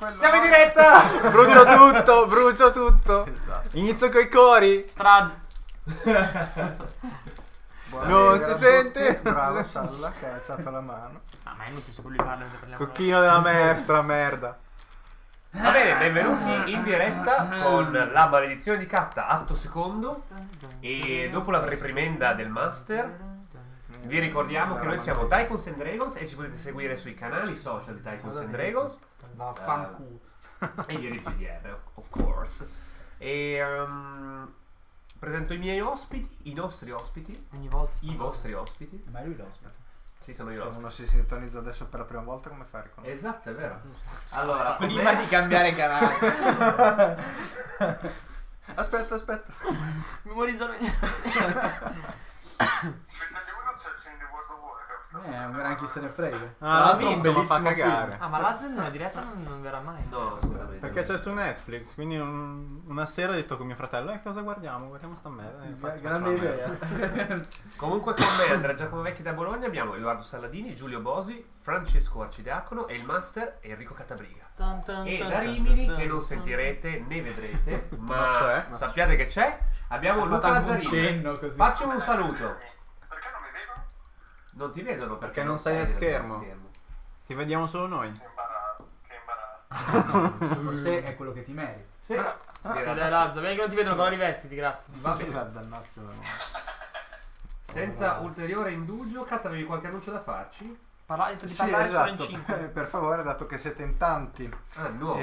quello. Siamo in diretta! Brucio tutto. Esatto. Inizio coi cori. Strad. Non si sente. Bravo Salla che ha alzato la mano. Ah, ma è inutile se lui parla mentre parliamo. Cocchino della maestra, merda. Va bene, benvenuti in diretta con la maledizione di Katta, atto secondo. E dopo la reprimenda del master, vi ricordiamo che noi siamo Tycoons and Dragons e ci potete seguire sui canali social di Tycoons and Dragons. Vaffanculo. E io di GDR, of course. E presento i miei ospiti, i nostri ospiti, Ogni volta. i vostri ospiti. Ma è lui l'ospite. Sì, sono io Se l'ospite. uno si sintonizza adesso per la prima volta, come fai a riconoscere? Esatto, è vero. Allora, Prima di cambiare canale. Aspetta. Memorizzare. Un gran chi se ne frega. Ah, l'ho visto, ma fa cagare. Ah, ma l'Az nella diretta non verrà mai. no, assolutamente. Perché c'è su Netflix, quindi una sera ho detto con mio fratello, cosa guardiamo? Guardiamo sta merda. Infatti Grande faccio la merda. idea. Comunque con me Andrea Giacomo Vecchi da Bologna abbiamo Edoardo Salladini, Giulio Bosi, Francesco Arcidiacono e il master Enrico Catabriga. E da Rimini, che non sentirete né vedrete, ma c'è. sappiate che c'è, abbiamo Luca un Lazzarini. cenno così. Faccio un saluto. Perché non mi vedo? Non ti vedono Perché non sei a schermo. Ti vediamo solo noi. Che imbarazzo. Forse è quello che ti meriti. Sì. Sì, dai, Lazzo, vieni che non ti vedono, però rivestiti, grazie. Va bene. La dannazione. Senza ulteriore indugio, Cat, avevi qualche annuncio da farci? Hai detto di Sì, parlare solo in esatto. 5. Per favore, dato che siete in tanti. Ah, nuovo.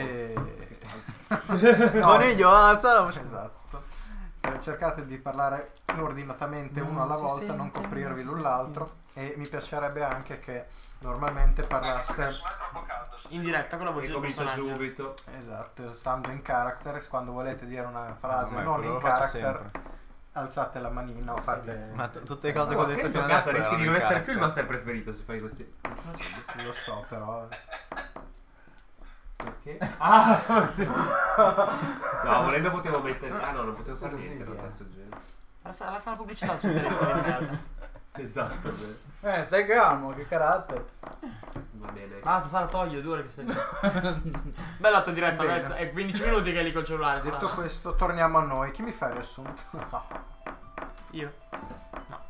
Coniglio, alza la voce. Esatto. Cercate di parlare ordinatamente uno alla volta, non coprirvi l'un l'altro. E mi piacerebbe anche che normalmente parlaste. In diretta con la voce del Comincio personaggio. subito. Esatto, stando in characters, quando volete dire una frase ma non quello in lo faccio character, alzate la manina o fate. Ma tutte le cose che ho detto Che fino cazzo, adesso rischi di erano non in essere più il character. master preferito se fai questi. Lo so, però. Perché? Ah! No, volendo potevo mettere. Ah no, non potevo fare niente in realtà sul genere. Vai a fare la pubblicità sul telefono di merda. Esatto. Stai calmo, che carattere. Va bene. Basta, Sara, togli 2 ore che sei lì. Bella la tua diretta, Bene. Lez, è 15 minuti che è lì col cellulare. Detto Sara. questo, torniamo a noi. Chi mi fa il riassunto? Io? No.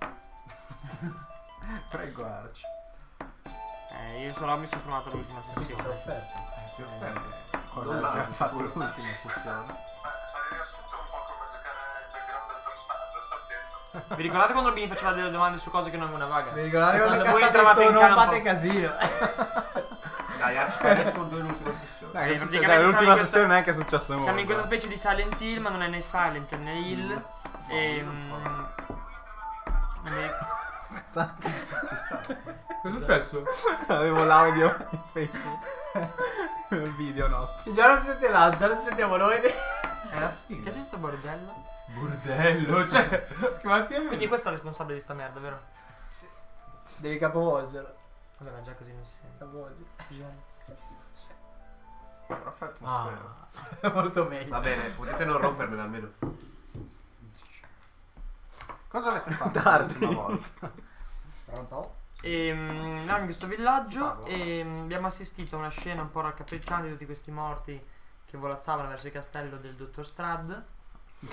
Prego, Arci. Io solo mi sono fermato all'ultima sessione. Offerta. Si offende. Cosa Non abbiamo l'ha fatto sicuro. l'ultima sessione? Fare il riassunto è un po' come giocare il background del personaggio, sta attento. Vi ricordate quando Robini faceva delle domande su cose che non avevano una vaga? Mi ricordate Quando quando voi entravate in non campo. fate casino. Dai, adesso due l'ultima sessione. Dai, che Praticamente succede? siamo L'ultima in questa- sessione non è che è successo molto. Siamo in questa specie di Silent Hill, ma non è né Silent né Hill. E. Ci sta. Cosa è successo? Avevo l'audio in Facebook. Il video nostro. Già non si sente là, già non si sentiamo noi. È la Che sfiga. c'è sto bordello? Burdello, cioè. Che mattina. Quindi questo è il responsabile di sta merda, vero? Devi capovolgerlo. Vabbè, ma già così non si sente. Capovolgere. Però fai atmosfera. Molto meglio. Va bene, potete non rompermela almeno. Cosa avete fatto Tardi. l'ultima volta? Pronto? Eravamo in questo villaggio e abbiamo assistito a una scena un po' raccapricciante di tutti questi morti che volazzavano verso il castello del dottor Strad. Il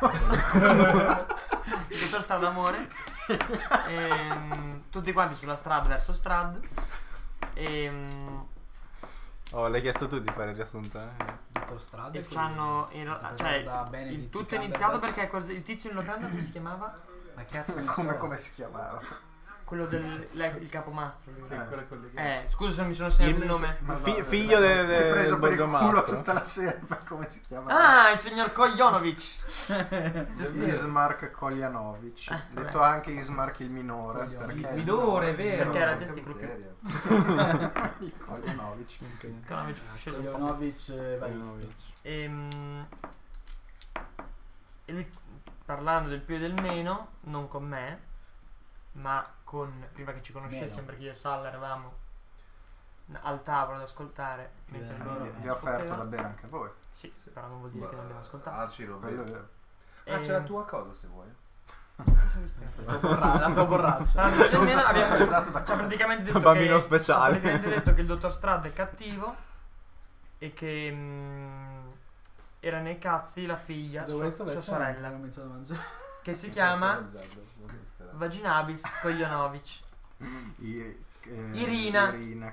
dottor Strad amore. Tutti quanti sulla strada verso Strad. Oh, l'hai chiesto tu di fare il riassunto, Dottor Strada. E c'hanno cioè il tutto è iniziato perché il tizio in locanda come si chiamava? Ma cazzo ne so. Come si chiamava? Quello il capomastro. Quello Scusa se non mi sono segnato il nome. Figlio Ti hai preso del per il culo borgomastro. tutta la sera per come si chiamava? Ah, il signor Kojonovic. Ismark Koljanovic, detto anche Ismark il minore, Koljanovic. perché Il minore, è vero. Perché era il Porca testicolo miseria. il Koljanovic. Kojonovic scese un po'. Jovanovic Evaristi. E lui parlando del più e del meno, non con me, ma prima che ci conoscessimo, Meno. perché io e Salla eravamo al tavolo ad ascoltare mentre loro Vi ho offerto da scoprivano. bere anche a voi. Sì, però non vuol dire che non abbiamo ascoltato. Arci non Quello è vedo. vero. Ah, c'è la tua cosa se vuoi. Sì, sono visto. La tua borraccia. Allora, più o meno Sponsorizzato da ci ha praticamente detto Bambino che speciale. ci ha praticamente detto che il dottor Strad è cattivo e che era nei cazzi la figlia, sua sorella, che si chiama Vaginabis Kojonovic. Irina.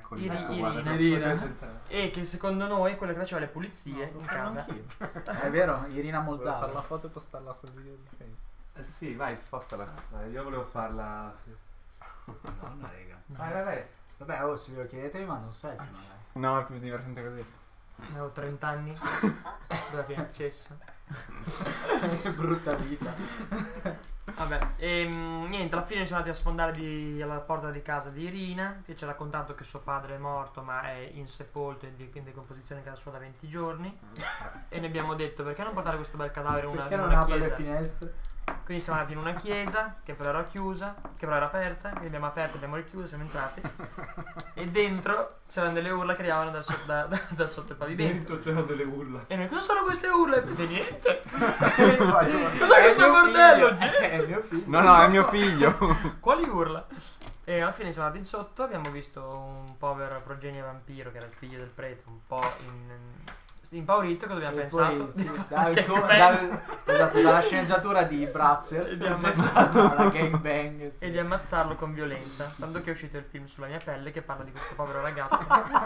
E che secondo noi è quella che faceva le pulizie in casa. È vero, Irina Volevo fare Moldava. la foto e postarla sul video di Facebook. Sì, vai, postala. Io volevo farla. Sì. Madonna, raga. Vai. Vabbè, oh, se ve lo chiedete vi mando un selfie, magari. No, è più divertente così. Avevo 30 anni, dove fine accesso. Brutta vita. Vabbè, e niente, alla fine siamo andati a sfondare alla porta di casa di Irina, che ci ha raccontato che suo padre è morto ma è insepolto in decomposizione in casa sua da 20 giorni. E ne abbiamo detto: perché non portare questo bel cadavere in Perché in non una apre le chiesa? finestre? Quindi siamo andati in una chiesa che però era chiusa, che però era aperta, quindi abbiamo aperto, abbiamo richiuso, siamo entrati e dentro c'erano delle urla che arrivavano da sotto il pavimento. Dentro c'erano delle urla. E noi: cosa sono queste urla? E poi niente. Vai. Cos'è questo bordello? È mio figlio. No, è mio figlio. Quali urla? E alla fine siamo andati in sotto, abbiamo visto un povero progenie vampiro che era il figlio del prete, un po' impaurito. Cosa abbiamo E pensato? poi, sì, Che bello. esatto, dalla sceneggiatura di Brazzers E di c'è stata una gangbang. Sì. E di ammazzarlo con violenza. Tanto che è uscito il film Sulla mia pelle che parla di questo povero ragazzo.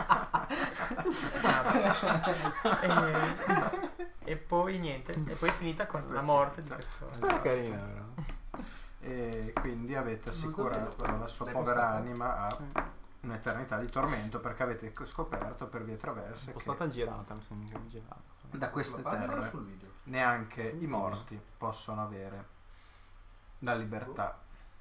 E poi niente. E poi è finita con la morte di questo. Questa è carina, però. E quindi avete assicurato la sua povera anima a un'eternità di tormento, perché avete scoperto per vie traverse Un po' che stata girata, mi sembra che è girata. da queste Guardalo terre sul video. neanche i morti possono avere la libertà.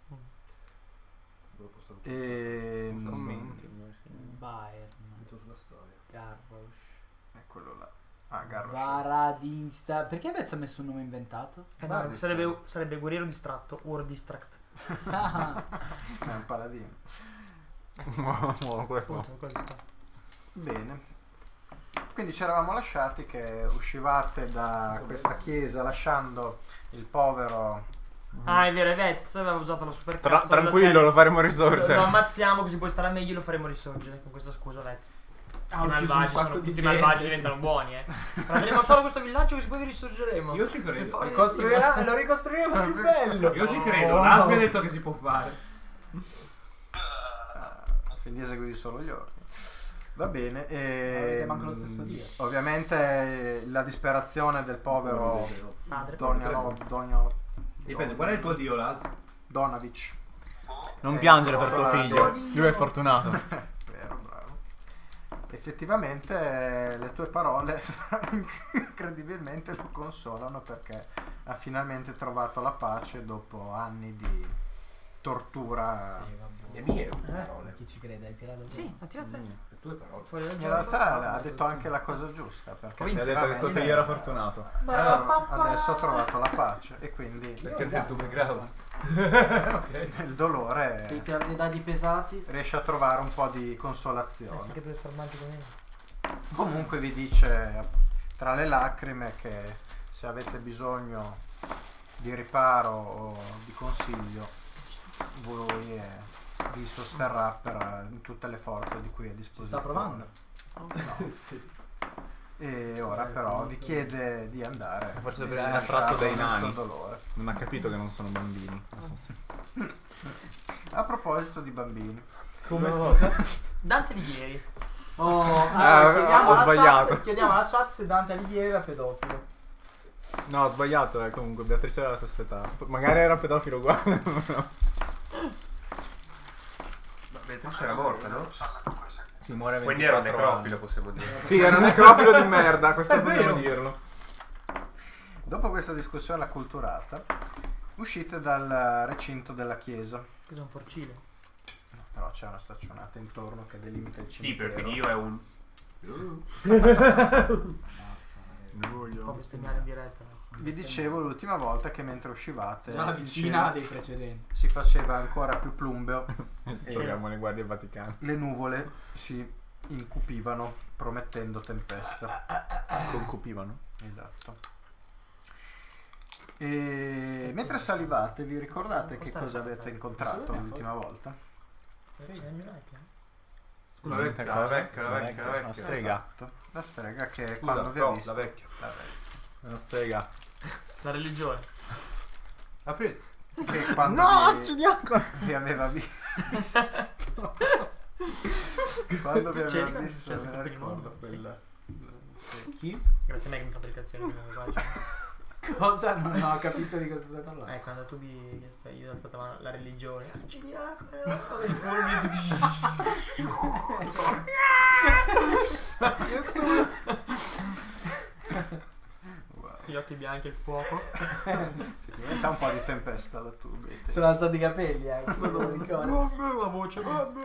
E Commenti. Bayern, Sulla storia. Garrosh, è quello là. Ah, Garrosh. Varadinsta. Perché Vezza ha messo un nome inventato? No, sarebbe guerriero distratto, war distract. È un paladino. Appunto, quello distratto. Bene. Quindi ci eravamo lasciati che uscivate da questa chiesa lasciando il povero. Ah, è vero, è Vez aveva usato la super cazzo Tranquillo, lo faremo risorgere. Lo ammazziamo così poi starà meglio e lo faremo risorgere con questa scusa, Vez. Ha I ucciso un malvagi sacco sono di tutti i gente. malvagi diventano buoni, Prenderemo solo questo villaggio così poi vi risorgeremo. Io ci credo. Lo ricostruiremo più bello. Io ci credo. L'ASM ha detto che si può fare. Quindi eseguivi solo gli ordini. Va bene. Avete manco lo stesso dia. Ovviamente la disperazione del povero Padre. Dipende, qual è il tuo dio, Las? Donavic. Non piangere per tuo figlio. Lui è fortunato. Vero, bravo. Effettivamente le tue parole incredibilmente lo consolano, perché ha finalmente trovato la pace dopo anni di tortura. Sì, vabbè. Le mie parole. Chi ci crede? Hai tirato Sì, ha tirato adesso. Le tue parole. Fuori dal In gioco. realtà ha detto anche la cosa giusta, perché Mi ha detto che suo figlio era fortunato. adesso ha trovato la pace e quindi Perché del tuo background. nel dolore Sei per le dadi pesati. riesce a trovare un po' di consolazione. Sì, che deve fermarti con me. Comunque vi dice tra le lacrime che se avete bisogno di riparo o di consiglio voi vi sosterrà per tutte le forze di cui è a Si disposizione. sta provando. Sì. E ora però vi chiede di andare. Forse di perché è lasciarlo attratto dai nel suo nani. dolore. Non ha capito che non sono bambini. Non so se... A proposito di bambini, Come scusa? Dante Alighieri. Oh, ho sbagliato. Chiediamo alla chat se Dante Alighieri era pedofilo. No, ho sbagliato, comunque Beatrice era la stessa età. Magari era pedofilo uguale. Beatrice era morta, no? Si muore a Quindi era un 24 necrofilo, anni. possiamo dire. Sì, era un necrofilo di merda, questo È possiamo vero. dirlo. dopo questa discussione acculturata, uscite dal recinto della chiesa. Cos'è un porcile? Però c'è una staccionata intorno che delimita il Sì, cimitero. perché io è un... Un po' bestemmiare in diretta. Vi dicevo l'ultima volta che mentre uscivate Già la il vicina cielo dei precedenti. si faceva ancora più plumbeo Giochiamo le guardie vaticane. le nuvole si incupivano promettendo tempesta. Concupivano. Esatto. E mentre salivate vi ricordate che cosa avete incontrato l'ultima volta? La vecchia, la vecchia, la vecchia, la La vecchia. strega. Esatto. La strega che Scusa, quando vi ha no, visto... la vecchia. La strega. La religione. La fredda. Che quando vi aveva visto... Quando vi C'eri aveva quando visto... è successo me la per il mondo? ricordo quella... Chi? Grazie a me che mi fate le creazioni. Cosa? Non ho capito di cosa stai parlando. Quando tu mi stai io ho alzato la religione. I fulmini. Gli occhi bianchi e il fuoco. Diventa un po' di tempesta la tua. Sono alzati i capelli anche, me lo ricordo. La voce.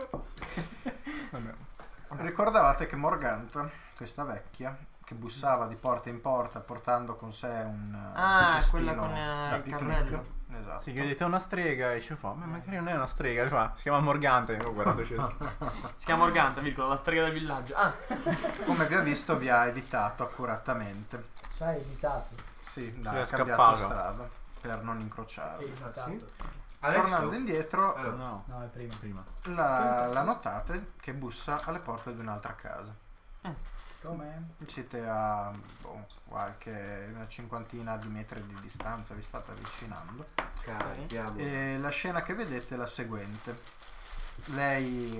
Ricordavate che Morganta, questa vecchia, che bussava di porta in porta portando con sé un cestino quella con da il picnic. carrello. Esatto. Si chiedete è una strega e esce fa, ma magari non è una strega, fa, si chiama Morgante, io ho guardato sceso. Si chiama Morganta, virgola, la strega del villaggio. Ah, Come vi ha visto vi ha evitato accuratamente. Ci hai evitato. Sì, è ha cambiato scappato. strada per non incrociarlo. Evitato. Tornando Adesso indietro, No, No, è prima. la notate che bussa alle porte di un'altra casa. Com'è? Siete a una cinquantina di metri di distanza, vi state avvicinando. carichiamo. E la scena che vedete è la seguente. Lei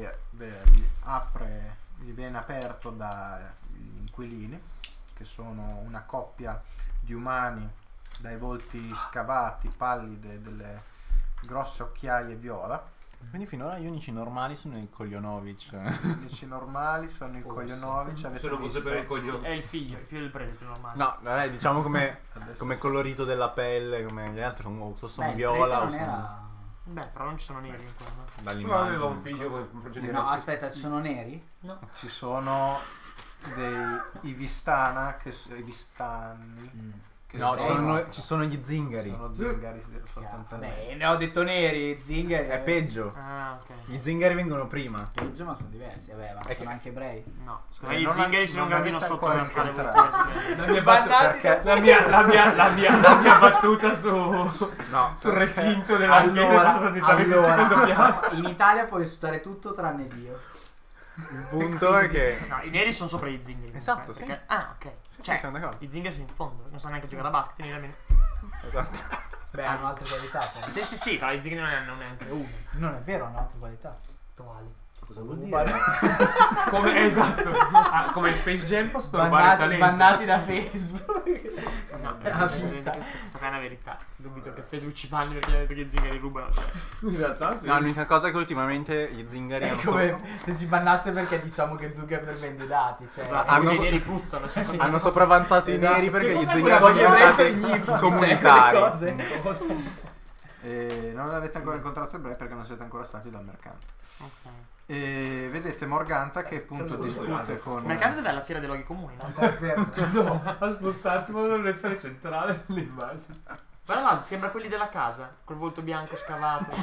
gli viene aperto dagli inquilini, che sono una coppia di umani dai volti scavati, pallide, delle grosse occhiaie viola. quindi finora gli unici normali sono i Koljonovic. Gli unici normali sono i Koljonovic. Avete Solo visto? per il coglione. è il figlio del prete più normale. No, vabbè, diciamo come Adesso colorito della pelle, come gli altri sono Beh, viola o non sono era... Beh, però non ci sono neri in quello, no? Ma dall'immagine. aveva un figlio con un progenitore. No, aspetta, ci sono neri? ci sono i Vistana i Vistani che No, sono, ci sono gli zingari. sono zingari sostanzialmente. Beh, ne ho detto neri, zingari. È peggio. Ah, ok. Gli zingari vengono prima. Peggio, ma sono diversi, vabbè, ma È sono che- anche ebrei. No, Eh, secondo me i non zingari ha- sono un non gradino avete sotto ancora la scala incontrato. La mia, Bandati la mia battuta sul recinto della chiesa è passata direttamente al secondo piano. in Italia puoi risultare tutto tranne Dio. Il punto è che No, i neri sono sopra gli zingari. Esatto, perché- sì. Ah, ok. Sì, siamo d'accordo. I zingari sono in fondo, non sanno neanche giocare a basket. Esatto. Beh, hanno altre qualità. però. Sì, però i zingari non ne hanno neanche uno. Non è vero, hanno altre qualità. Quali? Cosa vuol Come, esatto. Come Space Jam posso rubare il talento. Bannati da Facebook. No, Ah, questa è una verità. Dubito che Facebook ci banni perché ha detto che i zingari rubano. Cioè. In realtà sì. No, l'unica cosa è che ultimamente gli zingari È hanno come se ci bannasse perché diciamo che Zuckerberg vende dati. Cioè, Esatto, hanno perché so- i neri puzzano. Nel senso che hanno sopravanzato i Esatto. neri perché Che gli cos'è zingari quella sono voglio diventati essere cioè, comunitari. quelle cose. E non avete ancora incontrato ebrei perché non siete ancora stati dal mercante. Ok. E vedete Morganta che appunto discute con Il mercato dov'è? La fiera dei luoghi comuni, no? A spostarsi, ma dovrebbe essere centrale nell'immagine. Guarda là, sembra quelli della casa, col volto bianco scavato.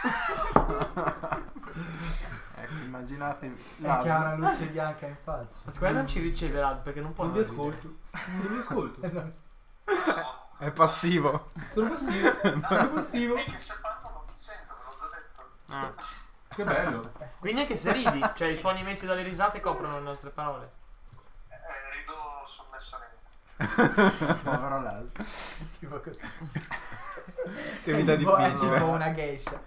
ecco, immaginate Che ha una luce bianca in faccia. Ma secondo me non ci riceve Laz perché non può Non mi ascolto. Non mi ascolto. È passivo. Sono passivo. Sono passivo. E che se parlo non mi sento, ve l'ho già detto. Ah. Che bello. Quindi anche se ridi, cioè i suoni emessi dalle risate coprono le nostre parole. Rido sommessamente. povero Las. Tipo così. Che vita È tipo difficile. una geisha.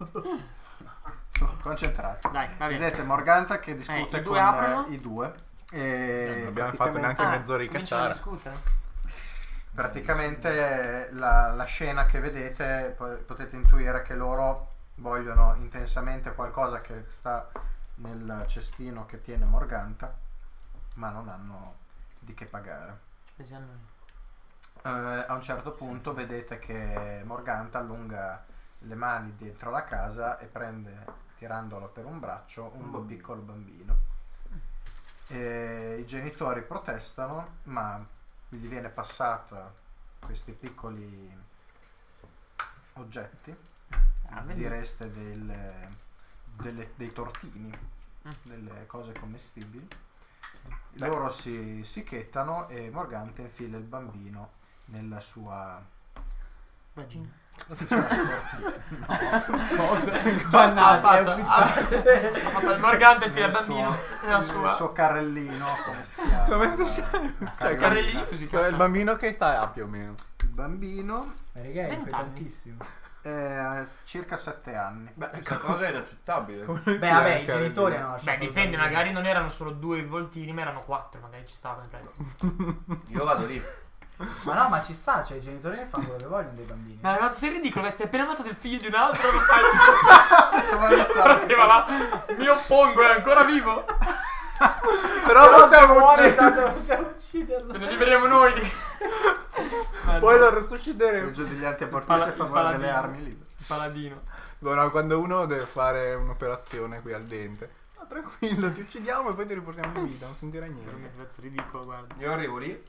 Concentrati. Dai, va bene. Vedete Morganta che discute i due con aprono? i due. E Non abbiamo fatto neanche mezz'ora di cominciano a cacciare. discutere. Praticamente la scena che vedete potete intuire che loro vogliono intensamente qualcosa che sta nel cestino che tiene Morganta, ma non hanno di che pagare. Spesi a noi. A un certo punto vedete che Morganta allunga le mani dietro la casa e prende, tirandolo per un braccio, un piccolo bambino. E i genitori protestano, ma gli viene passato questi piccoli oggetti, direste dei tortini, delle cose commestibili. Loro si chettano e Morganta infila il bambino nella sua Vagina. Bannata, ha fatto il Morgante il filo bambino nella il sua. suo carrellino, come si chiama? Come si chiama? Cioè, carrellino così. il bambino che età ha più o meno? Il bambino Ma raga, è 20 anni. tantissimo. circa 7 anni. Beh, questa cosa è inaccettabile. Beh, vabbè, i genitori hanno lasciato. Beh, dipende, magari non erano solo 2 voltini, ma erano 4, magari ci stava come prezzo. Io vado lì. Ma no, ma ci sta, cioè i genitori ne fanno quello che vogliono dei bambini. Ma ragazzi, sei ridicolo, Vezzi, hai appena ammazzato il figlio di un altro, non fai arriva là, mi oppongo, è ancora vivo. Però possiamo possiamo ucciderlo. Ne liberiamo noi. Poi lo resusciteremo. Peggio degli antiabortisti a favore delle armi libere. Il paladino. No, quando uno deve fare un'operazione qui al dente. No, tranquillo, ti uccidiamo e poi ti riportiamo in vita, non sentirai niente. Pezzo ridicolo, guarda. Io arrivo lì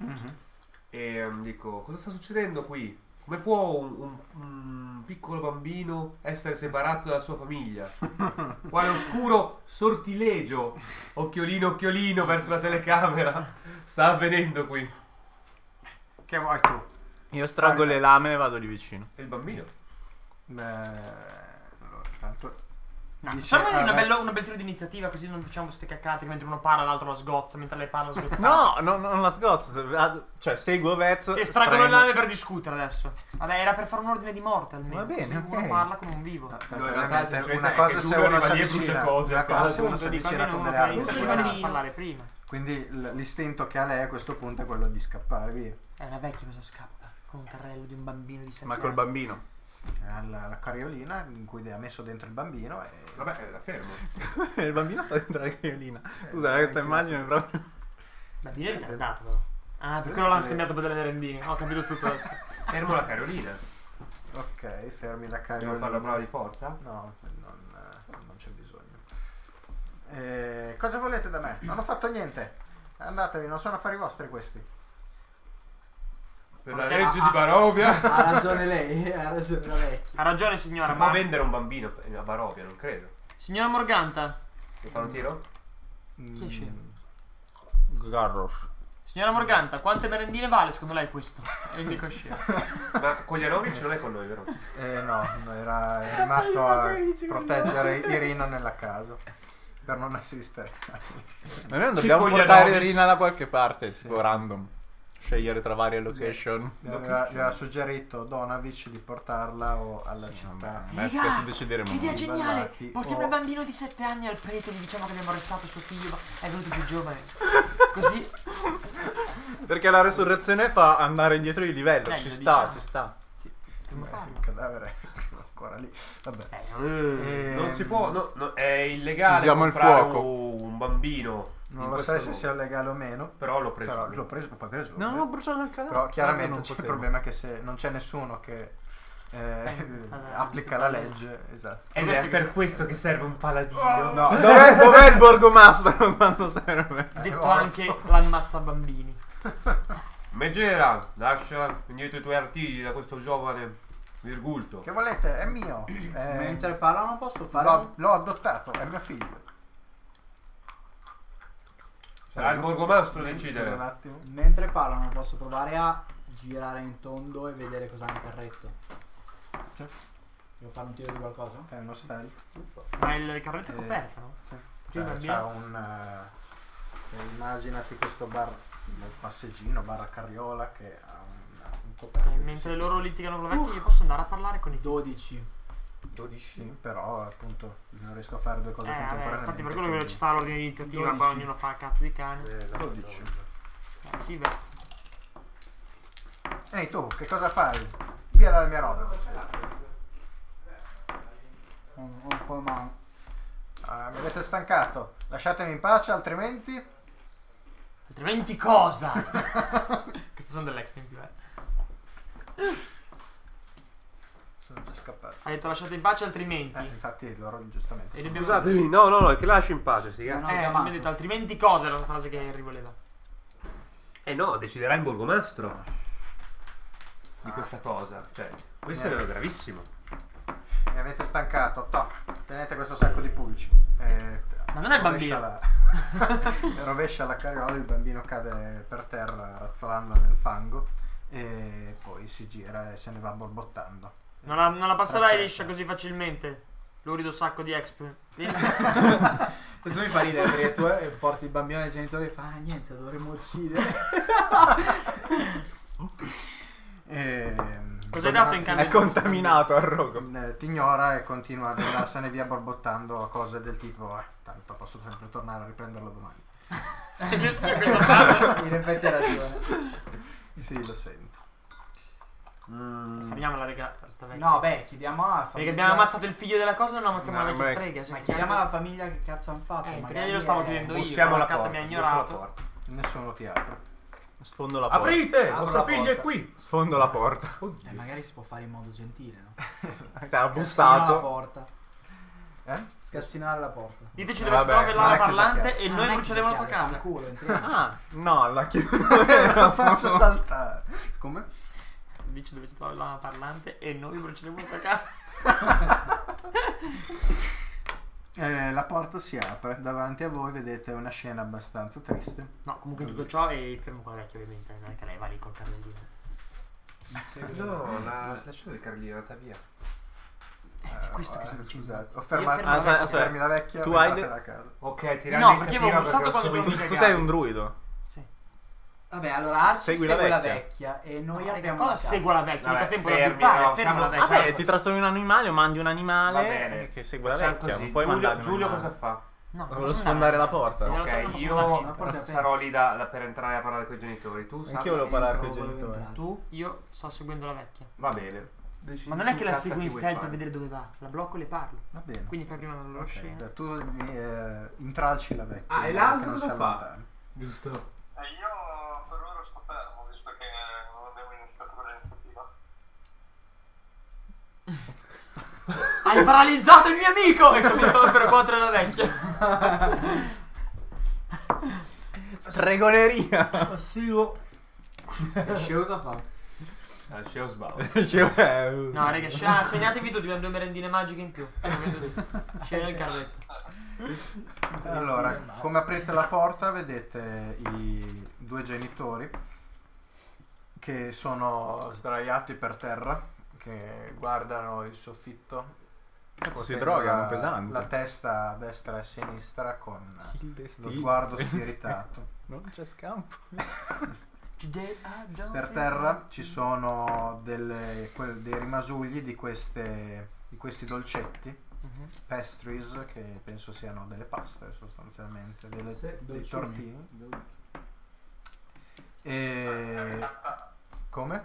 e dico: cosa sta succedendo qui? Come può un piccolo bambino essere separato dalla sua famiglia? Quale oscuro sortilegio, occhiolino occhiolino verso la telecamera, sta avvenendo qui? Che vuoi tu? Io straggo le lame e vado lì vicino. E il bambino? Beh, allora, tanto Facciamo una bel tiro di iniziativa, così non facciamo queste caccate che mentre uno parla l'altro la sgozza, mentre lei parla sgozza. No, non la sgozzo. Cioè, seguo Vez. Si estraggono le lame per discutere adesso. Vabbè, era per fare un ordine di morte almeno. Va bene, così ok. uno parla come un vivo. No, in realtà Praticamente il una è cosa che se tu uno arriva si lì e brucia avvicina, cose a una cosa caso. se uno si Appunto, dico avvicina almeno con uno delle che armi inizia fuori, prima di parlare prima. quindi l'istinto che ha lei a questo punto è quello di scappare via. È una vecchia cosa scappa con un carrello di un bambino di 7 Ma anni. col bambino. La carriolina in cui ha messo dentro il bambino e Vabbè, la fermo. Il bambino sta dentro la cariolina. Scusa, questa immagine è proprio. Il bambino è ritardato però. Ah, per quello l'hanno scambiato per delle merendine. Ho capito tutto adesso. Fermo la carolina. ok, fermi la Devo carriolina. fare la prova di forza? No, non c'è bisogno. Cosa volete da me? Non ho fatto niente. Andatevi, non sono affari vostri questi. Per la legge di Barovia. Ha ragione lei, ha ragione la vecchia. Ha ragione signora, Si può ma... vendere un bambino a Barovia, non credo. Signora Morganta. Devo fare un tiro? Chi è scemo? Garros. Signora Morganta, quante merendine vale secondo lei questo? E indico scemo. Ma Koljanovic non è con noi, vero? No, era rimasto a proteggere Irina nella casa per non assistere. Ma noi non dobbiamo Tipo gli portare Anovic. Irina da qualche parte, Sì. tipo random. Scegliere tra varie location. Mi aveva suggerito Donavic di portarla o alla città. Ma spesso decideremo. Che idea noi. geniale! Ballacchi. Portiamo il bambino di 7 anni al prete e gli diciamo che abbiamo arrestato suo figlio, ma è venuto più giovane. Così... Perché la resurrezione fa andare indietro di livello. Ci lo sta, diciamo. ci sta. Come Il farlo? cadavere è ancora lì. Vabbè. Non si può, no, è illegale Usiamo il comprare fuoco. un bambino. Non in lo questo sai se luogo. sia legale o meno. Però l'ho preso. Però l'ho preso, poi preso. No, no, bruciato il cadavere. Però chiaramente non c'è il potevo. problema che se non c'è nessuno che applica la legge, esatto. Ed è per questo che serve un paladino. No, dov'è il borgomastro quando serve? Detto morto. anche l'ammazza bambini. Megera, lascia indietro i tuoi artigli da questo giovane virgulto. Che volete? È mio. Mentre parlano posso fare... L'ho adottato, è mio figlio. Sarà il borgomastro a Scusa un decidere. attimo. Mentre parlano posso provare a girare in tondo e vedere cosa ha nel carretto. Sì. Devo fare un tiro di qualcosa? È uno stealth. Ma il carretto è coperto, no? Sì. Sì, va C'ha immaginati questo passeggino barra carriola che ha un coperto. Mentre loro litigano con la vecchia io posso andare a parlare con i 12. 12. Sì, però appunto non riesco a fare due cose vabbè, contemporaneamente. infatti per quello che ci sta l'ordine di iniziativa, 12. qua ognuno fa il cazzo di cane. 12. Sì, Vez. Ehi tu, che cosa fai? Via dalla mia roba. Un po' mano. Mi avete stancato. Lasciatemi in pace, altrimenti. Altrimenti cosa? Queste sono dell'ex film più Sono già scappato. Ha detto lasciate in pace altrimenti. Infatti loro giustamente. E dobbiamo... Scusatemi, no, è che lascio in pace, sì. No, no. mi ha chiamato. detto altrimenti cosa era la frase che Henry voleva. No, deciderà il borgomastro di questa cosa. Cioè, questo è gravissimo. Mi avete stancato. Toh, tenete questo sacco di pulci. Ma non è il bambino. Rovescia la carriola, il bambino cade per terra razzolando nel fango e poi si gira e se ne va borbottando. Non la passerai 3-7. liscia così facilmente. Lurido sacco di exp. Vieni. Questo mi fa ridere perché tu porti il bambino ai genitori e fa niente, dovremmo uccidere. Cosa hai dato in cambio? È contaminato al rogo. Ti ignora e continua ad andarsene via borbottando cose del tipo tanto posso sempre tornare a riprenderlo domani. In effetti ha ragione. Sì, lo sento. Fermiamola, raga. Sta vecchia. No, beh, chiediamo alla famiglia. Perché abbiamo ammazzato il figlio della cosa e non ammazziamo No, la vecchia beh, strega. Ma chiediamo alla famiglia che cazzo hanno fatto. perché magari glielo stavo è- chiedendo io. Bussiamo la Catta porta. mi ha busso la ignorato. porta. Nessuno ti apre. Sfondo la porta. Aprite! Apro Vostro la figlio porta. è qui! Sfondo la porta. magari si può fare in modo gentile, no? Ti ha Scassinare la bussato. porta. Scassinare la porta. Diteci dove si Vabbè, trova il lava non è chiusa parlante chiaro. e noi bruceremo la tua casa. Il culo, entriamo. Ah, no, la chiudo. La faccio saltare. Come? Dici dove si trova il lava parlante e noi bruceremo la tua casa. La porta si apre. Davanti a voi vedete una scena abbastanza triste. No, comunque in tutto ciò è fermo con la vecchia ovviamente. Non è che lei va lì col carrellino. No, la lasciato il carlino è andata via. questo che sto dicendo? Scusate, ho Io fermato fermo la vecchia. fermi la vecchia. Tu hai portatela a casa. Ok, tirare No, perché avevo l'iniziativa bussato ho quando seguito- abbiamo Tu sei un druido. Sì. Vabbè, allora Arci Segui segue la la vecchia. vecchia e noi Raga, abbiamo cosa la casa. segua la vecchia? Mica Vabbè, tempo da fermi, buttare, no, fermo la siamo- vecchia. Vabbè, ti trasformi in un animale o mandi un Va animale bene. che segue la Facciamo vecchia. così. Non puoi mandarmi un Giulio animale. cosa fa? No, Volevo posso sfondare andare. la porta. Devo Ok, andare, non io posso andare. porta aperta. sarò lì per entrare a parlare con i genitori. Tu sai? Anch'io volevo parlare con i Entro, volevo genitori. entrare. Tu, io sto seguendo la vecchia. Va bene. Ma non è che la Cazzo, seguo in chi vuoi stealth per fare? vedere dove va. La blocco e le parlo. Va bene. Quindi fai prima la loro Ok, scena. tu intralci la vecchia. Ah, e che l'As non cosa si fa? allontana. Giusto. E io per ora sto fermo, visto che non abbiamo iniziato con l'iniziativa. Hai paralizzato il mio amico! E cominciamo a percuotere la vecchia. Stregoneria. Che cosa fa? Ah, scemo sbaglio. No, raga, segnatevi tutti, abbiamo 2 merendine magiche in più. Scena nel carretto. Allora, come aprite la porta vedete i 2 genitori che sono sdraiati per terra, che guardano il soffitto. Cazzo, si potendo drogano, pesante. la testa a destra e a sinistra con Il lo destino. sguardo spiritato. Non c'è scampo. Per terra ci sono dei rimasugli di questi dolcetti, pastries, che penso siano delle paste sostanzialmente, dei tortini. E come?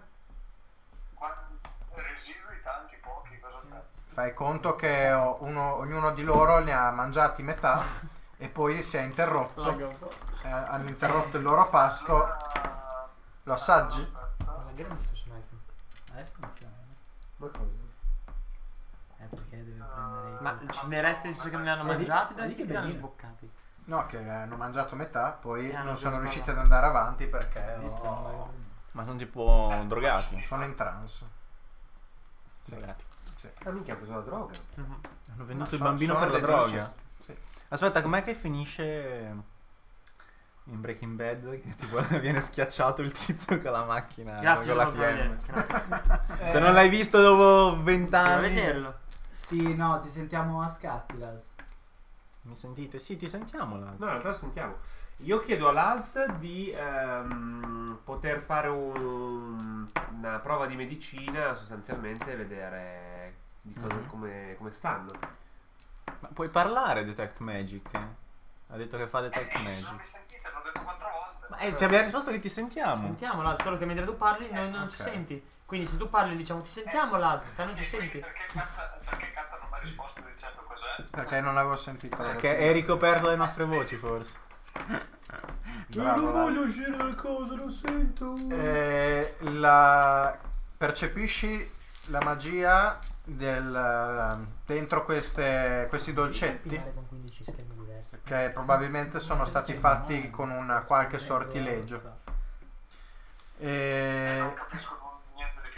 Residui tanti, pochi, cosa c'è? Fai conto che ognuno di loro ne ha mangiati metà e poi si è interrotto, hanno interrotto il loro pasto. Allora, Lo assaggi? aspetta. Ma grande questo iPhone. Adesso funziona. Ma cosa? Perché deve prendere i Ma ce ne resta nel senso che non li hanno mangiati? vedi che Che li hanno bellino. sboccati? No, che hanno mangiato metà, poi Hanno non sono già riusciti sbagliato. ad andare avanti perché Ma sono tipo drogati. sono in trance. Drogati. Sì. Ah, minchia, ha preso la droga. Hanno venduto No, il bambino sono per la dei droga. dolci- sì. Aspetta, com'è che finisce in Breaking Bad? Che tipo viene schiacciato il tizio con la macchina. Grazie, con la non lo devo vedere. TM. Grazie. Se non l'hai visto dopo 20 Devo anni. vederlo. Sì, no, ti sentiamo a scatti, Las. Mi sentite? Sì, ti sentiamo. Laz. No, in realtà lo sentiamo. Io chiedo all'AS di poter fare una prova di medicina, sostanzialmente, e vedere di come stanno. Ma puoi parlare Detect Magic? Ha detto che fa Detect Non Magic. mi sentite, l'ho detto 4 volte. Ma ti abbiamo risposto che ti sentiamo. Sentiamo Laz, solo che mentre tu parli noi non ci Ok. senti. Quindi se tu parli diciamo ti sentiamo Laz, te non ci senti. Perché Catta non mi ha risposto dicendo cos'è? Perché non avevo sentito la Perché voce. è ricoperto dalle nostre voci, forse. Bravo, Laz. uscire dal coso, lo sento. Percepisci la magia dentro questi dolcetti Con 15 schermi diversi. che probabilmente sono stati fatti con un qualche sortileggio. Non capisco niente di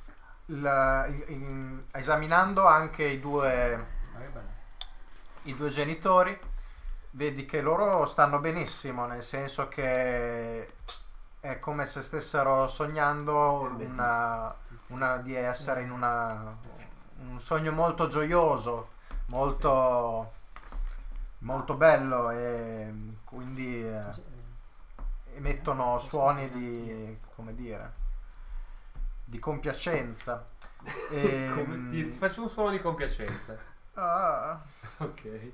più. Esaminando anche i due genitori, vedi che loro stanno benissimo, nel senso che è come se stessero sognando di essere in un sogno molto gioioso, molto molto bello, e quindi emettono suoni di, come dire, di compiacenza. Ti faccio un suono di compiacenza. Ah. Ok.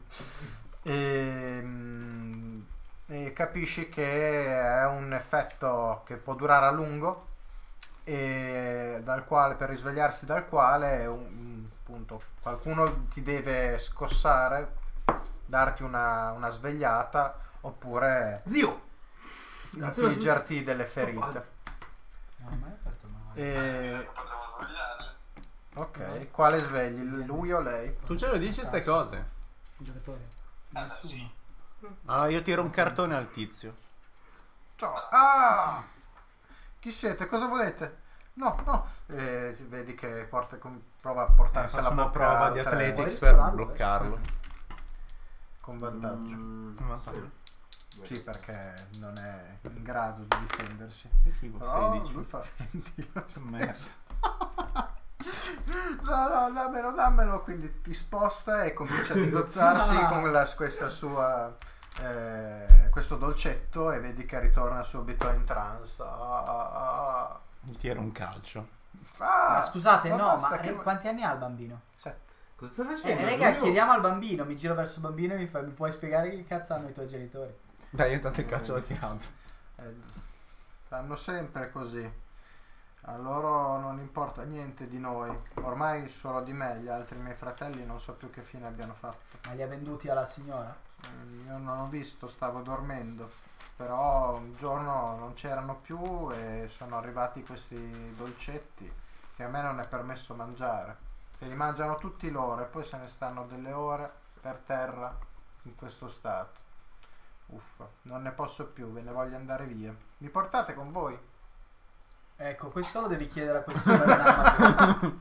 E capisci che è un effetto che può durare a lungo, e dal quale, per risvegliarsi dal quale, appunto, qualcuno ti deve scossare, darti una svegliata, oppure Zio! infliggerti delle ferite. Non ho mai aperto male. Potremmo svegliarli. Ok, quale svegli? Lui o lei? Tu ce lo dici ste cose? Il giocatore. Sì. Allora io tiro un cartone al tizio. Ciao. Ah! Chi siete? Cosa volete? No. Vedi che prova a portarsi alla Faccio una bocca prova di al athletics telefono. per spararlo, bloccarlo. Con vantaggio. Sì, perché non è in grado di difendersi. Però 16. lui fa 20 lo stesso. Merda. No, dammelo. Quindi ti sposta e comincia ad ingozzarsi con questa sua questo dolcetto, e vedi che ritorna subito in trance. Mi tiro un calcio. Ma scusate, no, basta, ma che- quanti anni ha il bambino? 7. Cosa stai facendo? Raga, Giulio? chiediamo al bambino, mi giro verso il bambino e mi puoi spiegare che cazzo hanno i tuoi genitori? Dai, intanto il calcio l'ho tirato. Fanno sempre così. A loro non importa niente di noi. Ormai solo di me. Gli altri miei fratelli non so più che fine abbiano fatto. Ma li ha venduti alla signora? Io non ho visto, stavo dormendo. Però un giorno non c'erano più e sono arrivati questi dolcetti che a me non è permesso mangiare. Se li mangiano tutti loro e poi se ne stanno delle ore per terra in questo stato. Uffa, non ne posso più, ve ne voglio andare via. Mi portate con voi? Ecco, questo lo devi chiedere a quel signore Namako.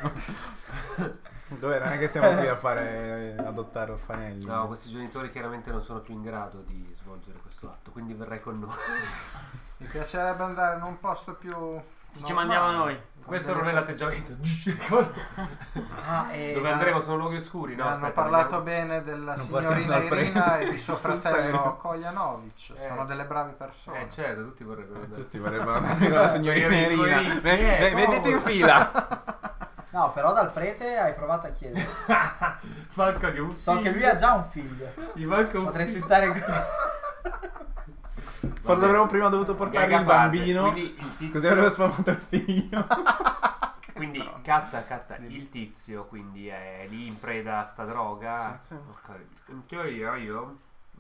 Dove non è che siamo qui a fare adottare orfanelli. No, questi genitori chiaramente non sono più in grado di svolgere questo atto, quindi verrai con noi. Mi piacerebbe andare in un posto più... Se ci mandiamo noi. Questo non è l'atteggiamento. Cosa? Dove andremo sono luoghi oscuri, no? hanno Aspetta, parlato vediamo. bene della Non signorina partiamo dal Irina prete. e di suo Sul fratello serio. Koljanovic. Sono delle brave persone. Certo, tutti vorrebbero andare. Tutti vorrebbero andare con la signorina Irina. Coerenti, Vedete in fila. No, però dal prete hai provato a chiedere. Manca di un So che lui ha già un figlio. Gli manca un Potresti figlio. stare qui. Forse avremmo prima dovuto portare Gag a il parte, bambino. quindi il tizio, Così avrebbe sfamato il figlio. quindi catta il tizio quindi è lì in preda a sta droga. Sì. Ok. In teoria io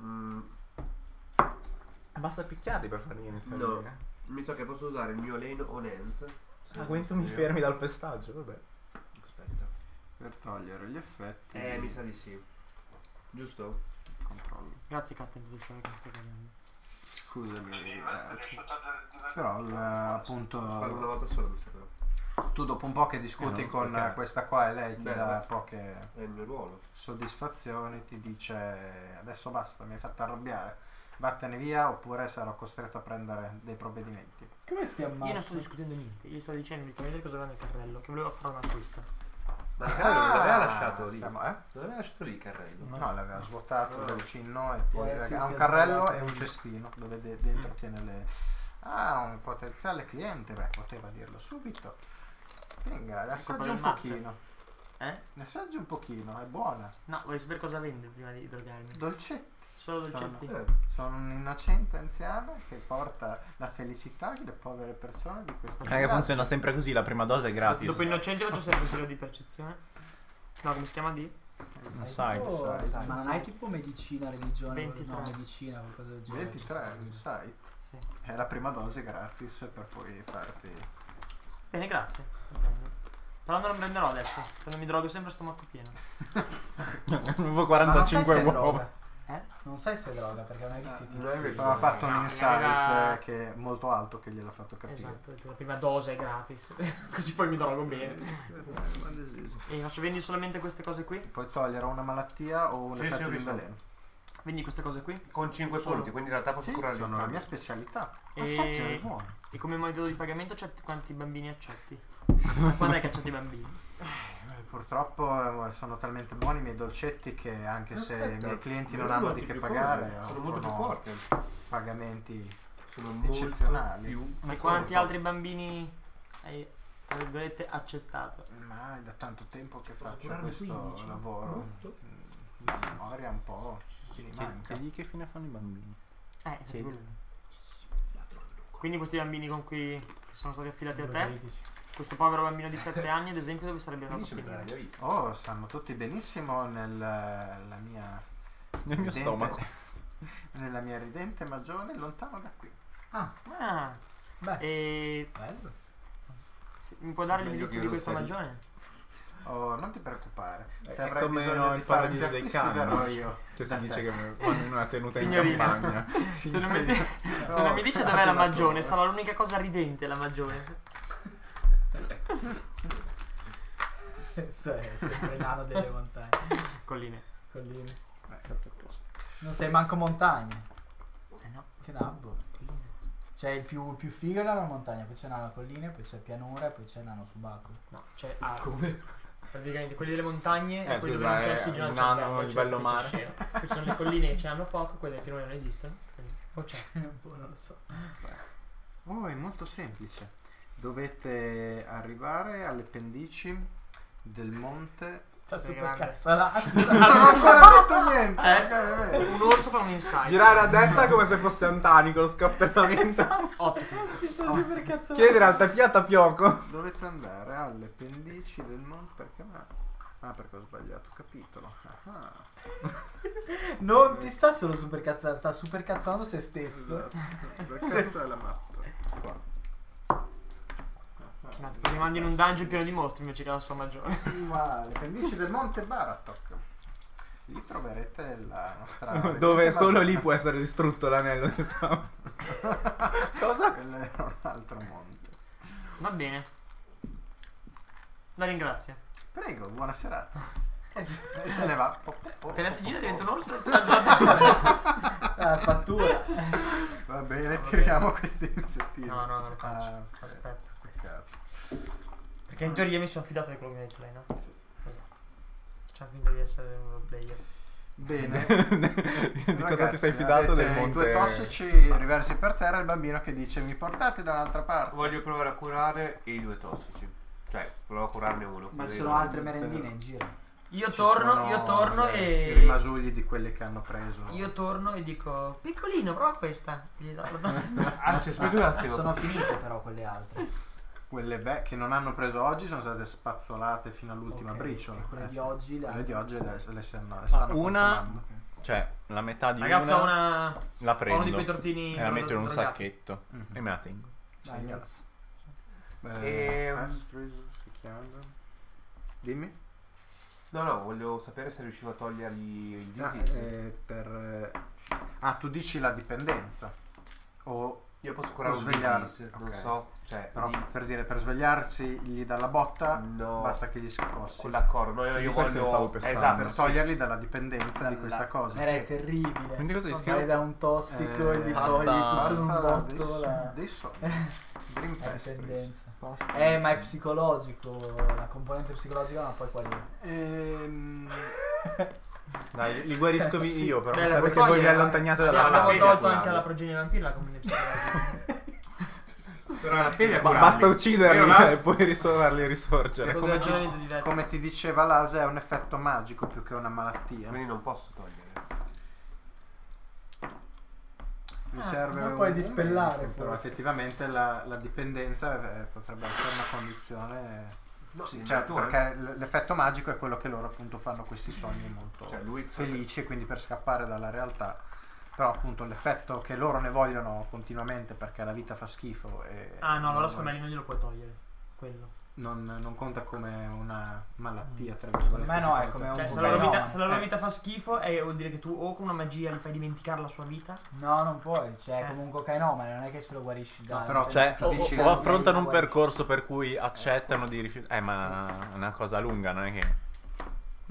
Basta picchiarli per farli iniziare. no, mi sa che posso usare il mio lane on hands. Ah, quindi tu mi fermi dal pestaggio, vabbè. Aspetta. Per togliere gli effetti. Mi sa di sì. Giusto? Controllo. Grazie Katta di tutto ciò che stai facendo. Scusami. Riesci a togliere il Però Farlo una appunto volta sola mi sa però. tu dopo un po' che discuti non con sprecare. questa qua e lei ti Beh, dà beh. poche È il mio ruolo. soddisfazioni, ti dice adesso basta, mi hai fatto arrabbiare, vattene via oppure sarò costretto a prendere dei provvedimenti. Come stiamo Io non sto discutendo niente, io sto dicendo di far vedere cosa aveva nel carrello, che volevo fare un acquisto. Ma il carrello non l'aveva lasciato lì. stiamo- Non l'aveva lasciato lì il carrello. No, l'aveva svuotato Ah. del cinno e poi sì, ha un ti ha carrello sbagliato. e un cestino dove dentro tiene le... Ah, un potenziale cliente, beh, poteva dirlo subito. Venga, ne assaggi colpa un del master. pochino. Ne assaggi un pochino, è buona. No, voglio sapere cosa vende prima di drogarmi. Dolcetti. Solo dolcetti. Sono un innocente anziano che porta la felicità alle povere persone di questa Che funziona sempre così, la prima dose è gratis. Dopo innocente faccio sempre un tiro di percezione. No, come si chiama di? Non sai. sai, Ma non hai tipo medicina, religione? 23. No, medicina, qualcosa del genere. 23, sai. Sì. È la prima dose gratis per poi farti... Bene, grazie. Lo prendo. Però non lo prenderò adesso. Quando mi drogo sempre a stomaco pieno. Avevo 45 Ma non sai se è uova. droga. Eh? Non sai se è droga perché non hai visto i titoli. Non è vero. Però ha fatto un No, insight aveva- che è molto alto che gliel'ha fatto capire. Esatto, la prima dose è gratis. Così poi mi drogo bene. E faccio vendi solamente queste cose qui? Puoi togliere una malattia o un Sì, effetto sì, ho di visto. veleno. Vendi queste cose qui? Con 5 Solo. punti, quindi in realtà posso Sì, curare sono la mia specialità. E- Assaggia, è buono. E come metodo di pagamento quanti bambini accetti? Quando hai cacciato i bambini? Purtroppo sono talmente buoni i miei dolcetti che anche se i miei clienti non hanno di che più pagare, cose, sono molto più offrono forti. pagamenti Sono molto eccezionali. più E quanti altri bambini hai, tra virgolette, accettato? Ma è da tanto tempo che faccio curarne questo 15, lavoro. molto. La memoria un po' mi manca. Chiedi che fine fanno i bambini. Chiedi. Quindi questi bambini con cui che sono stati affidati a te, questo povero bambino di 7 anni ad esempio dove sarebbe andato a Finisce per la finire? mia vita. Oh, stanno tutti benissimo nella mia Nel mio stomaco. nella mia ridente magione lontano da qui. Ah, Beh, e bello. mi può dare Meglio l'indirizzo che di lo questa stai- magione? Oh, non ti preoccupare. Se È avrai come bisogno il di fare più paradiso dei acquisti cani, verrò no? io. Che da si dice te. che vanno in una tenuta Signorina. in campagna. Se non mi dice dov'è la magione, sarà l'unica cosa ridente la magione. Questo è sempre il nano delle montagne. Colline. Colline. Fatto apposta. Non sei manco montagna. No. Che nabbo. C'è il più figo è la montagna, poi c'è nano colline, poi c'è pianura e poi c'è nano subacqueo. No, cioè praticamente quelli delle montagne e quelli scusa, dove non c'è è ossigeno al un nano cervello, a livello cioè, mare. c'è scena. Poi ci sono le colline che hanno poco, quelle che non esistono. O c'è. Non lo so. Oh, è molto semplice. Dovete arrivare alle pendici del monte. Sta Sei super grande. cazzolato. Non ho ancora detto niente. magari è vero. Un orso fa un insight. Girare a destra come se fosse Antani con lo scappellamento. 8. Sta super cazzolato. Chiedere al tapiata Pioco. Dovete andare alle pendici del monte perché perché ho sbagliato capitolo. Ah, Non ti sta solo super cazzolato, sta super cazzolando se stesso. esatto. Dove cazzo è la mappa? Qua. Mi mandi in un dungeon pieno di mostri invece che la sua magione. Ma le pendici del monte Baratok. Lì troverete la nostra Dove ridente solo lì magione. può essere distrutto l'anello del sangue. Cosa? Quello è un altro monte. Va bene. La ringrazio. Prego, buona serata. E se ne va. Appena si gira diventa un orso e sta già. Fattura. Va bene, tiriamo queste iniziative. No, non lo faccio. Ok. Aspetta. Peccato. Perché in teoria mi sono fidato di quello che mi ha detto lei, no? Sì. Esatto. C'ha finta di essere un roleplayer. Bene. Di cosa ti sei fidato del monte? Due tossici riversi per terra e il bambino che dice mi portate dall'altra parte. Voglio provare a curare i 2 tossici. Cioè, provo a curarne uno. Ma ci così sono non- altre merendine in giro. Io Ci torno sono i e. rimasugli di quelli che hanno preso. Io torno e dico piccolino, prova questa. Gli do la dose. Ah, ci aspetta un attimo. Sono finite però quelle altre. Quelle che non hanno preso oggi sono state spazzolate fino all'ultima Ok, briciola. e quelle di oggi le Quelle di hanno- oggi adesso le stanno una- consumando. Cioè, la metà di Ragazzi, ho una una. la Ho prendo uno di quei tortini. e la metto in un drogati. sacchetto Mhm. e me la tengo. Dai, grazie. Pastries, si chiamano. Dimmi. No, voglio sapere se riuscivo a togliergli il Ah, disease. tu dici la dipendenza. O Io posso curare o un svegliarsi, disease, non ok. so. Cioè, però di- per dire per svegliarsi gli dalla botta no. basta che gli scossi. D'accordo, no, io Di questo stavo voglio. pestando. Esatto, Per sì. toglierli dalla dipendenza di questa cosa. Era terribile. Quindi cosa Vai scrivo? da un tossico e gli basta- togli tutto in Basta un botto la dei soldi. Dream la Pastries. dipendenza. Ma è psicologico, la componente psicologica, ma poi qual è? Dai, li guarisco io, però Beh, la serve puoi che voi vi togliere, allontanate Abbiamo dalla fede tolto a curarli. anche alla progenie vampira la combinazione. Però alla fine Ma curarli. basta ucciderli Io non- e poi farli risorgere. Due ragionamenti diversi. Come ti diceva Lase è un effetto magico più che una malattia. Quindi non posso togliere. Mi serve ma puoi un dispellare, medico, però forse. effettivamente la dipendenza potrebbe essere una condizione. No, Sì, in cioè, natura. perché l'effetto magico è quello che loro appunto fanno questi sogni molto Cioè, lui felici e quindi per scappare dalla realtà. Però appunto l'effetto che loro ne vogliono continuamente perché la vita fa schifo e Ah no, allora non, secondo me lì non glielo puoi togliere. Quello. non conta come una malattia tra Secondo virgolette. me no, è si come conta- un Cioè, fenomeno. se la loro vita fa schifo, vuol dire che tu o con una magia gli fai dimenticare la sua vita. No, non puoi, cioè comunque ma non è che se lo guarisci da... No, però Cioè, Difficile. o affrontano un percorso per cui accettano di rifiutare. Ma è una cosa lunga, non è che.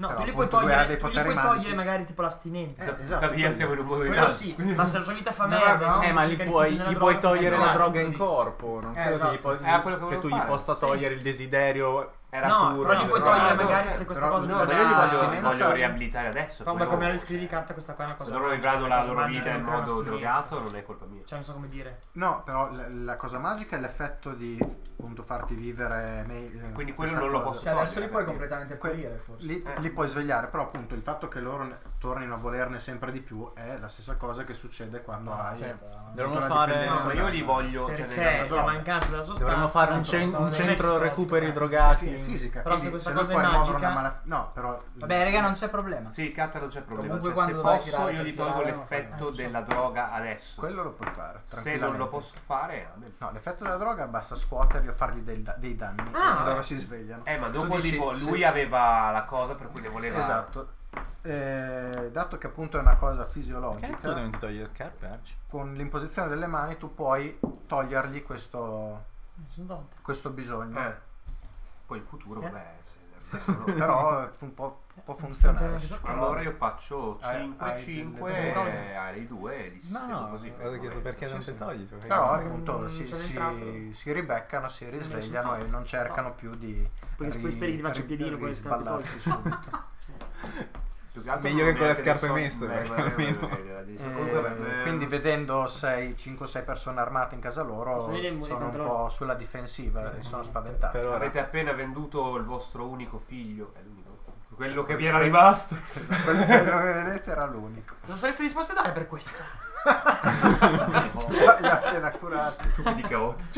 No, Però tu gli puoi appunto lui ha togliere, dei poteri magici. magari tipo l'astinenza. Esatto, Tuttavia quello. siamo in un mondo di Quello danza. sì, ma se la sua vita fa No, merda, no, no? Ma Cerca gli di puoi, fuggire gli dalla puoi droga, togliere la perché droga no, in corpo. Non credo esatto. che, quello che che volevo tu gli fare. possa Sì. togliere il desiderio. Era No, puro, però gli puoi però- togliere no, magari certo. se questa però cosa no, No, non ma io li Ah, voglio sì. riabilitare adesso. No, ma poi come no. la descrivi carta, questa qua è una cosa Se loro mi magica, prendono la cosa loro magica vita in non crea modo un'astinenza. drogato, non è colpa mia. Cioè, non so come dire. No, però la cosa magica è l'effetto di appunto farti vivere Quindi questa quello non lo cosa. posso Cioè adesso togliere, li puoi quindi. completamente pulire forse. Li puoi svegliare, però appunto il fatto che loro tornino a volerne sempre di più è la stessa cosa che succede quando hai Devono la fare- dipendenza No, ma da- io li voglio. Cioè, Perché nel- la mancanza della sostanza Dovremmo fare un, un centro recuperi drogati. fisica. Però quindi se questa lui cosa può è rimuovere magica- una no, però Vabbè, raga, non c'è problema. Sì, Catta non c'è problema. Comunque Cioè, se quando dovrai posso, tirare io per gli tolgo tirare, l'effetto non fa- della droga adesso. quello lo puoi fare. Se non tranquillamente. lo posso fare, a me. No, l'effetto della droga basta scuoterli o fargli dei danni e loro si svegliano. Ma Tu dopo dici, lui sì. aveva la cosa per cui ne voleva. Esatto. Dato che appunto è una cosa Perché fisiologica, tu non ti togli le scarpe, Arci? con l'imposizione delle mani tu puoi togliergli questo Sono bisogno. Poi in futuro, Eh? vabbè, Però può funzionare. allora io faccio Hai 5-5 delle- e hai 2 e li No, sistemo no, così. ho chiesto perché non sì. ti togli. tu? Però Perché- appunto non si sono entrato. ribeccano, si risvegliano e non cercano più di Perché poi speri che ti faccia il piedino con le scarpe risballarsi subito. Più che altro Meglio non che con le neanche scarpe so- messe, beh, perché beh, almeno- Comunque, beh, Quindi vedendo 5-6 persone armate in casa loro Posso vedere i sono un pantaloni? po' sulla difensiva e sono spaventati. Per ora. avete appena venduto il vostro unico figlio, è l'unico, quello che vi era rimasto. Quello che vedete era l'unico. Cosa sareste disposti a dare per questo? Li ha appena curati. Stupidi caotici.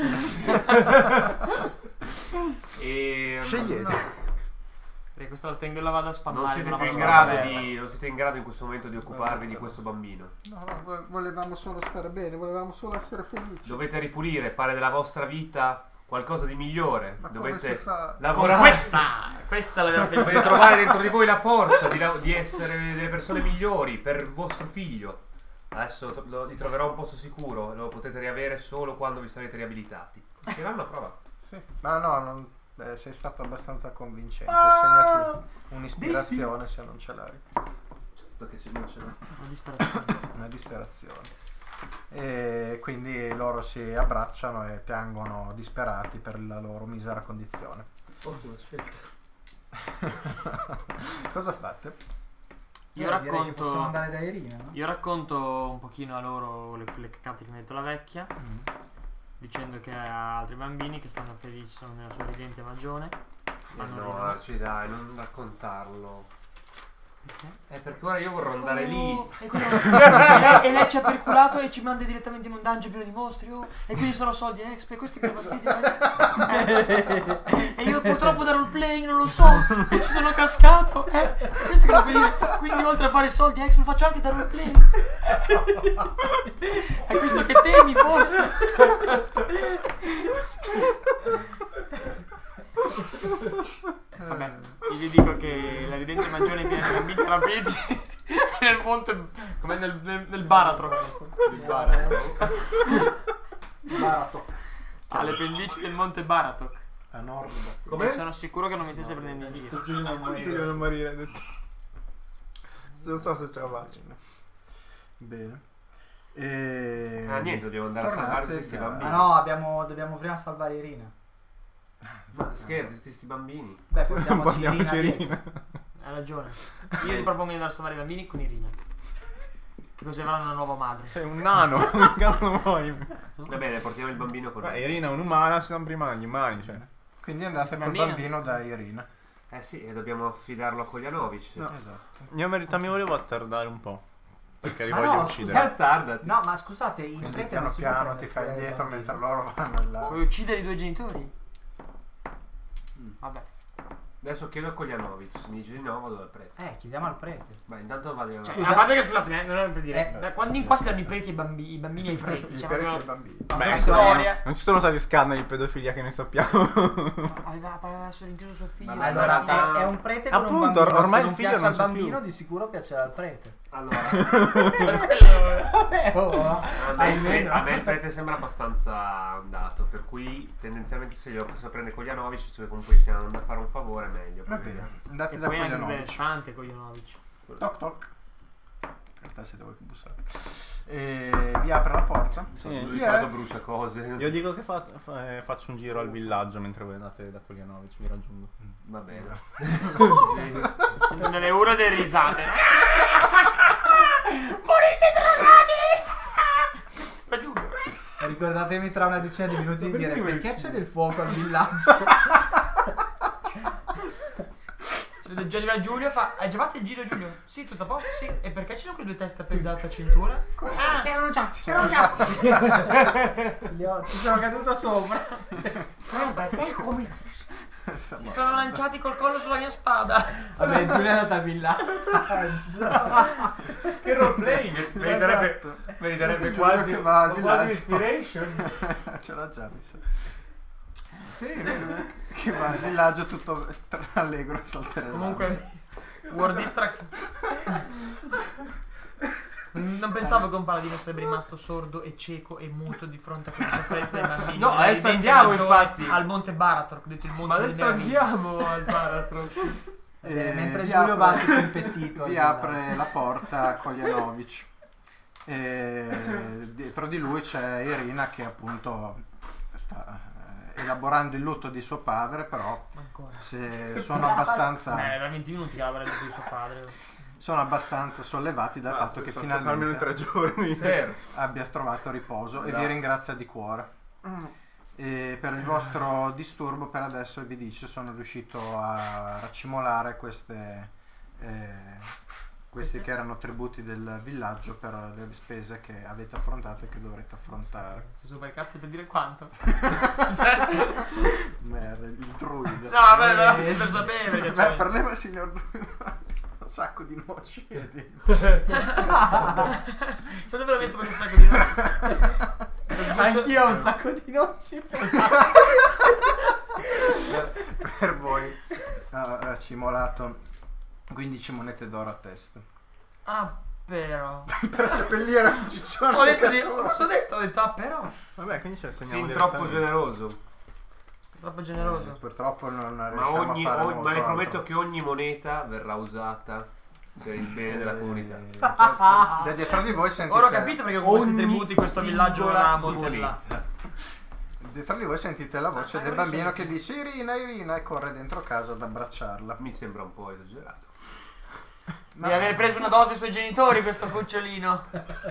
E Scegliete. Perché questa la tengo e la vado a spammare. non siete la più in passo grado alla terra. non siete in grado in questo momento di occuparvi di questo bambino. No, volevamo solo stare bene, volevamo solo essere felici. Dovete ripulire, fare della vostra vita qualcosa di migliore. Ma come Dovete si fa? Con lavorare. questa l'abbiamo Dovete finita. trovare dentro di voi la forza di essere delle persone migliori per il vostro figlio. Adesso vi troverò un posto sicuro e lo potete riavere solo quando vi sarete riabilitati. Tiranno a prova. Sì. Ma no, sei stato abbastanza convincente. Segnati un'ispirazione se non ce l'hai. Certo che non ce l'ho. Una disperazione. Una disperazione. E quindi loro si abbracciano e piangono disperati per la loro misera condizione. Ottima scelta. Cosa fate? Io Direi che racconto. possiamo andare da Irina, no? Io racconto un pochino a loro le cacate che mi ha detto la vecchia, dicendo che ha altri bambini che stanno felici, sono nella sua ridente magione. Fanno No, ridere. Arci, dai, non raccontarlo. Perché ora io vorrò andare lì. E lei ci ha perculato e ci manda direttamente in un dungeon pieno di mostri. E quindi sono soldi exp. Questi che vestiti. E io purtroppo da roleplaying non lo so. E ci sono cascato. Questo che vuol dire. Quindi oltre a fare soldi exp faccio anche da roleplaying. È questo che temi forse. Vabbè, io vi dico che la ridente magione è piena di bambini rapiti nel monte, come nel Baratroc. Alle pendici del monte Baratok. A nord. Com'è? E sono sicuro che non mi stesse prendendo in giro. Giulio non morire, ha detto. Non so se ce la faccio. Bene. E... Niente, dobbiamo andare a tornate salvare tutti questi da- bambini. Ma no, dobbiamo prima salvare Irina. Ma scherzi, tutti questi bambini. Beh, portiamoci Portiamoci Irina. Irina. Hai ragione. Io ti propongo di andare a salvare i bambini con Irina. Che così avranno una nuova madre. Sei un nano, che cazzo vuoi? Va bene, portiamo il bambino con Beh, noi. Irina è un'umana, si stanno prima gli umani, cioè. Quindi andate col Bambino. bambino da Irina. Sì, e dobbiamo affidarlo a Koglianovic. No. Esatto. Io mi volevo attardare un po'. Perché li Ma voglio no, uccidere. Tardati. No, ma scusate, il Quindi prete piano non si può piano prendere ti fai fuori dai indietro bambini. mentre loro vanno là. Puoi uccidere i due genitori? Vabbè. Adesso chiedo a Koglianovic, mi dice di no, vado dal prete. Chiediamo al prete. Beh, intanto vado Cioè, Scusa. a parte che scusate, non è per dire. Eh. Quando in qua si danno i preti ai i bambini ai preti. I Cioè, preti proprio- e i bambini. Beh, una insomma, storia. non ci sono stati scandali di pedofilia che noi sappiamo. Aveva solo rinchiuso suo figlio. Ma Allora, in realtà- è un prete con Appunto, un bambino. ormai Se il figlio piace non al c'è bambino, più. di sicuro piacerà al prete. Allora, Per quello- Vabbè, oh. a me il prete sembra abbastanza andato, per cui tendenzialmente se prende Koljanovic, cioè comunque stiamo andando a fare un favore, meglio. Va bene, andate E da poi anche Koljanovic. Belfante con Jonovic. Toc toc. In realtà siete voi che bussate. Vi apre la porta. Sì. Lui Chi di è? solito brucia cose. Io dico che faccio un giro al villaggio mentre voi andate da Koljanovic, vi raggiungo. Va bene. Nelle ore delle risate. Ricordatemi tra una decina di minuti di dire perché c'è del fuoco al villaggio. Si vede già arriva Giulio e fa: hai già fatto il giro, Giulio? Sì, tutto a posto? Sì. E perché ci sono quelle 2 teste pesate a cintura? Ah, c'erano già. Ci sono caduto sopra. Si sono lanciati col collo sulla mia spada. Vabbè, Giulia è andata al villaggio. Che roleplaying! Meriterebbe Giulio quasi che va al quasi villaggio. inspiration. Ce l'ha già, mi sa. Sì, Che va al villaggio tutto allegro e salterellando. Comunque, War Distract. Non pensavo che un paladino sarebbe rimasto sordo e cieco e muto di fronte a quella sofferenza dei bambini. No, Dei adesso denti andiamo, maggiori infatti. Al Monte Baratroc, detto il monte ma dei adesso demoni. andiamo al baratro. Mentre vi Giulio va apre- tutto impettito. vi apre la porta Koljanovic. Dietro di lui c'è Irina che appunto sta elaborando il lutto di suo padre, però Ancora. sono abbastanza Da 20 minuti che lavora di suo padre. sono abbastanza sollevati dal fatto che almeno in 3 finalmente giorni. Ser. abbia trovato riposo e Dai. vi ringrazia di cuore. E per il vostro disturbo per adesso vi dice sono riuscito a raccimolare questi che erano tributi del villaggio per le spese che avete affrontato e che dovrete affrontare. Si super cazzo per dire quanto. Merda, il druido. No, vabbè, per sapere perché Beh, c'è. per lei, signor druido, un sacco di noci. Se dove lo metto per un sacco di noci? Anch'io ho un sacco di noci. Per voi ha raccimolato 15 monete d'oro a testa. Ah, però. Per seppellire un ciccione. Ho detto cosa ho detto? Ho detto, ah, però. Vabbè, quindi ce ne segniamo Sin troppo direttamente. generoso. Troppo generoso. Purtroppo non Ma, riusciamo a fare molto ma le prometto altro. che ogni moneta verrà usata per il bene della comunità. Da dietro di voi sentite Ora ho capito perché con questi Ogni tributi questo villaggio singola verrà modellato. moneta. Dietro di voi sentite la voce del bambino che dice Irina, Irina e corre dentro casa ad abbracciarla. Mi sembra un po' esagerato. Ma- Deve aver preso una dose ai suoi genitori questo cucciolino.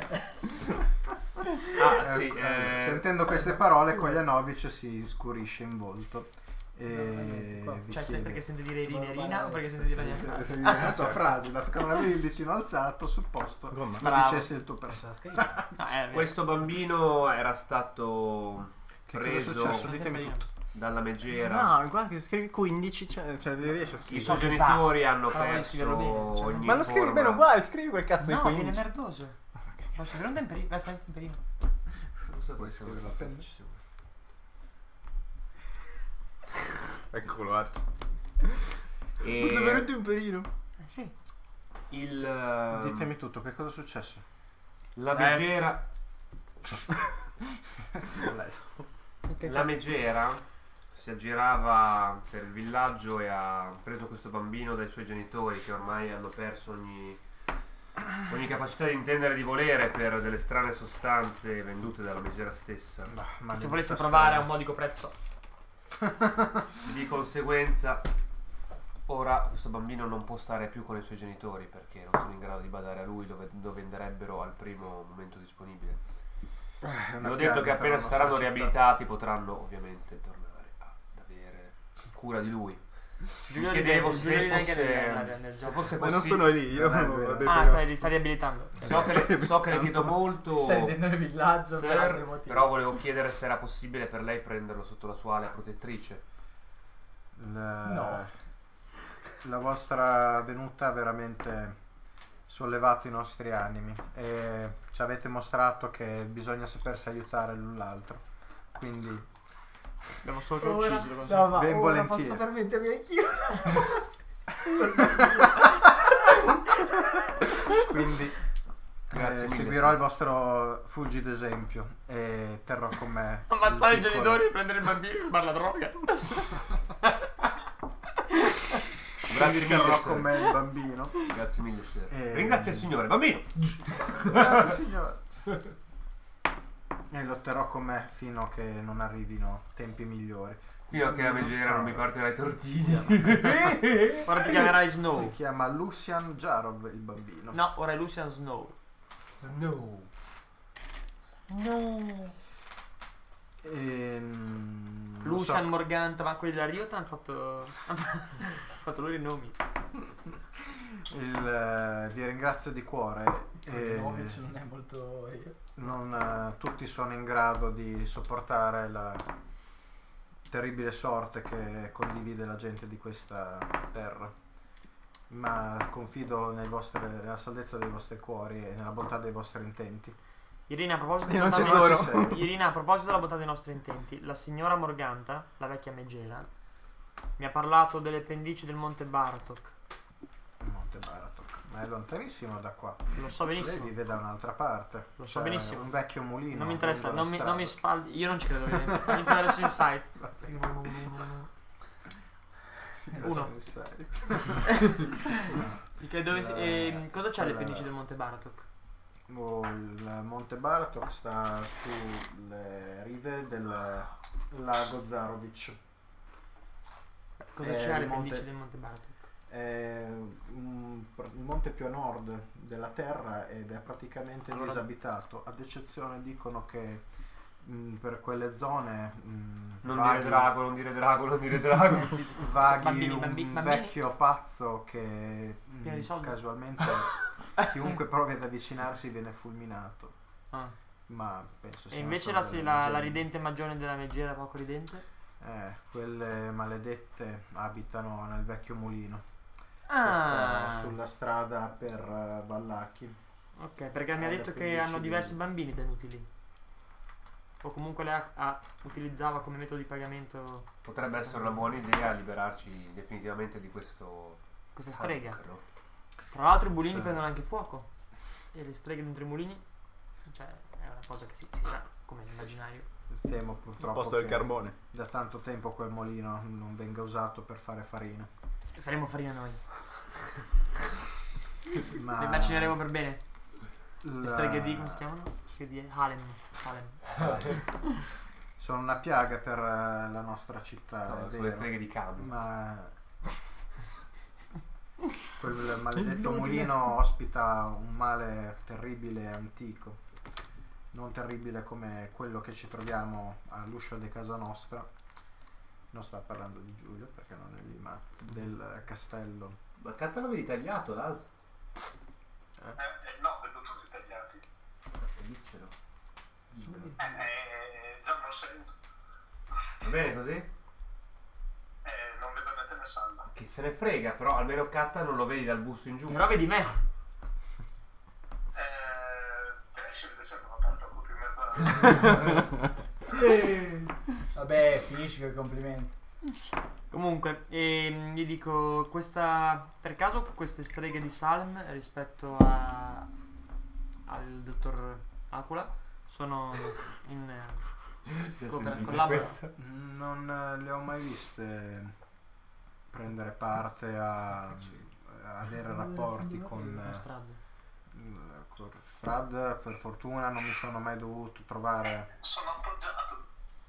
Ah, sì. Sentendo queste parole Koljanovic si scurisce in volto e vi Cioè, chiede perché sente dire Irina Irina o perché sente dire la mia frase? se viene la tua frase, dato che non avevi il ditino alzato sul posto, Gomma. ma Bravo. dicessi il tuo personaggio. Questo bambino era stato Che cosa è preso successo? Ditemi tutto. dalla megera. No, guarda che scrivi 15, cioè riesci a I scrivere. suoi genitori hanno Ah, voglio perso scriverlo bene, cioè. ogni Ma lo scrivi forma. bene uguale, scrivi quel cazzo di No, viene 15. merdoso. Posso scrivere un temperino? Vai, sai il temperino. Puoi scriverlo a penna. Eccolo, guarda. E temperino. Sì. Ditemi tutto, che cosa è successo? la megera Molesto. La megera si aggirava per il villaggio e ha preso questo bambino dai suoi genitori che ormai hanno perso ogni capacità di intendere e di volere per delle strane sostanze vendute dalla megera stessa. Ma Se volesse provare a un modico prezzo. Di conseguenza ora questo bambino non può stare più con i suoi genitori perché non sono in grado di badare a lui, lo venderebbero al primo momento disponibile. Mi ho detto che appena saranno riabilitati potranno ovviamente tornare ad avere cura di lui. Chiedevo se fosse Ma non possibile. sono lì, io ho detto Ah, che- stai riabilitando. So che le chiedo molto, Stai ridendo nel villaggio per altri Sir, motivi. però volevo chiedere se era possibile per lei prenderlo sotto la sua ala protettrice. No. La vostra venuta ha veramente sollevato i nostri animi e ci avete mostrato che bisogna sapersi aiutare l'un l'altro. Quindi Abbiamo solo che Ora- ucciso. no, ma Ben ora volentieri. posso permettermi anch'io. Quindi Grazie mille, seguirò sì. il vostro fulgido esempio e terrò con me Ammazzare i il piccolo- genitori, prendere il bambino e fare la droga. Grazie terrò mille, con sir. me il bambino. Grazie mille, sir. E- Ringrazia il signore. Bambino! Grazie signore. E lo terrò con me fino a che non arrivino tempi migliori. Fino a che la megera non mi partirà i tortini. Ora ti chiamerai Si Snow. chiama Lucian Jarov il bambino. No, ora è Lucian Snow. Snow. Non Lucian so, Morganta, ma quelli della Riot hanno fatto loro i nomi. vi ringrazio di cuore. Novic non è molto... Non tutti sono in grado di sopportare la terribile sorte che condivide la gente di questa terra, ma confido nella saldezza dei vostri cuori e nella bontà dei vostri intenti. Irina, a proposito Io non ci della- sono. Irina, a proposito della bontà dei nostri intenti, la signora Morganta, la vecchia megera, mi ha parlato delle pendici del Monte Baratok. Monte Baratok, ma è lontanissimo da qua. Lo so Lei benissimo. vive da un'altra parte. Lo so C'è benissimo. un vecchio mulino. Non mi interessa, lungo la non mi strada. sfaldi. Io non ci credo. Non mi interessa insight. Uno. Cosa c'è alle pendici del Monte Baratok? Il Monte Baratok sta sulle rive del lago Zarovic. Cosa Eh, c'è il alle monte- pendici del Monte Baratok? È il monte più a nord della terra ed è praticamente Allora- disabitato, ad eccezione dicono che per quelle zone Non vaghi- dire drago, non dire drago, non dire drago. vaghi Bambini, un bambini. vecchio pazzo che Pieno di soldi. casualmente chiunque provi ad avvicinarsi viene fulminato, Ah. ma penso E siano invece solo la delle la leggende. ridente magione della megera poco ridente? Quelle maledette abitano nel vecchio mulino che Ah, sta sulla strada per Vallacchi. ok, perché mi ha alle detto che pendici hanno di- diversi bambini tenuti lì. O comunque lei utilizzava come metodo di pagamento Potrebbe essere una buona idea liberarci definitivamente di questo questa strega. cancro. Tra l'altro i mulini Sì. prendono anche fuoco. E le streghe dentro i mulini, cioè, è una cosa che si sa, come nell'immaginario. Temo Al purtroppo posto del che carbone. da tanto tempo quel mulino non venga usato per fare farina. E faremo farina noi. Ma Le immagineremo per bene. Le la- streghe di, come si chiamano? Streghe di Halem. sono una piaga per la nostra città, No, è sulle vero. streghe di Cam. Ma quel maledetto mulino ospita un male terribile e antico, non terribile come quello che ci troviamo all'uscio di casa nostra. Non sto parlando di Giulio perché non è lì, ma del castello. Ma carta l'avevi tagliato, Las? No, vedo tutti tagliati. Diccelo. Già non sento. Va bene così? Non vedo né te né salva. Chi se ne frega, però almeno Catta non lo vedi dal busto in giù. Però vedi me. Te si vede sempre una tanto un po' più in mezzo. Vabbè, finisci con i complimenti. Comunque, gli dico, per caso queste streghe di Salem rispetto al dottor Acula sono in collabora. Non le ho mai viste prendere parte a avere rapporti con Strad. Per fortuna non mi sono mai dovuto trovare Sono appoggiato.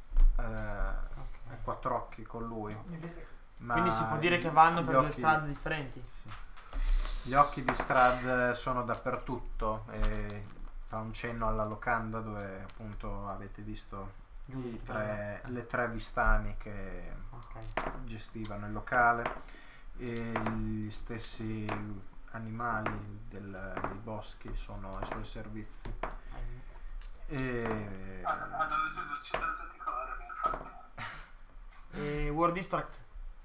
a quattro occhi con lui. Ma Quindi si può dire che vanno gli per due occhi- strade differenti. Gli occhi di Strad sono dappertutto e fa un cenno alla locanda dove appunto avete visto le tre vistani che Ok. gestivano il locale e gli stessi animali dei boschi sono ai suoi servizi. E Hanno deciso di uccidere tutti i colori, infatti. Word Distract.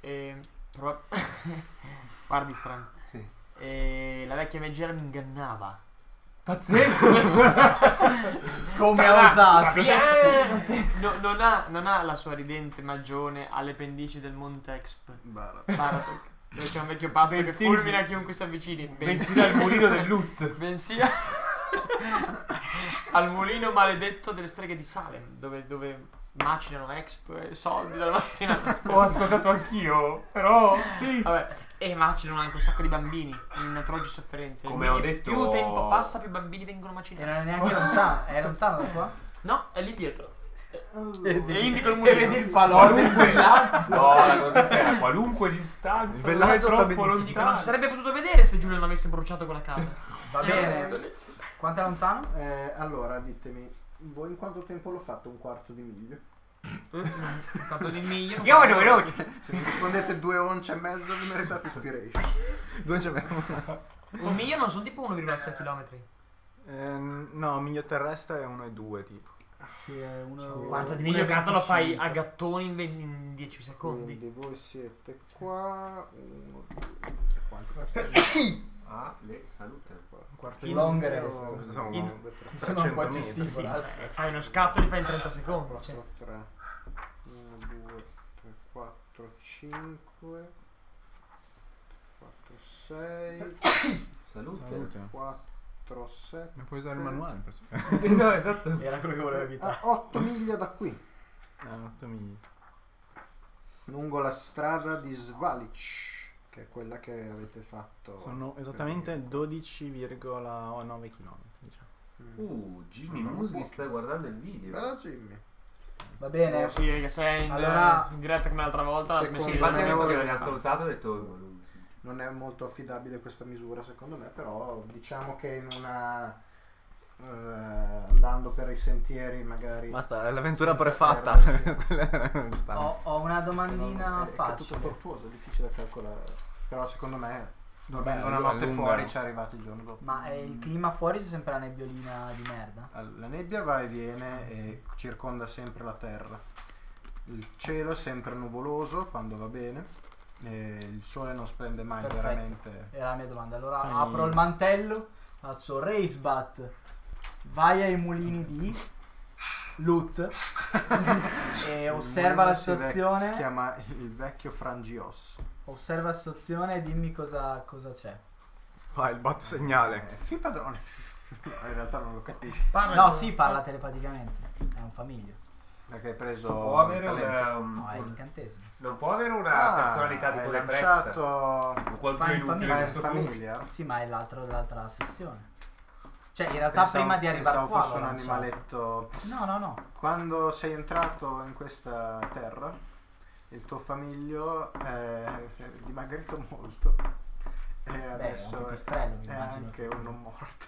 Word Distract. Sì. La vecchia megera mi ingannava. Pazzesco! Come ha osato? Non ha la sua ridente magione alle pendici del Monte Exp. Barat. Baratok. Dove c'è un vecchio pazzo che Bensì- fulmina chiunque si avvicini. Bensì dal mulino del loot. Bensì al mulino maledetto delle streghe di Salem, dove macinano expo e soldi dalla mattina alla Ho sera. ascoltato anch'io, però sì. Vabbè, e macinano anche un sacco di bambini in atroci sofferenze. Come ho detto- Più tempo passa, più bambini vengono E macinati. non è neanche lontano, è lontano da qua? No, è lì dietro. E indico il e mulino. vedi il falò del villaggio. No, la cosa è a qualunque distanza. Il villaggio non è sta troppo benissimo. Dico, non si lontano. sarebbe potuto vedere se Giulio non avesse bruciato quella casa. Va bene. Quanto è lontano? Allora, ditemi, voi in quanto tempo l'ho fatto? Un quarto di miglio? Un quarto di miglio. Io vado veloce. Se mi rispondete 2 once e mezzo, vi meritate Inspiration. Dove c'è Un miglio non sono tipo 1,6 km. no, miglio terrestre è 1 e 2 tipo. Sì, è uno. Un Quarto di miglio gatto lo fai a gattoni in 10 secondi. Quindi voi siete qua. 1, 2, quanto? Ah, le salute. Un quarto di long rest. Cosa sono? In- Sono un po' 300 metri. eccessivo. Fai uno scatto e li fai in 30 secondi. 4, Cioè. 3, 1, 2, 3, 4, 5, 4, 6, Salute. 4, 7. Ma puoi usare il manuale per No, esatto. Era quello che volevo evitare. 8 miglia da qui, 8 miglia. lungo la strada di Svalic, che è quella che avete fatto. Sono esattamente 12,9 km, diciamo. Jimmy Musli sta guardando il video. Bella Jimmy. Va bene. Sì, che sei in, Allora- in diretta come l'altra volta. Secondo Sì, Sì, infatti ha detto che me- non li ha salutato, ha detto... Non è molto affidabile questa misura secondo me, però diciamo che in una andando per i sentieri magari Basta, l'avventura senza prefatta. perdersi. Quella è la distanza. Ho una domandina è tutto facile. tortuoso, è difficile da calcolare. Però secondo me dormendo Vabbè, una notte lunga. fuori ci è arrivato il giorno dopo. Ma il clima fuori c'è sempre la nebbiolina di merda? La nebbia va e viene e circonda sempre la terra. Il cielo è sempre nuvoloso quando va bene e il sole non splende mai. Perfetto. veramente. Era la mia domanda. Allora Fai- apro il mantello, faccio Racebat, vai ai mulini di Loot e osserva la Si situazione. chiama il vecchio Frangios. Osserva la situazione e dimmi cosa c'è. Fai il bat segnale. Fi padrone. In realtà non lo capisci. No, sì, parla telepaticamente. È un famiglio. Perché hai preso Può avere il talento. No, è l'incantesimo. non può avere una personalità di hai quelle presse. lanciato O quanto Fa è in inutile famiglia. questo punto. famiglia. Sì, ma è l'altro dell'altra sessione. Cioè, in realtà Pensavo- prima di arrivare pensavo qua fosse un l'ho lanciato. animaletto. No. Quando sei entrato in questa terra, il tuo famiglio è dimagrito molto. E Beh, è adesso un pipistrello, mi è immagino. anche un non morto.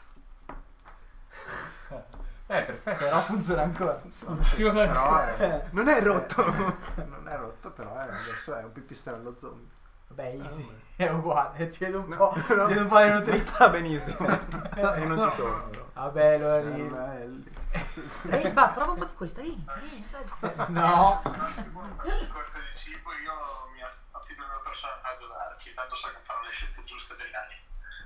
Perfetto. Però funziona ancora. Sì, vabbè. Però è, Non è rotto. non è rotto, però adesso è un pipistrello zombie. Vabbè, easy. È uguale. Ti vedo un No, po'. no. Ti vedo un po' di Non nutrizione. sta benissimo. E non ci sono. Vabbè, lo ri- Cervelli. Racebat, prova un po' di questa, vieni, assaggia. No. Scorta di cibo, io mi affido al mio personaggio da Arci, tanto so che farò le scelte giuste per gli anni.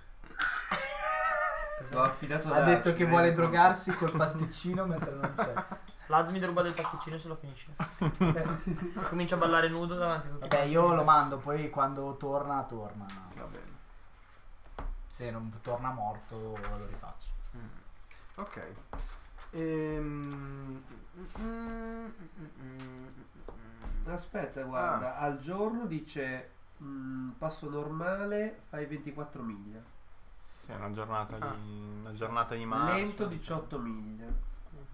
L'ho affidato Ha da detto che vuole Arci, drogarsi col pasticcino mentre non c'è. Laz mi deruba del pasticcino se lo finisce. E comincia a ballare nudo davanti a tutti. Vabbè, io lo mando, poi quando torna. Va bene. Se non torna morto lo rifaccio. Ok. Aspetta, guarda, al giorno dice passo normale, fai 24 miglia. Sì, è una giornata di marcia. Lento 18 miglia.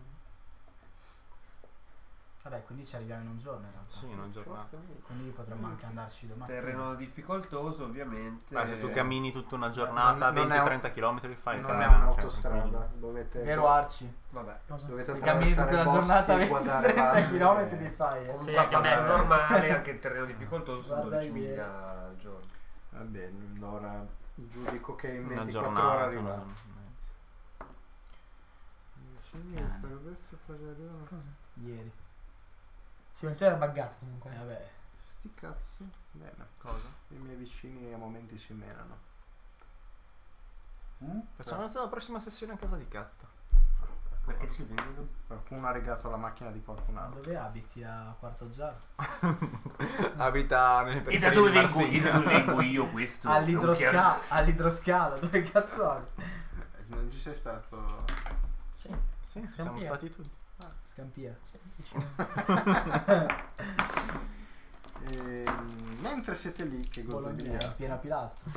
Vabbè, quindi ci arriviamo in un giorno in realtà. Sì, una giornata. Quindi potremmo anche andarci domani. Terreno difficoltoso, ovviamente. Beh, se tu cammini tutta una giornata, Non è un- 20-30 km fai Non camminare è una un'autostrada. Dovete Vero Arci? Vabbè. Dovete Se cammini tutta la giornata 20-30 km li fai. Comunque Sì, a anche passo mezzo. normale, anche in terreno difficoltoso, sono Guarda 12 ieri. miglia al giorno. Va bene, allora giudico che in una 24 ore giornata. arriva. Ieri. Sì, ma il tuo era buggato comunque. Vabbè. Sti cazzo. Bene. Cosa? I miei vicini a momenti si menano. Facciamo la prossima sessione a casa di Catta. Perché si vendono? Qualcuno ha rigato la macchina di qualcun altro. Dove abiti a Quarto Giaro? Abita nel E da dove vengo io? Marsiglia. Da dove vengo io questo? All'idroscala, dove cazzo abiti? Non ci sei stato? Sì, Sì, siamo Scampia. stati tutti. Scampia. sì, vicino. Mentre siete lì che Bologna è gozzogliate, piena pilastro.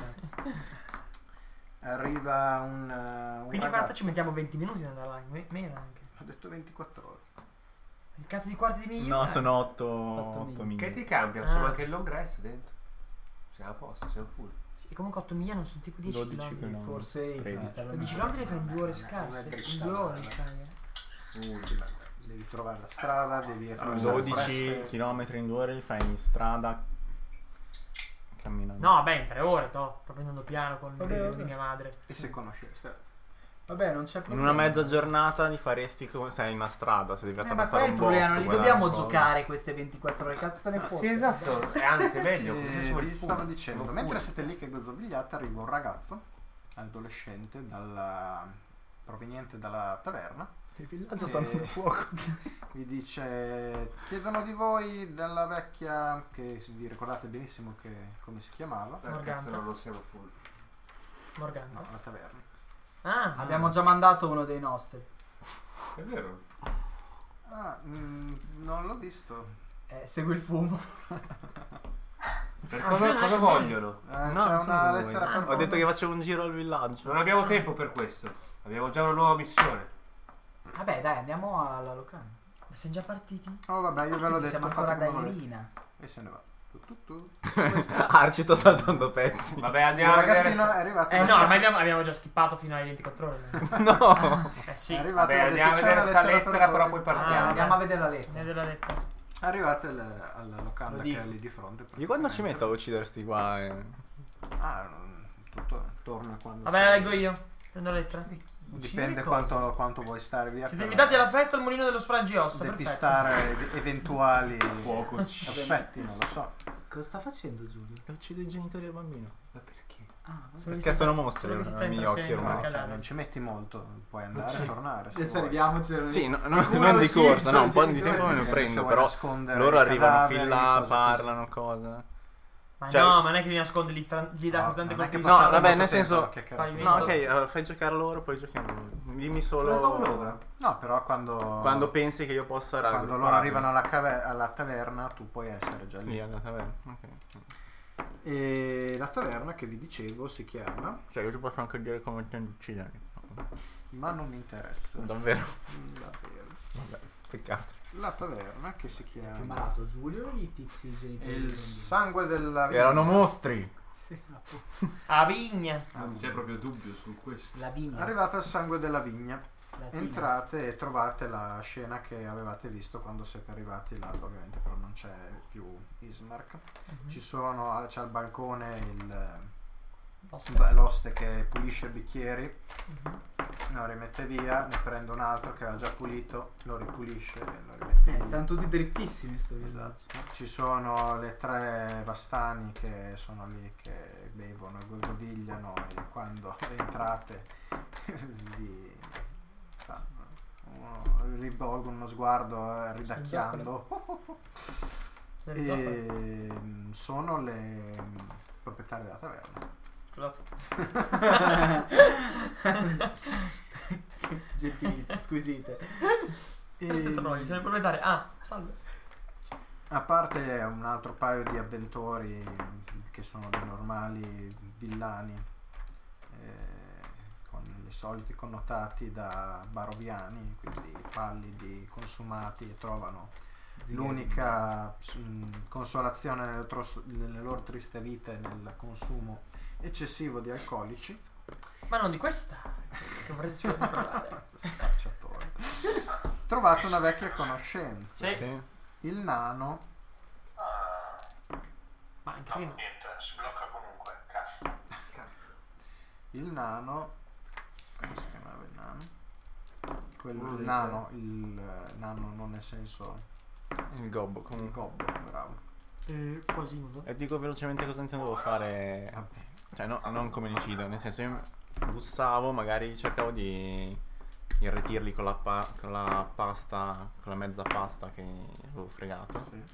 arriva un Quindi ragazzo. guarda, ci mettiamo 20 minuti ad andare là, meno anche. Ho detto 24 ore. Il cazzo di quarti di miglio? No, sono 8 8.000. miglia. Che ti cambia? Ah. Facciamo anche il long rest dentro. Siamo a posto, siamo full. Sì, comunque 8 miglia non sono tipo 10 12 km. km. Forse 13. 12 km li fai in 2 ore scarse. In 2 ore in Italia. Devi trovare la strada, devi attraversare 12 foreste. km in 2 ore li fai in strada camminando. No, vabbè, in 3 ore, sto prendendo piano con il Vabbè, treno vabbè. di mia madre. E se conosci la strada. Vabbè, non c'è In problema. una mezza giornata li faresti come sei in una strada, se devi Ma attraversare qual è un il bosco. problema? Non li guardare dobbiamo una cosa. giocare queste 24 ore. Cazzo te ne fotte? Sì, esatto. E anzi, è meglio. così facciamo il Vi full. stavo dicendo, Siamo mentre full. siete lì che gozzovigliate, arriva un ragazzo adolescente proveniente dalla taverna. Il villaggio sta andando a fuoco. Vi dice: chiedono di voi della vecchia, che vi ricordate benissimo come si chiamava? Cazzo, no, non siamo full. Morgana. No, la taverna. Ah, Abbiamo già mandato uno dei nostri. È vero. Non l'ho visto. Segui il fumo. Per cosa vogliono? C'è non sono una voi. lettera per Ho voi. detto che facevo un giro al villaggio. Non abbiamo tempo per questo. Abbiamo già una nuova missione. Vabbè, dai, andiamo alla locanda. ma siamo già partiti? Oh vabbè, io ve l'ho detto, Siamo ancora fate da come volete. Irina. E se ne va. Tu. Arci sto saltando pezzi. Vabbè, Il andiamo a ragazzino vedere. è arrivato. No, ormai abbiamo già skippato fino alle 24 ore. No. Sì, È arrivato. Vabbè, ha detto, andiamo a "C'è vedere una sta per lettera, però voi". poi Ah, partiamo. Andiamo a vedere la lettera. ne della lettera. Arrivate alla locanda Lo che dico. è lì di fronte. Di quando ci metto a uccidere sti qua? Tutto attorno a quando. Vabbè, la leggo io. Prendo la lettera. Dipende Uccidere cosa? quanto vuoi stare via. Siete per invitati alla festa al mulino dello Sfrangiossa. Perfetto. depistare eventuali Fuoco. aspetti, non lo so. Cosa sta facendo Giulio? Uccide i genitori del bambino. Ma perché? Perché sono mostri Solo che si sta ai miei occhi intrattenendo ormai. col Cioè, cadavere. non ci metti molto, puoi andare e tornare. se Adesso vuoi. arriviamoci. Sì, Sicuro non di sì, corsa, no, un po' di genitori. tempo me ne Se prendo, vuoi però nascondere loro i arrivano cadaveri, fin là, cose così. parlano, cose. Ma Cioè- no, ma non è che li nasconde, gli dà No, così tante non è che colpi. No, passate vabbè, molto nel tempo senso- a chiacchierare. Fai- No, ok, fai giocare loro, poi giochiamo noi. Dimmi solo No, però quando pensi che io possa quando loro arrivano alla taverna, tu puoi essere già lì lì. alla taverna. Ok. E la taverna che vi dicevo si chiama, Cioè, io ti posso anche dire come intendo uccidere. ma non mi interessa. Davvero? Davvero. Vabbè, peccato. La taverna che si Più chiama malato Giulio o i tizi genitori? Il del sangue della vigna. Erano mostri. Sì, appunto. A vigna. Non c'è proprio dubbio su questo. La vigna. Arrivate al sangue della vigna, la tina. entrate e trovate la scena che avevate visto quando siete arrivati là, ovviamente però non c'è più Ismark. C'è al balcone l'oste che pulisce i bicchieri, lo rimette via, ne prende un altro che aveva già pulito, lo ripulisce e lo rimette via. Stanno tutti drittissimi sto villaggio. Ci sono le 3 vastani che sono lì che bevono e gozzovigliano e quando entrate vi rivolgono uno sguardo ridacchiando e sono le proprietarie della taverna. Gentilissimo, squisite. Questo noi, c'è il proprietario. Ah, salve. A parte un altro paio di avventori che sono dei normali villani con i soliti connotati da baroviani, quindi pallidi, consumati, e trovano l'unica consolazione nelle loro triste vite nel consumo eccessivo di alcolici. Ma non di questa. Che vorrei provare. Spacciatore. Trovate una vecchia conoscenza, Sì. il nano. Ma anche No, prima. niente, si blocca comunque, cazzo. Il nano, come si chiamava il nano? Il nano non nel senso Il gobbo il comunque. gobbo, bravo. Quasimodo. E dico velocemente cosa intendevo fare. Vabbè. Cioè, non come omicidio, nel senso io bussavo, magari cercavo di irretirli con la pasta, con la mezza pasta che avevo fregato. Sì.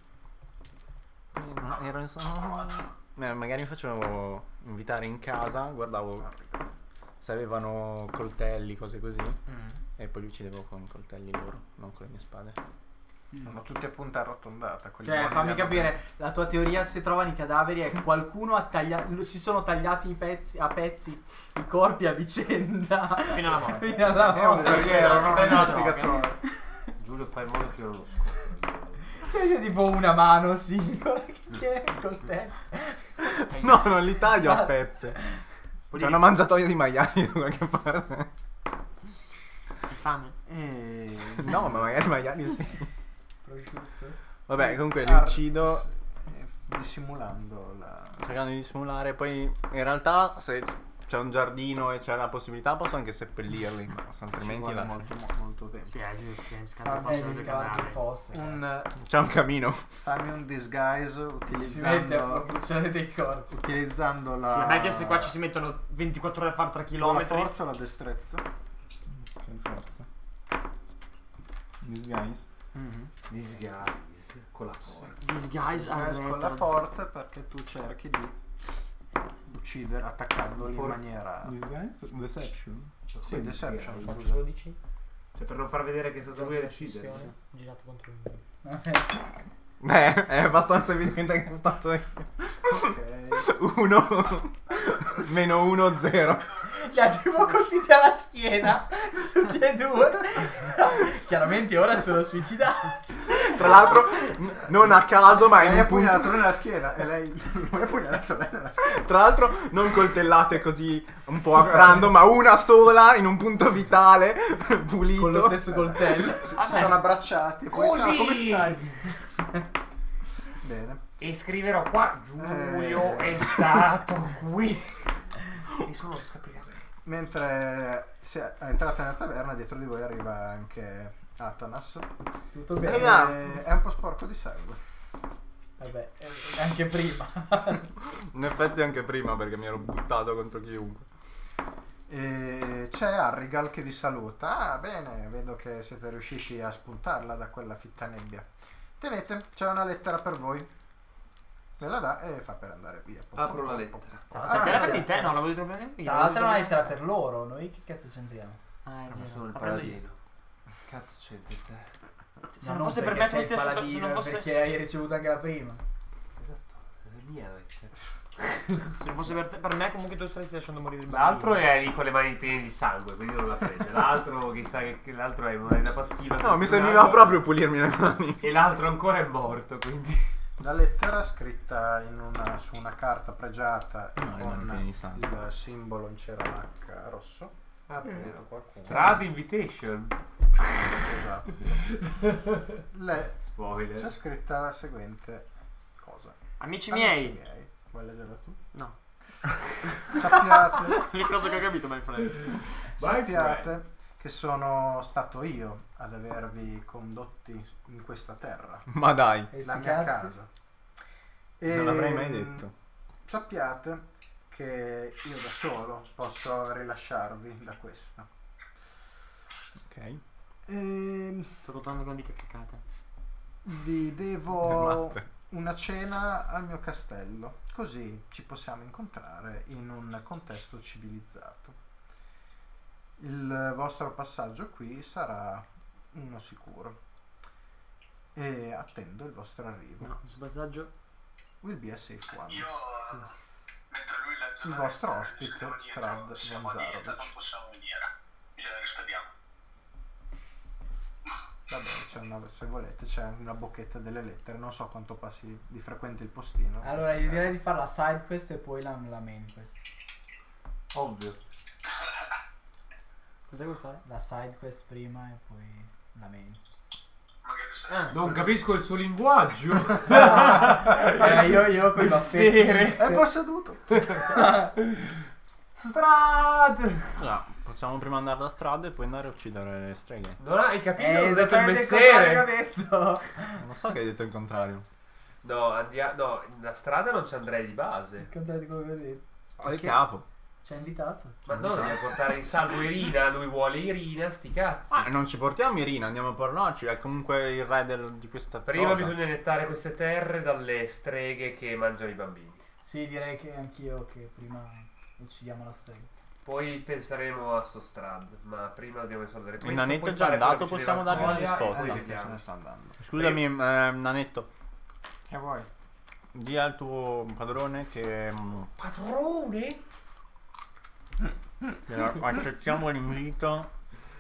Magari mi facevo invitare in casa, guardavo se avevano coltelli, cose così, e poi li uccidevo con i coltelli loro, non con le mie spade. Sono tutti a punta arrotondata. quelli Cioè, buoni fammi li hanno capire, la tua teoria se trovano i cadaveri è qualcuno ha tagliato, si sono tagliati a pezzi i corpi a vicenda Fino alla morte. fino alla è un morte. guerriero, non un No, investigatore. Giulio, fai in modo che io non lo scopra. Cioè, c'è tipo una mano singola che tiene il coltello. No, non li taglio a Esatto. pezze. C'è una mangiatoia di maiali da qualche parte. Fame. No, ma magari maiali sì. Prosciutto. Vabbè, comunque li uccido Dissimulando la... cercando di dissimulare. Poi in realtà se c'è un giardino e c'è la possibilità posso anche seppellirli, ma Ci altrimenti vuole lascio. molto tempo. Sì, che scatto Vabbè, fosse di dei scavarti il cadaveri. fosse. C'è un camino. Fammi un disguise Si mette a utilizzando, produzione dei corpi. utilizzando la... Sì, non è che se qua ci si mettono 24 ore a fare 3 con la km. forza o la destrezza. C'è forza. Disguise. Disguise con la forza. Disguise Disguise con la forza perché tu cerchi di uccidere attaccandoli in maniera... Disguise? Deception. Sì, deception. Faccio scusa. 12. Cioè per non far vedere che è stato lui a decidere. Girato contro il muro. Beh, è abbastanza evidente che è stato io. Ok. 1 meno 1 0. Li ha tipo colpiti alla schiena. Tutti e due. Chiaramente ora sono suicidati. Tra l'altro non a caso, ma in Lei un ha punto. pugnalato nella schiena e lei... Lui ha pugnalato lei nella schiena. Tra l'altro non coltellate così un po' a random, ma una sola in un punto vitale, pulito. Con lo stesso coltello. Si sono abbracciati e poi Così! ciao, come stai? Bene. E scriverò qua Giulio è stato qui. E sono scappati. Mentre entrate nella taverna, dietro di voi arriva anche Atanas. Tutto E bene. è un po' sporco di sangue. Vabbè, anche prima. In effetti anche prima perché mi ero buttato contro chiunque. E c'è Arrigal che vi saluta. Ah, bene, vedo che siete riusciti a spuntarla da quella fitta nebbia. Tenete, c'è una lettera per voi. Ve la dà e fa per andare via. Apro la lettera. Perché la prendi te? No, l'avevo detto bene io. Tra l'altro è una lettera per loro. Noi che cazzo c'entriamo? Ah, è Ma vero. sono il La prendo io. paladino. Cazzo c'entri te? Se non fosse per me sei fosse il se paladino, non fosse perché hai ricevuto anche la prima. Esatto, è mia la lettera. se non fosse per me comunque tu staresti lasciando morire il L'altro bambino. è lì con le mani piene di sangue, quindi non l'ha presa. L'altro chissà che l'altro è una passiva. No, mi serviva proprio pulirmi le mani. E l'altro ancora è morto, quindi. La lettera scritta su una carta pregiata No, le mani piene di sangue. con il simbolo in cera H rosso. Ah, Qualcuno. Strad Invitation. Esatto. C'è Spoiler. scritta la seguente cosa. Amici Amici miei. Vuoi leggerla tu? No. Sappiate, L'unica cosa che ho capito, my friends. sappiate che sono stato io ad avervi condotti in questa terra, Ma dai, E la sti mia cazzi? casa. non l'avrei mai detto. Sappiate che io da solo posso rilasciarvi da questa. Ok. Sto contando con dica cacate. Vi Il devo master. una cena al mio castello, così ci possiamo incontrare in un contesto civilizzato. Il vostro passaggio qui sarà uno sicuro e attendo il vostro arrivo. No, questo passaggio. Will be a safe one. Io, mentre lui legge Il la vostro lettera, ospite, scrivo dietro, Strad siamo a dieta, Vanzarovic. non possiamo venire. Gliela rispediamo. Vabbè, se volete c'è una bocchetta delle lettere, non so quanto passi di frequente il postino. Allora, io direi di fare la side quest e poi la main quest. Ovvio. Cosa vuoi fare? La side quest prima e poi la main. Magari se Non capisco il suo linguaggio. Io con i Messere. È posseduto. Strad. Allora, possiamo prima andare da strada e poi andare a uccidere le streghe. Non hai capito? Ho detto il esattamente il contrario che ho messere. detto. Non so che hai detto il contrario. No, no, la strada non ci andrei di base. Il contrario di quello che ho detto. Al capo. Ci ha invitato. Ma no, dobbiamo portare in salvo Irina, lui vuole Irina, sti cazzi. Non ci portiamo Irina, andiamo a parlarci. È comunque il re di questa Prima cosa. bisogna nettare queste terre dalle streghe che mangiano i bambini. Sì, direi che anch'io che prima uccidiamo la strega. Poi penseremo a sto Strad, ma prima dobbiamo risolvere questo. Il nanetto poi è già fare quello andato, che ci possiamo deve dargli una Antonia, risposta. e poi che se vediamo. ne sta andando. Scusami, nanetto. Che vuoi? Di al tuo padrone che Padrone? accettiamo l'invito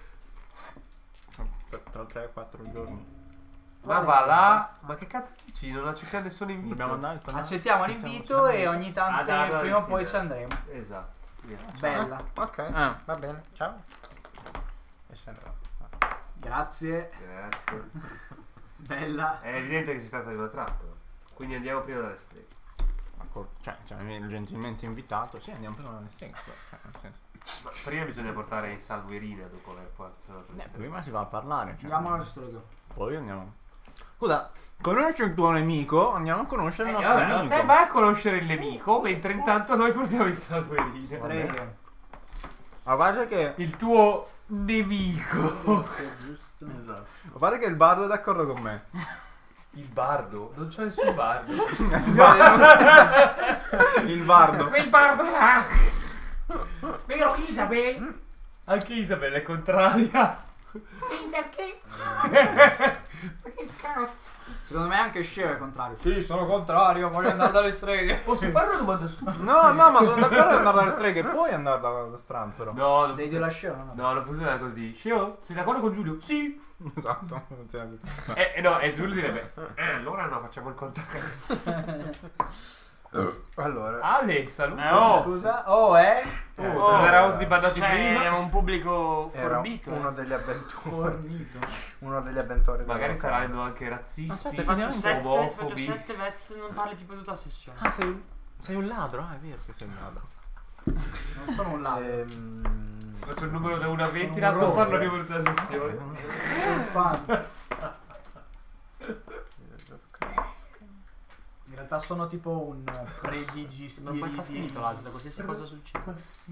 tra 3-4 giorni. Ma va là, ma che cazzo dici? Non accettare nessun invito. Dobbiamo andare. Accettiamo l'invito e ogni tanto darla prima o poi sì, ci andremo. Esatto. Via. Bella. Ok, Ah. va bene, ciao. E se ne va. Grazie. Grazie. Bella. È evidente che si tratta di una trappola. Quindi andiamo prima dalle streghe. Cioè, gentilmente invitato. Sì, andiamo prima dalle streghe. Nel senso. Ma prima bisogna portare in salvo Irina dopo aver portato le streghe. Prima si va a parlare. Cioè, Andiamo alla strega. poi andiamo. Scusa, conosci il tuo nemico? Andiamo a conoscere il nostro Vabbè, nemico. te vai a conoscere il nemico, mentre intanto noi portiamo in salvo Irina. Strega. A parte che. Il tuo nemico. Giusto. Esatto. A parte che il bardo è d'accordo con me. Il bardo? Non c'è nessun bardo. Il bardo. Quel bardo là. Vero Isabel? Anche Isabel è contraria. Perché? Ma che cazzo? Secondo me anche Sheo è contrario. Sì, sono contrario, voglio andare dalle streghe. Posso fare una domanda stupida? No, ma sono d'accordo di andare dalle streghe. Puoi andare da Stran, però. No, non Devi la Sheo, no? No, non funziona così. Sheo, sei d'accordo con Giulio? Sì. Esatto. Non funziona così. No, e Giulio direbbe allora no, facciamo il contrario. Allora, Ale, saluto. Scusa? Non eravamo stati bandati Cioè, prima. abbiamo un pubblico era forbito. uno degli avventori. Fornito. Uno degli avventori. Magari della saranno anche razzisti, Aspetta, Faccio omofobi. 7 Vez, non parli più per tutta la sessione. Ah, sei un ladro? Ah, è vero che sei un ladro. Non sono un ladro. Faccio il numero da 1 a 20, Sono non un parlo rover. più per tutta la sessione. Sono un fan. In realtà sono tipo un predigistiridi. Non puoi far finito l'altro, da qualsiasi cosa succede.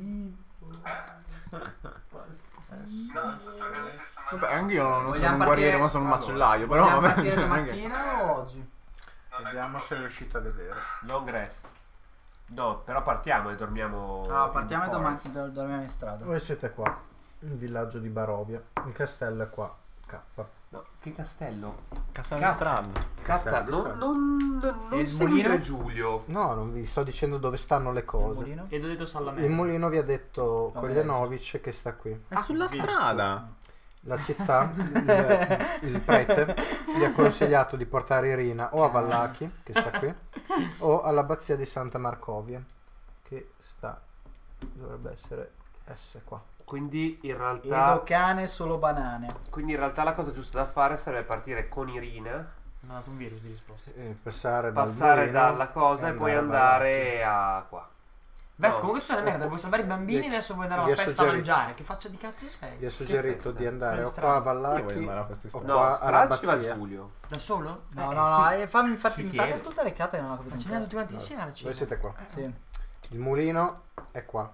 No, sto facendo stessa Vabbè, anch'io non sono Vogliamo un guerriere, partire- ma sono un allora, macellaio. Però Vogliamo vabbè, partire cioè, non è che- stamattina o oggi? Vediamo se riuscite a vedere. Long rest. No, però partiamo e dormiamo. Allora, partiamo e in forest. dormiamo in strada. Voi siete qua, il villaggio di Barovia. Il castello è qua. K. No, che castello? Castello Cazzo. Strad. Catta, Castello, non E il seguire mulino? Giulio. No, non vi sto dicendo dove stanno le Il cose. mulino? Ed ho detto Sallamè. Il mulino vi ha detto Vabbè. Koljanovic che sta qui. È sulla strada. La città, il prete, vi ha consigliato di portare Irina o a Vallaki, che sta qui, o all'abbazia di Santa Marcovia, che dovrebbe essere S qua. Quindi in Edo realtà. cane, solo banane. Quindi in realtà la cosa giusta da fare sarebbe partire con Irina, Mi ha dato un virus di risposta. Passare passare dalla cosa e poi a andare a qua. Vez, No. comunque tu sei una merda, vuoi salvare i bambini Vi- e adesso vuoi andare vi alla ho festa a suggerito- mangiare. Che faccia di cazzo sei? Vi ho suggerito festa? di andare o Strano. qua a Io voglio Vallaki andare a questi o strade. No, qua Strad ci va all'abbazia. Giulio. Da solo? No, Eh, no, no, sì. mi fate Ci ascoltare chiede. le carte e non ho capito Ma un ci andiamo tutti cazzo. quanti insieme alla Voi cena. siete qua. Sì. Il mulino è qua.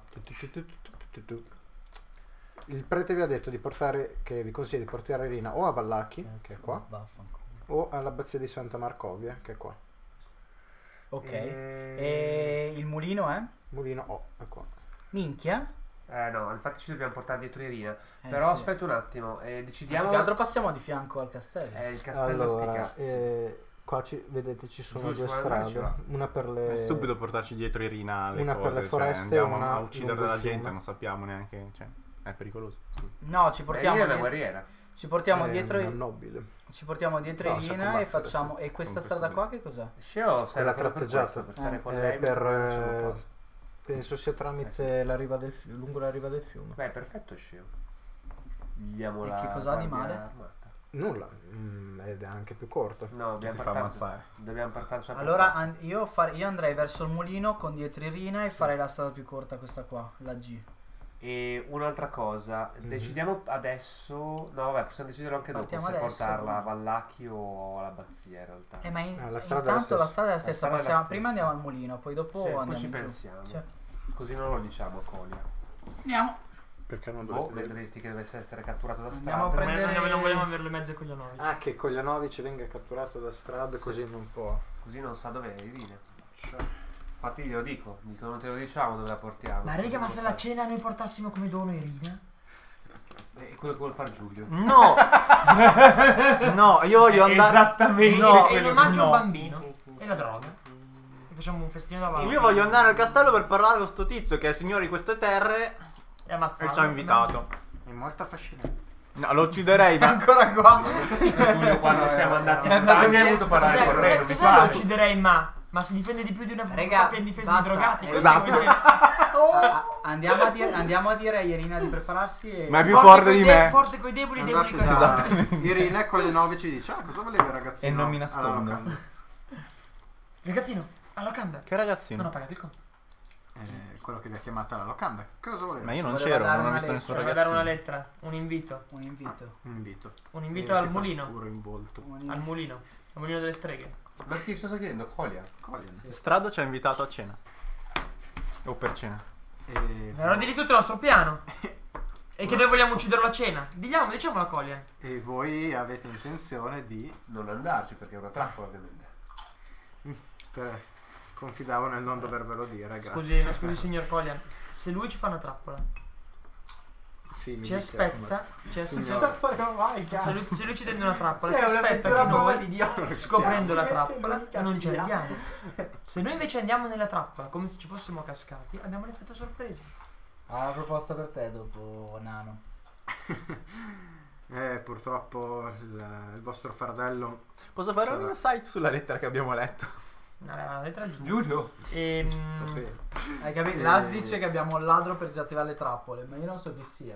Il prete vi ha detto di portare, che vi consiglia di portare Irina o a Vallaki, che è qua, Vaffanculo. o all'abbazia di Santa Marcovia, che è qua. Ok. E il mulino è? Mulino O, è qua. Minchia? No, infatti ci dobbiamo portare dietro Irina. Eh, Però sì. aspetta un attimo, Più decidiamo. che altro passiamo di fianco al castello. Il castello sti Allora, cazzi. qua vedete ci sono Giusto, due guarda, ci strade, va. una per È le... stupido portarci dietro Irina alle Una cose, per le cioè, foreste e andiamo una a uccidere lungo la il gente, fiume. non sappiamo neanche, cioè, è pericoloso. No, ci portiamo, Irina è una guerriera. ci portiamo è dietro una nobile. ci portiamo dietro No, sa Irina e combattere, facciamo. sì. E questa Con strada questo qua che cos'è? Sceo, sei Quella ancora per tratteggiata. questo, per stare con È lei. per... mentre facciamo cose. penso sia tramite la riva del fiume, lungo la riva del fiume. Beh, perfetto Sceo. Diamo E la che cosa ha di guardia male? armata. Nulla, ed è anche più corto. No, Che dobbiamo si fa portarci. ammazzare. Dobbiamo portarci a Allora io andrei verso il mulino con dietro Irina e farei la strada più corta, questa qua, la G. E un'altra cosa, decidiamo adesso. No, vabbè, possiamo decidere anche dopo Partiamo se adesso. portarla a Vallaki o all'abbazia in realtà. Ma la strada è la intanto la stessa. strada è la stessa, strada è la prima stessa. andiamo al mulino, poi dopo Sì, andiamo poi ci in giù. pensiamo. Sì. Così non lo diciamo a Colia. Andiamo. Perché non Oh, vedresti che dovesse essere catturato da Andiamo a strada. prendere- Non vogliamo avere le mezze coglionovi. Ah, che Koljanovic venga catturato da strada così non può. Così non sa dove è Irina. Cioè, Infatti glielo dico non te lo diciamo dove la portiamo. Ma raga, ma Così se non la cena noi portassimo come dono Irina? È quello che vuole fare Giulio. No! No, io voglio andare. Esattamente. No, E in omaggio no. un bambino. E la droga. E facciamo un festino davanti. Io voglio andare al castello per parlare con sto tizio che è il signore di queste terre E ammazzarlo. e ci ha invitato. è molto affascinante. No, lo ucciderei, ma Ancora qua. Giulio quando siamo andati in È andato Spagna ha via. voluto parlare con Re, non mi Cos'è lo pare. ucciderei ma si difende di più di una Raga, coppia in difesa basta. di drogati. Questo Esatto. vuol dire- Andiamo a dire a Irina di prepararsi e... ma è più forte coi di de- me. Forte coi deboli, deboli coi Andate forti. da Irina e Koljanovic ci dice: cosa volevi ragazzino? E non mi nascondo. Alla locanda. Ragazzino, alla locanda. Che ragazzino? Non ho pagato il conto. Quello che vi ha chiamata alla locanda. Cosa volevi? Ma io non Voleva c'ero, dare non ho una visto lettera, nessun Voleva dare una ragazzino. lettera, un invito. Un invito. Un invito. Un invito E al si fa mulino. scuro in volto. Al mulino. Al mulino delle streghe. Ma chi sto chiedendo? Colia? Colin. Strada ci ha invitato a cena. O per cena. Però digli tutto il nostro piano. E che noi vogliamo ucciderlo a cena. Diciamo la Collian. E voi avete intenzione di. Non andarci perché è una trappola ovviamente. Confidavo nel non dovervelo dire. Grazie. Scusi signor Collian. Se lui ci fa una trappola, Sì, mi ci dica, aspetta. ma- Ci Signor- aspetta. Vai, Se lui ci tende una trappola, Sei si una aspetta avventura che prova noi, di Dio. scoprendo la Mette trappola, l'unica non ci via. andiamo. Se noi invece andiamo nella trappola come se ci fossimo cascati, abbiamo l'effetto sorpresa. Ho una proposta per te dopo, Nano. Purtroppo il vostro fardello. Posso fare un Sarà. insight sulla lettera che abbiamo letto? La lettera giusta. Giulio? Sapete. Hai capito? Las dice che abbiamo un ladro per disattivare le trappole, ma io non so chi sia.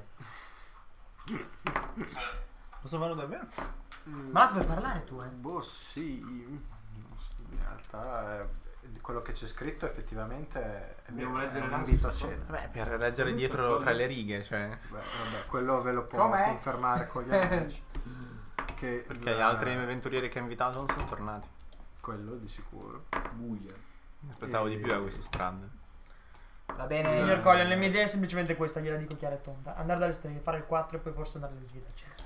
Posso farlo davvero? Ma là puoi parlare tu, Boh, sì. In realtà quello che c'è scritto effettivamente è Dobbiamo leggere un l'altro invito a sotto? cena. Beh, per leggere dietro tra le righe, cioè. Beh, vabbè, quello ve lo può Com'è? confermare con gli amici. Che Perché gli altri avventurieri che ha invitato non sono tornati. Quello di sicuro. Buia. Mi aspettavo di più a questo strand. Va bene. Signor Collian, la mia idea è semplicemente questa, gliela dico chiara e tonda. Andare dalle streghe, fare il 4 e poi forse andare alle vita a cena.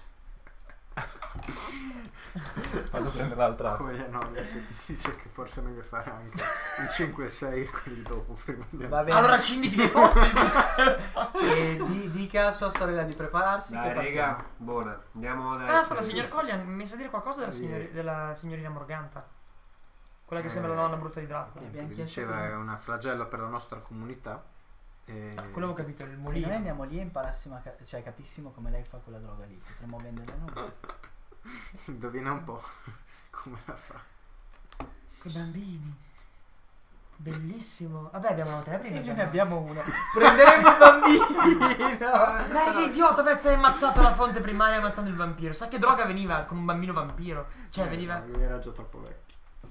Vado a prendere l'altra. Come gli anonimi si dice che forse è meglio fare anche il 5 e 6 e quelli dopo prima di Va bene. Allora ci inviti dei posti. E dica a sua sorella di prepararsi. Dai, che raga, partiamo. buona. Andiamo da. Aspetta, signor Collian, mi sa dire qualcosa della signorina Morganta? Quella che sembra la nonna brutta di Dracula. Abbiamo Come chiesto diceva, come- è una flagello per la nostra comunità. E Quello ho capito, il Se mulino. noi andiamo lì e imparassimo cioè capissimo come lei fa quella droga lì, potremmo venderla noi. indovina un po' come la fa. Quei bambini. Bellissimo. Vabbè, abbiamo una prima. E già, noi no? ne abbiamo uno. Prenderemo il bambino. Dai, che idiota, Pezza, hai ammazzato la fonte primaria ammazzando il vampiro. Sa che droga veniva con un bambino vampiro? Cioè, veniva... No, era già troppo vecchio.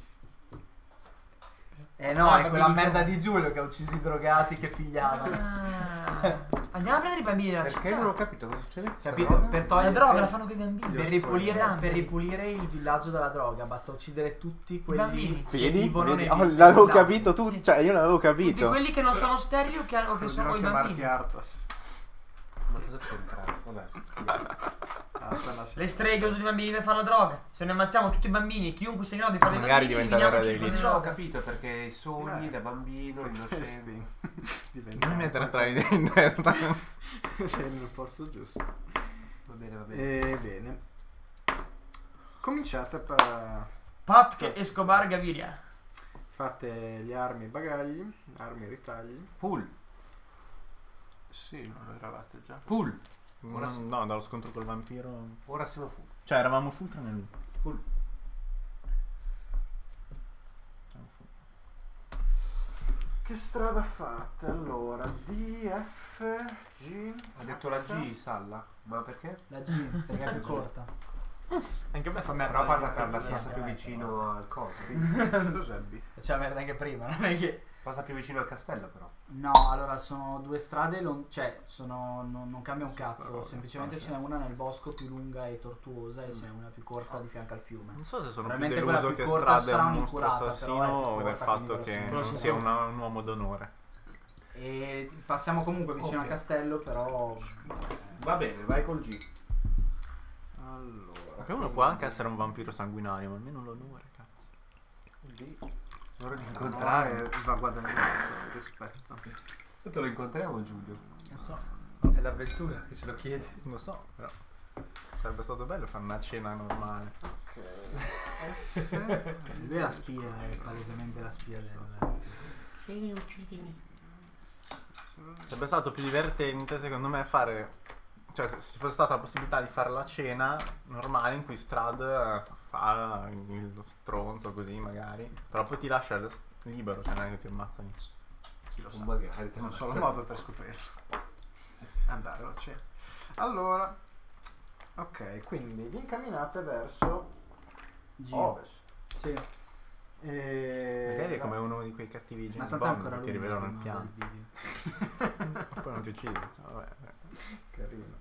No, Ah, è quella bambini merda giovani. di Giulio che ha ucciso i drogati che figliavano. Ah. Andiamo a prendere i bambini della Perché città. non ho capito cosa succede? Capito? Per La togliere droga la fanno con i bambini. per Io ripulire il villaggio dalla droga, basta uccidere tutti quelli bambini. che Vedi? vivono Vedi? nei L'avevo villaggi. capito tu, Sì. cioè io l'avevo Tutti capito. quelli che non sono sterili o che sono Continuo a i chiamarti bambini. Artas. Ma cosa c'entra? Vabbè. Le streghe usano i bambini per fare la droga. Se noi ammazziamo tutti i bambini e chiunque sia in grado di fare dei Magari bambini, diventa veniamo l'era cinque dei di Non ho droga. capito perché i sogni da bambino, l'innocenza. Non mi mettere strani in testa. Sei nel posto giusto. Va bene, va bene. Bene. Cominciate per... Pat Escobar Gaviria. Fate gli armi e bagagli, armi e ritagli. Full. Sì, non lo eravate già. Full. Ora sì. No, dallo scontro col vampiro. Ora siamo full. Cioè eravamo full tranne lui. Full. Siamo full. Che strada fate? Allora, D, F, G... Ha detto la G, Salla. Ma perché? La G, perché è più corta. Anche a me fa merda. Però parla la per la cazzo. passa più vicino al coso. Cos'è B? C'è la merda anche prima, non è che... Passa più vicino al castello però. No, allora sono due strade, cioè non cambia un cazzo, Però, semplicemente ce n'è una nel bosco più lunga e tortuosa e ce n'è una più corta di fianco al fiume. Non so se sono più Probabilmente quella deluso più che corta Strada è sarà un mostro un'incurata, assassino però è o del corta, fatto quindi che verosimile. non sia un uomo d'onore. E passiamo comunque vicino al castello, però... Va bene, vai col G. Allora, Perché uno può anche essere un vampiro sanguinario, ma almeno l'onore, cazzo. l'ora di incontrare. va guadagnato rispetto. Tanto lo incontriamo, Giulio. Non so. È l'avventura che ce lo chiede. Lo so, però sarebbe stato bello fare una cena normale. Lui è la spia, è palesemente la spia del... Sarebbe stato più divertente secondo me fare, cioè se ci fosse stata la possibilità di fare la cena normale in cui Strad fa lo stronzo così magari, però poi ti lascia libero, cioè non è che ti ammazzano. Chi lo sa? Magari Un solo modo per scoprirlo. Andare alla cena. Allora, ok, quindi vi incamminate verso ovest. Sì. Magari è come uno di quei cattivi Ma James tanto Bond ancora che ti lui rivelano il non piano. ha il video. Poi non ti uccidi. Vabbè. Carino.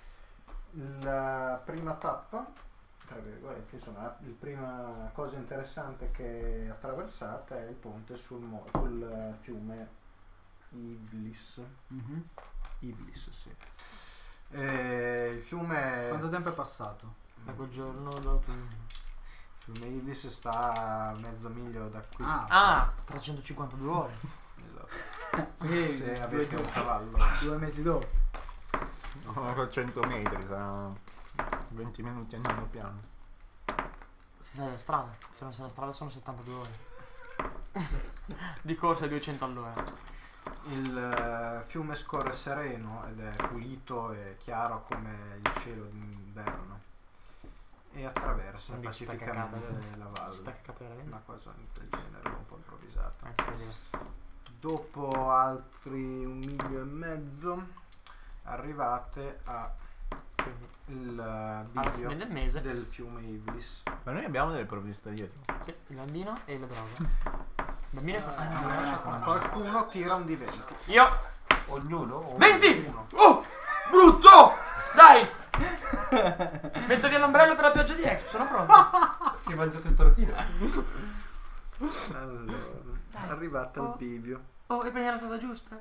La prima tappa, tra virgolette, insomma, la prima cosa interessante che attraversate è il ponte sul fiume Iblis. Mhm. Iblis, sì. Il fiume... Quanto tempo è passato? Da quel giorno dopo. Il fiume Iblis sta a mezzo miglio da qui. Ah, 352 ore. Esatto. Quindi Se avete un cavallo. 2 mesi dopo. No, 100 metri, sarà 20 minuti andando piano. Se sei alla strada. Se non sei alla strada sono 72 ore. Di corsa 200 all'ora. Il fiume scorre sereno ed è pulito e chiaro come il cielo d'inverno e attraversa Non dici sta cacata, pacificamente la valle. Sta cacata veramente? Una cosa del genere un po' improvvisata. Si vedeva. Dopo altri 1,5 miglia arrivate a il Alla bivio fine del mese. del fiume Iblis. Ma noi abbiamo delle provviste dietro. Sì, il bambino e la droga. Il bambino Qualcuno tira un di 20. Io! Ognuno? O 20! Uno. Oh! Brutto! Dai! Metto via l'ombrello per la pioggia di Expo, sono pronto. Si è mangiato il tortino. Allora, arrivate al bivio. Oh, e prendi la strada giusta?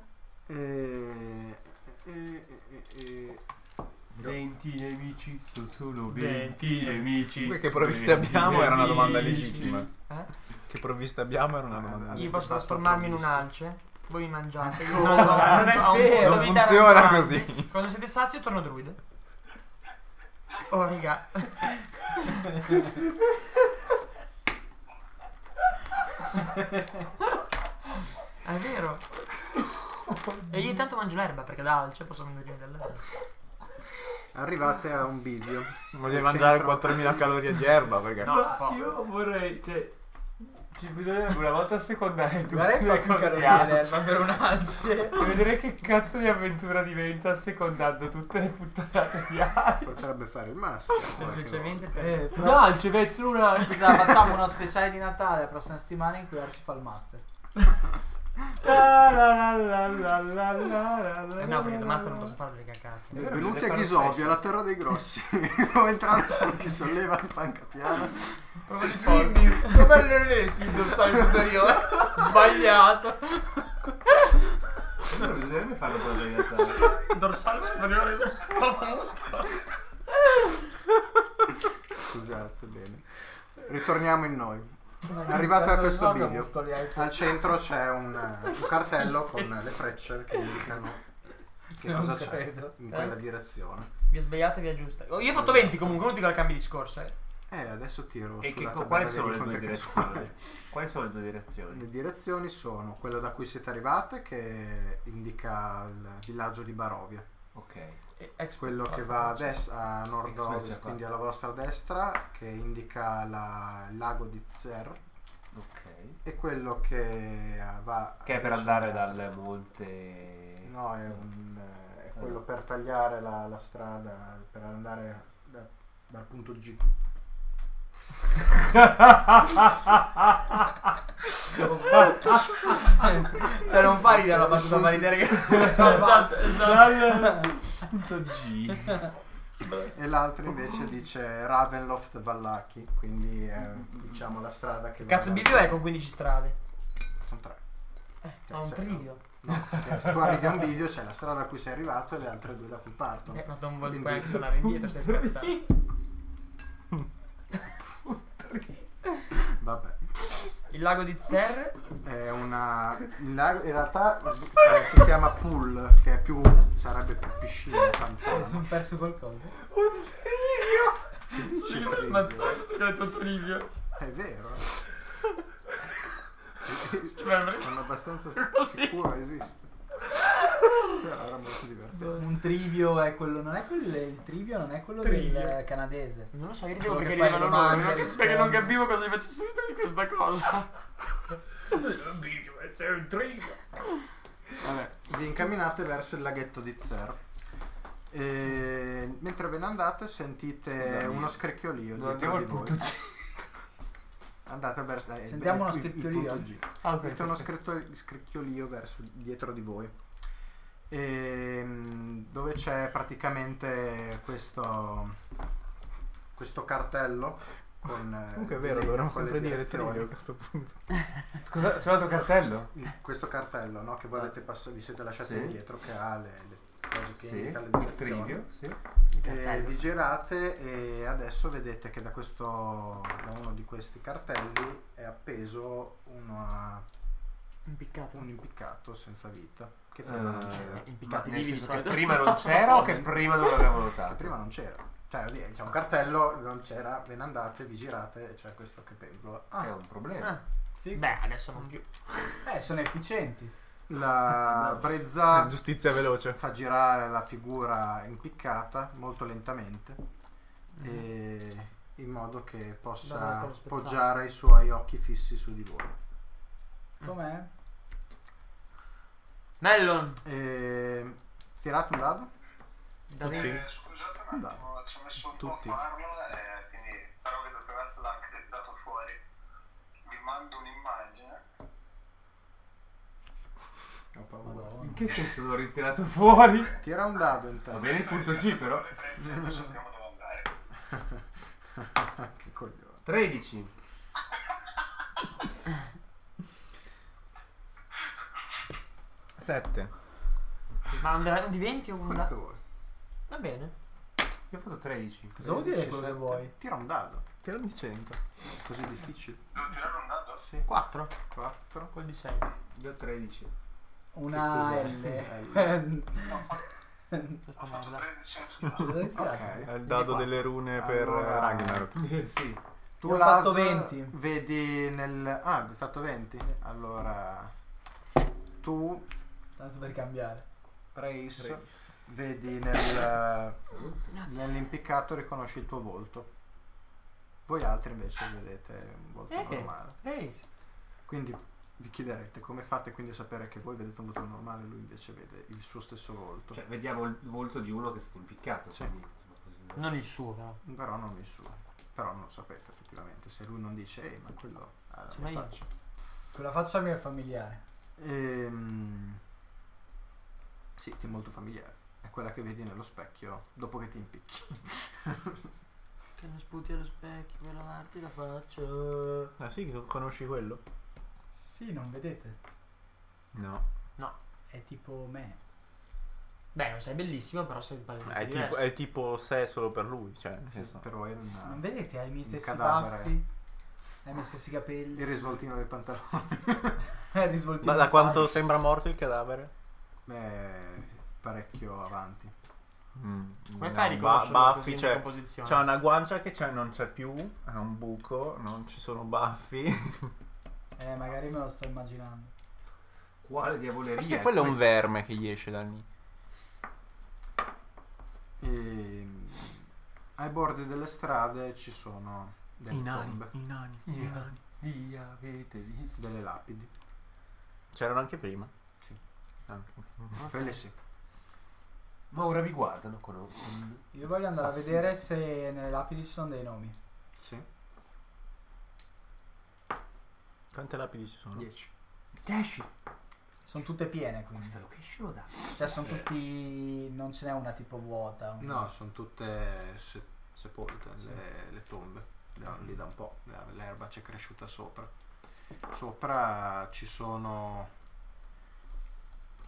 20 nemici, sono solo 20 nemici. Comunque che provviste abbiamo era una domanda nemici. legittima. Eh? Che provviste abbiamo era una domanda Io posso trasformarmi in un'alce. Voi mi mangiate. Io non è vero, Non funziona così. Quando siete sazi io torno druido. Oh, raga. È vero. E io intanto mangio l'erba perché da alce posso venire dall'erba. Arrivate a un bivio. Voglio mangiare 4000 calorie di erba perché Io vorrei, cioè, ci bisognerebbe una volta assecondare tu. Guarda che fa più calorie l'erba per un'alce. E vedere che cazzo di avventura diventa assecondando tutte le puttanate di altri. Potrebbe fare il master. Semplicemente per... No, ci metti una. Scusa, facciamo uno speciale di Natale la prossima settimana in cui si fa il master. No, perché da master non posso fare delle cacate. Benvenuti a Ghisovia, la terra dei grossi. Come entrare solo chi solleva il panca piano. Prova di forza. Come non è il dorsale superiore? Sbagliato. Bisognerebbe farlo quello di Natale. Dorsale superiore. Scusate, bene. Ritorniamo in noi. Arrivate a questo bivio. Al centro c'è un cartello con le frecce che indicano che Non cosa c'è credo. in quella direzione. Vi sbagliate, vi aggiusta. Oh, io ho fatto 20 comunque, non dico il cambio di discorso. Adesso tiro E sulla quali tabella sono le dei due conti direzioni? casuali. Quali sono le due direzioni? Le direzioni sono quella da cui siete arrivate che indica il villaggio di Barovia. Ok. Quello che va a, a Ex nord-ovest, Mezia quindi alla vostra destra, che indica il lago di Zer, Ok. e quello che va Che è per a andare destra. dal monte. No, è quello per tagliare la strada per andare dal punto G. Cioè non fa ridere la battuta, fa ridere che Dal punto G. E l'altro invece dice Ravenloft Vallaki, quindi è diciamo la strada che Cazzo, il va bivio è con 15 strade. sono 3. Ha un trivio. No, perché se tu arrivi a un bivio c'è la strada da cui sei arrivato e le altre due da cui partono. Ma non vuoi Quindi- anche tornare indietro, stai scherzando. Vabbè. Il lago di Zer. È una. Il lago in realtà si chiama pool, che è più. Sarebbe più piscina, Mi pantano. sono perso qualcosa. Si dice Ma trivio. ho detto trivio. È vero. Veramente. Sono abbastanza Così. sicuro esiste. Però era molto divertente. Un trivio è quello, non è quello, il trivio non è quello Trivio. del canadese. Non lo so, io Quello dico perché che fai ridevano domande, loro, rispondi. perché non capivo cosa mi facesse ridere di questa cosa. Sei un trivio. Vabbè, vi incamminate verso il laghetto di Zer. E mentre ve ne andate sentite Scusami. uno scricchiolio Non dietro abbiamo di il voi. punto C. Andate verso Sentiamo uno il scricchiolio? punto G. Ah, Sentite uno scricchiolio verso dietro di voi. Dove c'è praticamente questo cartello con Comunque è vero, le- dovremmo con le sempre dire direzioni. trivio a questo punto. Cosa? C'è un altro cartello? Questo cartello, no, che voi avete vi siete lasciati Sì. indietro, che ha le cose che Sì, indica le il direzioni. trivio, sì. Vi girate e adesso vedete che da uno di questi cartelli è appeso Impiccato. un impiccato senza vita che prima non c'era. Impiccati Ma nel vivi di senso che solito. prima non c'era o che prima non l'avevamo Che notato? prima non c'era. Cioè, c'è un cartello, non c'era, ve ne andate, vi girate e c'è questo che penzola. È un problema. Ah, Figo. beh, adesso non più. Sono efficienti. La brezza Giustizia veloce. fa girare la figura impiccata molto lentamente e in modo che Guarda possa come spezzare. poggiare i suoi occhi fissi su di voi. Com'è? Mellon. Tirate un dado? Da lì. Scusate un attimo, ci ho messo un po' a Tutti. farlo, quindi però vedo che adesso l'ha anche tirato fuori. Vi mando un'immagine. Ho paura. Madonna. In che senso l'ho ritirato fuori? Tira un dado Va intanto. bene il punto G però. Le referenze non sappiamo dove andare. Che coglione. 13. Sette. Ma un di 20 o un Quello da... che vuoi. Va bene. Io ho fatto 13. Cosa vuol dire 13, quello che 7. vuoi? Tira un dado. Tirami 100. Così difficile. Devo tirare un dado? Sì. 4 4. col di 6. Io ho 13. Una cos'è? L. No, Questa ho fatto merda. 13 anch'io. Cosa hai tirato? Ok. È il dado delle rune per Allora- Ragnarok. Sì. Tu Io ho fatto Las 20. vedi nel... Ah, hai fatto 20? Allora... Tu, Tanto per cambiare. Race, vedi Grazie. nell'impiccato riconosci il tuo volto. Voi altri invece vedete un volto normale. Race. Quindi vi chiederete come fate quindi a sapere che voi vedete un volto normale e lui invece vede il suo stesso volto. Cioè, vediamo il volto di uno che è stato impiccato. Sì. Quindi, insomma, così. Non il suo però. Però non il suo. Però non lo sapete effettivamente. Se lui non dice, ma quello ha la Sono mia io. faccia. Quella faccia mi è familiare. Sì, ti è molto familiare. È quella che vedi nello specchio dopo che ti impicchi. Che non sputi allo specchio per lavarti la faccia. Ah sì, tu conosci quello? Sì, non vedete? No. È tipo me. Beh, non sei bellissimo, però sei È tipo sé solo per lui, cioè nel senso. Per voi è Non vedete? Hai i miei un stessi cadavere. baffi. Hai i miei stessi capelli. il risvoltino dei pantaloni. Hai il risvoltino Da in quanto faccia. sembra morto il cadavere? Beh, parecchio avanti. Come fai a riconoscerlo così Baffi, in cioè composizione? c'ha una guancia che non c'è più, è un buco, non ci sono baffi. Magari me lo sto immaginando. Quale diavoleria? Forse quello è un questo? verme che gli esce da lì. Ai bordi delle strade ci sono delle tombe, inani. Li avete visto? delle lapidi. C'erano anche prima? Sì. Anche. Quelle sì. Ma ora vi guardano con... Io voglio andare Sassi. a vedere se nelle lapidi ci sono dei nomi. Sì. Quante lapidi ci sono? 10. 10. Sono tutte piene quindi. Questa location lo dà. Cioè sono tutti. Non ce n'è una tipo vuota. No, sono tutte sepolte le tombe. Lì da un po'. L'erba c'è cresciuta sopra. Sopra ci sono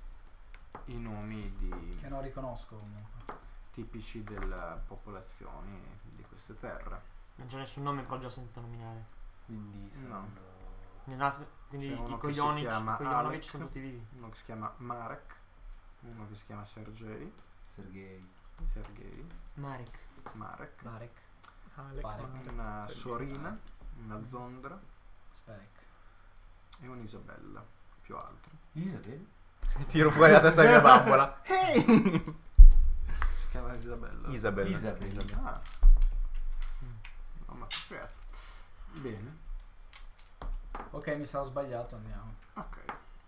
i nomi Che non riconosco comunque. tipici delle popolazioni di queste terre. Non c'è nessun nome, però ho già sentito nominare. Quindi No. Quindi C'è uno i che si Koyonic chiama Koyonovic Alec. sono tutti vivi. Uno che si chiama Marek, uno che si chiama Sergei, Sergei. Marek. Marek, Marek. una Sorina, una Zondra Sperek. e un'Isabella, più altro. Isabel? Tiro fuori la testa di mia bambola. Si chiama Isabella. Isabel. Ah. No, ma perfetto. Bene, Ok, mi sarò sbagliato, andiamo. ok.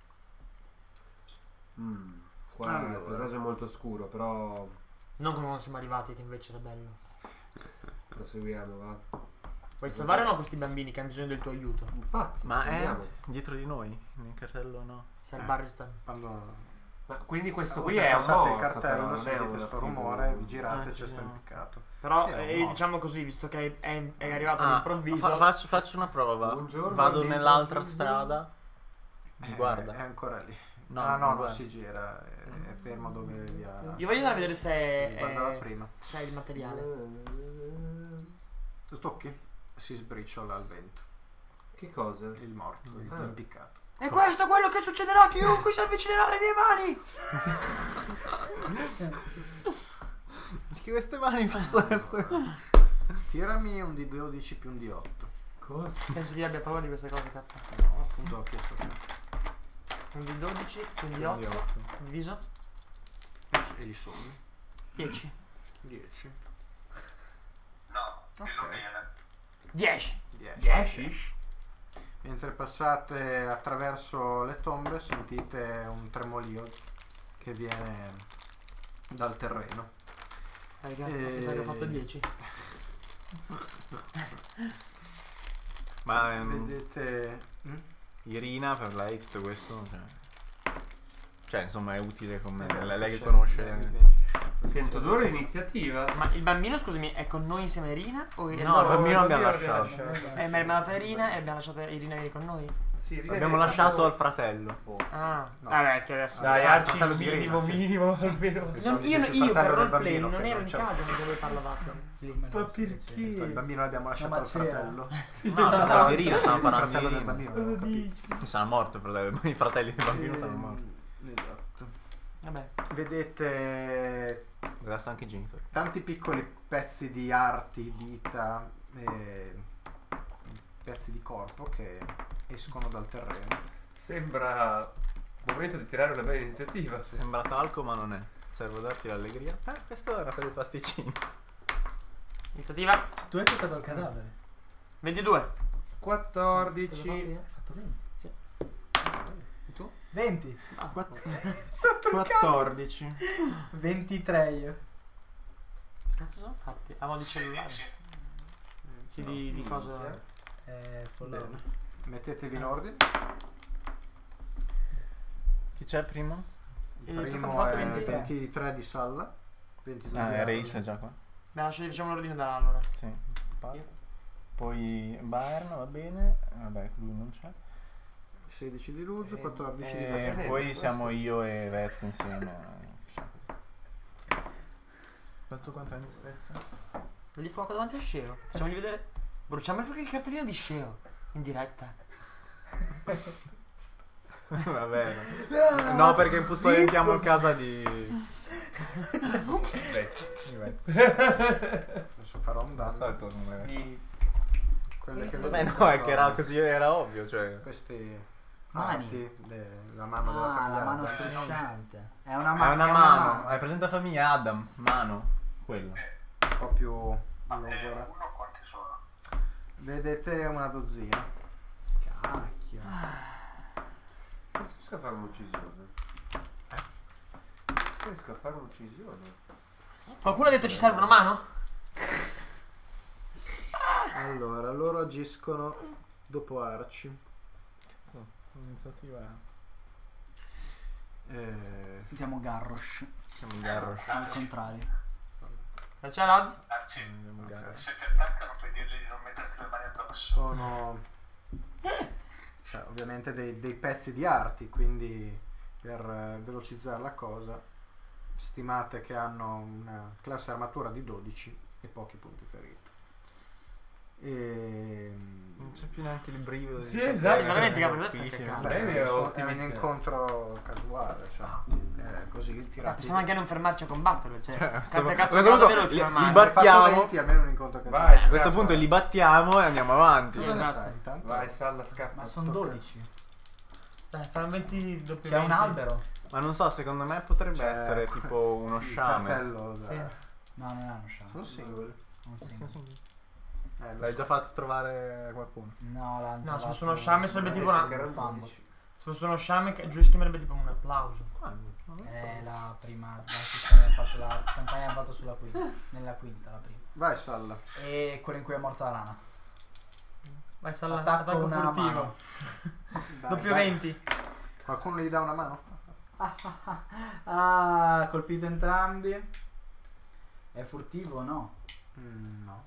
Qua Allora. il paesaggio è molto scuro, però Non come quando siamo arrivati, che invece era bello. proseguiamo, va. Vuoi salvare o no questi bambini che hanno bisogno del tuo aiuto? Infatti, Ma è proseguiamo. dietro di noi? Nel cartello no. Sei al Barristan. Quando Ma quindi questo qui è un passate morto, il cartello, però, non è sentite una questo figura. rumore, vi girate, Ah, c'è sì, sto no. impiccato. Però Sì, è un morto. diciamo così, visto che è arrivato all'improvviso. Faccio una prova. Buongiorno, Vado nell'altra all'improvviso. strada. Mi guarda. È ancora lì. No, no, mi non guarda. si gira, è fermo dove vi ha... Io voglio andare a vedere se guardava prima. se è il materiale. Lo tocchi? Si sbriciola al vento. Che cosa? Il morto, impiccato. E questo è quello che succederà a chiunque si avvicinerà alle mie mani! Che queste mani possono essere. Tirami un di 12 più un di 8. Cosa? Penso che io abbia paura di queste cose, K. No, appunto ho chiesto a te. Un di 12, quindi Quindi 8, otto. diviso E li sommi. 10. 10. No, dillo Ok. bene. 10. 10. 10? Mentre passate attraverso le tombe sentite un tremolio che viene dal terreno. Raga, pensavo che ho fatto 10. Ma Vedete... Irina per lei tutto questo. Cioè, insomma, è utile come. Beh, Lei che c'è- conosce. Sento d'ora iniziativa. Ma il bambino, scusami, è con noi insieme a Irina? O No, il bambino abbiamo lasciato. mi hai mandato Irina e abbiamo lasciato Irina viene con noi? Sì, Abbiamo lasciato al fratello. Ah, No. vabbè, che adesso. Dai, Ah, Arci, fratello di minimo, Irina, sì. minimo, almeno. Pensavo io dicessi il per fratello del roleplay bambino, non che ero in c'è. casa mentre voi parlavate. Lì. Ma perché? Il bambino l'abbiamo lasciato Ma al c'era. fratello. No, no, Irina, stiamo Il parlando fratello di del Irina. bambino. avevo capito. Sarà morto il fratello. I fratelli del bambino sono morti. Esatto. Vabbè. Vedete Adesso anche i genitori. tanti piccoli pezzi di arti, dita e pezzi di corpo che escono dal terreno. Sembra il momento di tirare una bella iniziativa. Sembra talco, ma non è. Servo darti l'allegria. Questo era per i pasticcini. Iniziativa Tu hai toccato il cadavere. 22. 14. Hai fatto 20. Sì. E tu? 20. 14. 23 io. Che cazzo sono fatti? Ah, di cellulare. 16. Sì, di cosa? Follow. Bene. Mettetevi in ordine. Chi c'è primo? Il tu hai primo fatto è 23. 23 di Salla. 22 Ah, di è Adler. Reis è già qua. Beh, facciamo l'ordine da là allora. Sì. Poi Bayern, va bene. Vabbè, lui non c'è. 16 di Luz, 14 di E Stazzone. poi siamo io e Vez insieme. Quanto hai di strezza? Dagli fuoco davanti a Sceo. Facciamogli vedere. Bruciamo il cartellino di Sceo. In diretta. Va bene. No, perché poi entriamo a casa di Vez. Adesso farò un danno. Aspetta, non è- Di... Quelle che Vabbè, vedete no, è che era sono così, era ovvio, cioè. questi Mani. arti, la mano della famiglia la mano Adams. strisciante. È una È mano. una mano. Hai presente la famiglia Adams? Mano. Quello. Un po' più Ma logora. uno quanti sono? Vedete una dozzina. Cacchio. Non riesco a fare un'uccisione. Riesco a fare un'uccisione. Qualcuno ha detto ci serve una mano? Allora, loro agiscono dopo Arci. L'iniziativa Mettiamo Garrosh. siamo in Garrosh. Al contrario. Non c'è Laz? Anzi, Andiamo in Garrosh. se ti attaccano puoi dirgli di non metterti le mani addosso. Sono ovviamente dei pezzi di arti, quindi per velocizzare la cosa. Stimate che hanno una classe armatura di 12 e pochi punti feriti. E Non c'è più neanche il brivido. Sì, di sapere esatto, che veramente, cavolo, colpisce. questo è che cazzo. Bene, è un ottimizzato. incontro casuale, cioè, così tirati. Possiamo anche non fermarci a combatterlo, cioè, a questo cazzo punto veloce li ormai. battiamo. Almeno un incontro casuale. Vai, A questo punto li battiamo e andiamo avanti. Cosa ne esatto. sai, intanto? Vai, Salla, scappa. Ma sono 12. Dai, faranno 20 doppio. C'è un 20. albero? Ma non so, secondo me potrebbe C'è essere tipo uno il sciame. cartello da... Sì. No, non è uno sciame. Sono singoli. Non singolo. Lo L'hai so. già fatto trovare qualcuno? No, l'hanno No, se trovato- fosse uno sciame sarebbe tipo una- un fumble. Se fosse uno sciame, Giulia chiamerebbe tipo un applauso. È la prima la sessione che ha fatto la campagna ha fatto sulla quinta. Nella quinta, la prima. Vai, Salla. E quella in cui è morta la rana. Vai, Salla, Attacco attacco una furtivo. mano. Dai, Doppio dai. 20. Qualcuno gli dà una mano? Ah, colpito entrambi. È furtivo o no? No.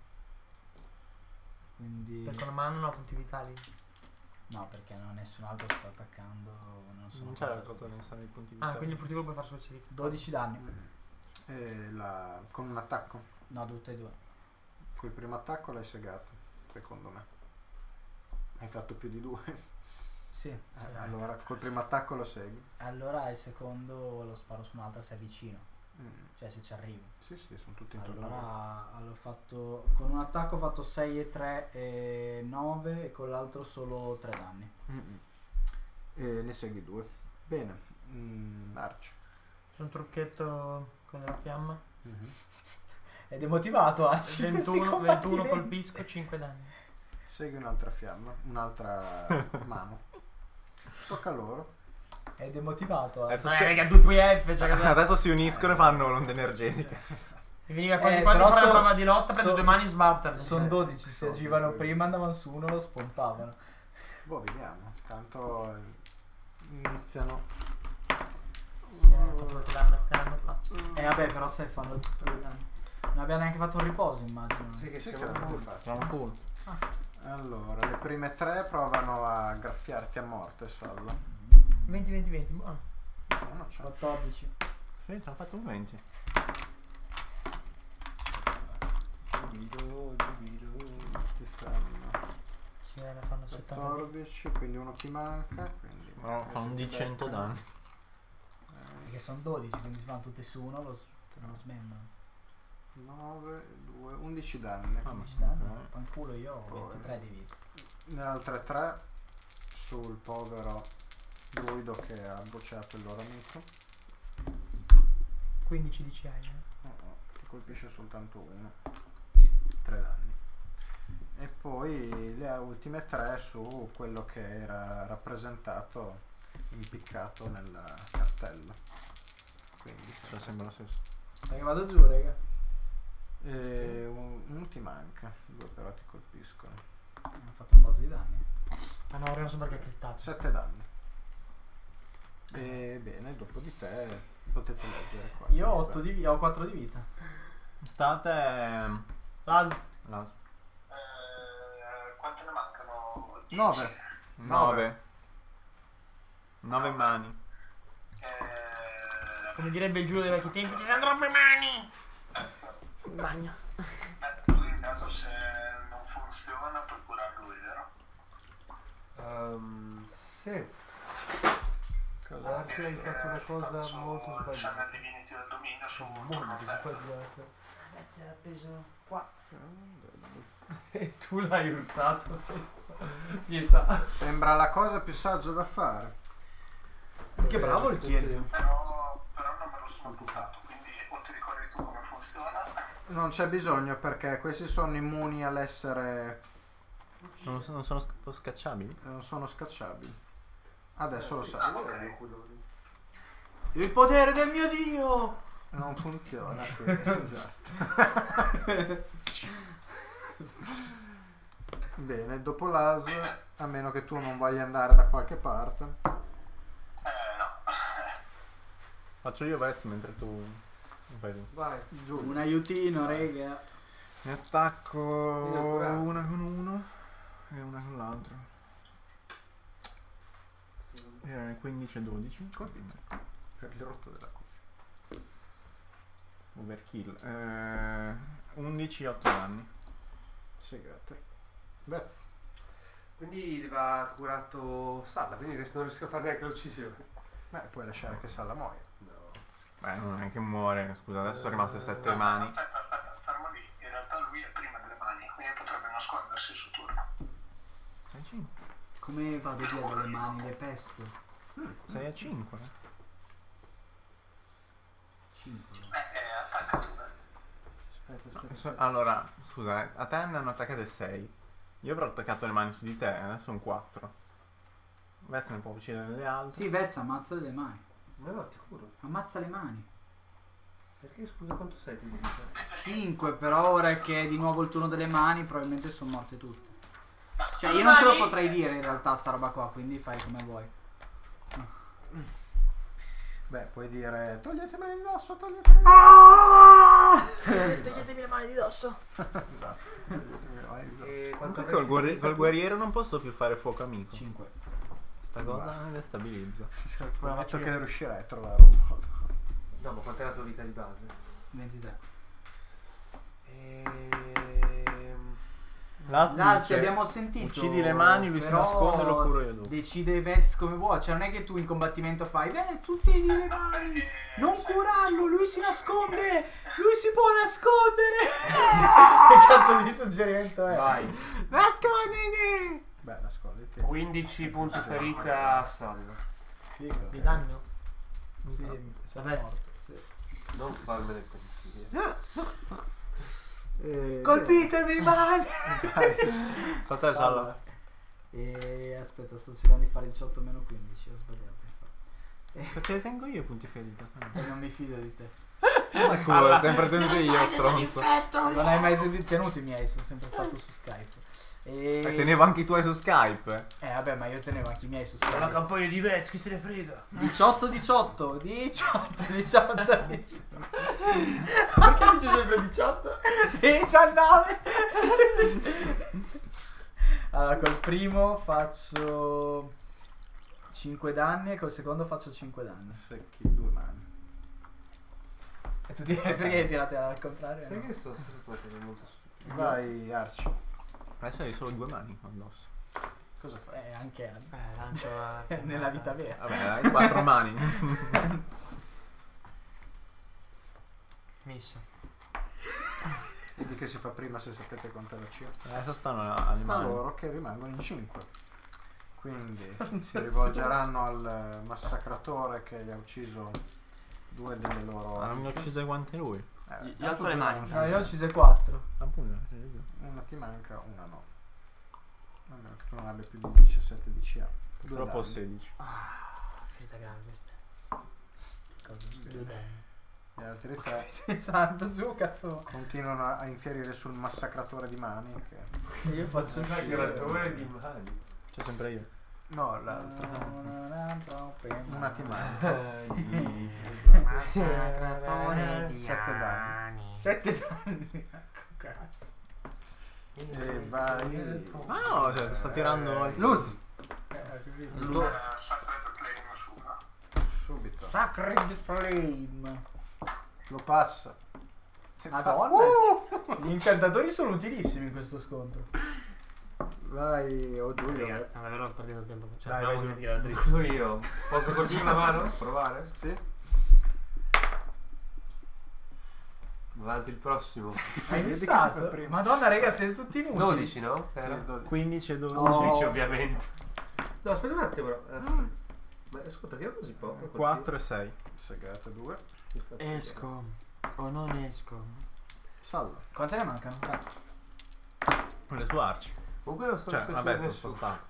Quindi Perché una mano non ha punti vitali. no, perché non nessun altro sta attaccando. Non sono Non c'è la contato. cosa ne sa nei punti Ah, vitali. quindi il furtivo puoi fare solo C. 12 danni. Con un attacco. No, tutte e due. Col primo attacco l'hai segato, secondo me. Hai fatto più di 2. Sì. Allora, col primo attacco lo segui. Allora il secondo lo sparo su un'altra se è vicino. Mm. Cioè se ci arrivo. Sì, sono tutti intorno. a lui. Allora ho fatto con un attacco ho fatto 6 e 3 e 9 e con l'altro solo 3 danni. E ne segui 2. Bene. Arch. C'è un trucchetto con la fiamma. È demotivato Arci. 21 colpisco, 5 danni. Segui un'altra fiamma, un'altra mano. Tocca a loro. È demotivato Arci. Adesso, Dai, si... raga, 2 poi F, cioè che adesso si uniscono e fanno l'onda energetica. mi veniva quasi però fare una so- prova di lotta per so- le due mani sbatterle. Sono Sì. 12, si Sono agivano due. prima, andavano su uno, lo spontavano. Boh, vediamo. Tanto iniziano. L'hanno fatto. Vabbè, però se fanno 2 danni. Non abbiamo neanche fatto un riposo, immagino. Sì, che Sì, siamo siamo tutti. fatti. Allora, le prime 3 provano a graffiarti a morte, Salla. 20, buono. No, non c'è. 14. Sì, ci hanno fatto un 20. Ti fanno Sì, ne fanno 70. 14, quindi uno ti manca. Quindi No, fa un di 100 danni. Perché sono 12, quindi si fanno tutte su uno, lo smembrano. 9, 2, 11 danni. 11 danni. ok. Fanculo io ho Poi. 23 di vita. Le altre 3 sul povero druido che ha bocciato il loro amico. 15 di CI, Che colpisce soltanto uno. 3 danni. E poi le ultime 3 su quello che era rappresentato impiccato nel cartello. Quindi Cioè, sembra lo stesso. Perché vado giù, raga. uno ti manca, 2 però ti colpiscono. Hanno fatto un botto di danni. Ah no, ora non so perché ha crittato. 7 danni. E bene, dopo di te potete leggere qua. Io ho 8 di vita, ho 4 di vita. State... L'altro. Quante ne mancano? 9. 9 mani. Come direbbe il Giulio dei vecchi tempi, ci sono troppe mani! In bagno. Lui in caso se non funziona puoi curare lui, vero? Sì. Arci hai fatto una cosa molto C'è sbagliata. nel Divinity del dominio su un Molto turno tempo. sbagliata. Ragazzi, era preso qua. E tu l'hai urtato senza pietà. Sembra la cosa più saggia da fare. Che bravo il Kirk. Però non me lo sono buttato, quindi o ti ricordi tu come funziona? Non c'è bisogno perché questi sono immuni all'essere. Non sono scacciabili? Non sono scacciabili. Adesso lo sai. Il potere del mio dio! Non funziona qui. Esatto. Bene, dopo l'AS, a meno che tu non voglia andare da qualche parte. No. Faccio io Vez mentre tu... fai tu. Vai. Giù. Un aiutino, raga. Ne attacco Inaugurato. una con uno e una con l'altro. 15 e 12. Colpite. Per il rotto della cuffia. Overkill. 11 8 danni. Segate. Beth. Quindi va curato Salla, quindi non riesco a fare neanche l'uccisione. Beh, puoi lasciare che Salla muoia. No. Beh, non è che muore. Scusa, adesso sono rimaste 7 mani. Aspetta, fermo lì. In realtà lui è prima delle mani, quindi potrebbe nascondersi su turno. 6 a 5. Come vado via dalle mani, le pesto? 6 a 5. 5. Attacca tu, Beth. Aspetta. Allora, scusa, a te ne hanno attaccate 6. Io avrò attaccato le mani su di te, adesso sono 4. Vez ne può uccidere le altre. Sì, Vez, ammazza le mani. No, ti curo. Ammazza le mani. Perché scusa quanto sei ti dice? 5, però ora che è di nuovo il turno delle mani, probabilmente sono morte tutte. Cioè, io non te lo potrei dire in realtà sta roba qua, quindi fai come vuoi. Beh, puoi dire toglietemi di dosso, toglietemi di dosso. Toglietemi le mani di dosso. Esatto. E quanto Col guerriero non posso più fare fuoco amico. 5. Sta cosa mi destabilizza. Prometto che riuscirai a trovare un modo. No, ma quant'è la tua vita di base? 23. Last abbiamo sentito. uccidi le mani, lui si però nasconde e lo curo io dopo. Decide Vez come vuoi. Cioè, non è che tu in combattimento fai tu uccidi le mani. Non curarlo, lui si nasconde. Lui si può nascondere. Che cazzo di suggerimento è? Vai. Nasconditi. Beh, nasconditi. 15 punti ferita a Salla. Di danno? Sì, Vez. sì. Non farmene così. Colpitemi, mani. Sta a te, Salla. E aspetta, sto cercando di fare 18 meno 15. Ho sbagliato. Perché tengo io i punti ferita? E non mi fido di te. Scusa, sempre tenuto io, stronzo. Non hai mai tenuti i miei, sono sempre stato su Skype. E Tenevo anche i tuoi su Skype. vabbè, ma io tenevo anche i miei su La Skype. campagna di Vez, chi se ne frega? 18. Perché dici sempre 18? 19. Allora, col primo faccio 5 danni e col secondo faccio 5 danni. Secchi 2 mani. E tu perché tirate al contrario? Sai no? che sto molto stupido. Vai, Arci. Adesso hai solo 2 mani addosso. Cosa fai? Anche Lancio nella vita vera. Vabbè, hai 4 mani. Misso. Quindi che si fa prima se sapete quanto è la C? Adesso stanno alle Sta mani. loro che rimangono in 5. Quindi si rivolgeranno al massacratore che gli ha ucciso 2 delle loro. Ma non mi ha ucciso quante lui. Gli alzo le mani. No, io ho uccise 4. Appunto. Una ti manca, una no. A meno che tu non abbia più di 17 di CA. Purtroppo ho 16. Ferita grave questa. Cosa? 2 danni. Gli altri 3 Santo giù, cazzo. continuano a infierire sul massacratore di mani. Che... Io faccio Massacratore di mani. C'è sempre io. No, l'altro. Una ti manca. Massacratore di 7 danni. anni. 7 danni. Cazzo. E vai. Ah no, cioè sta tirando il Luz. Sacred Flame su una. Subito. Sacred Flame. Lo passa. E fa- Madonna. Gli incantatori sono utilissimi in questo scontro. Vai, o Giulio. Raga, sta davvero perdendo tempo. Cioè, Dai, abbiamo vai, che tirare dritto. Sono io. Posso colpire una mano? Provare? Sì? Avanti il prossimo. Hai Vedi che si fa pensato? prima. Madonna, raga, siete tutti inutili. 12, no? Sì, Era? 12. 15 e 12. Oh. 12 ovviamente. No, aspetta un attimo però. Ma scusa, perché ero così poco? 4 e 6. Segate 2. Esco. O non esco. Salva. Quante ne mancano? Quelle su Arci. Comunque non so Cioè, se vabbè, c'è sono nessuno. spostato.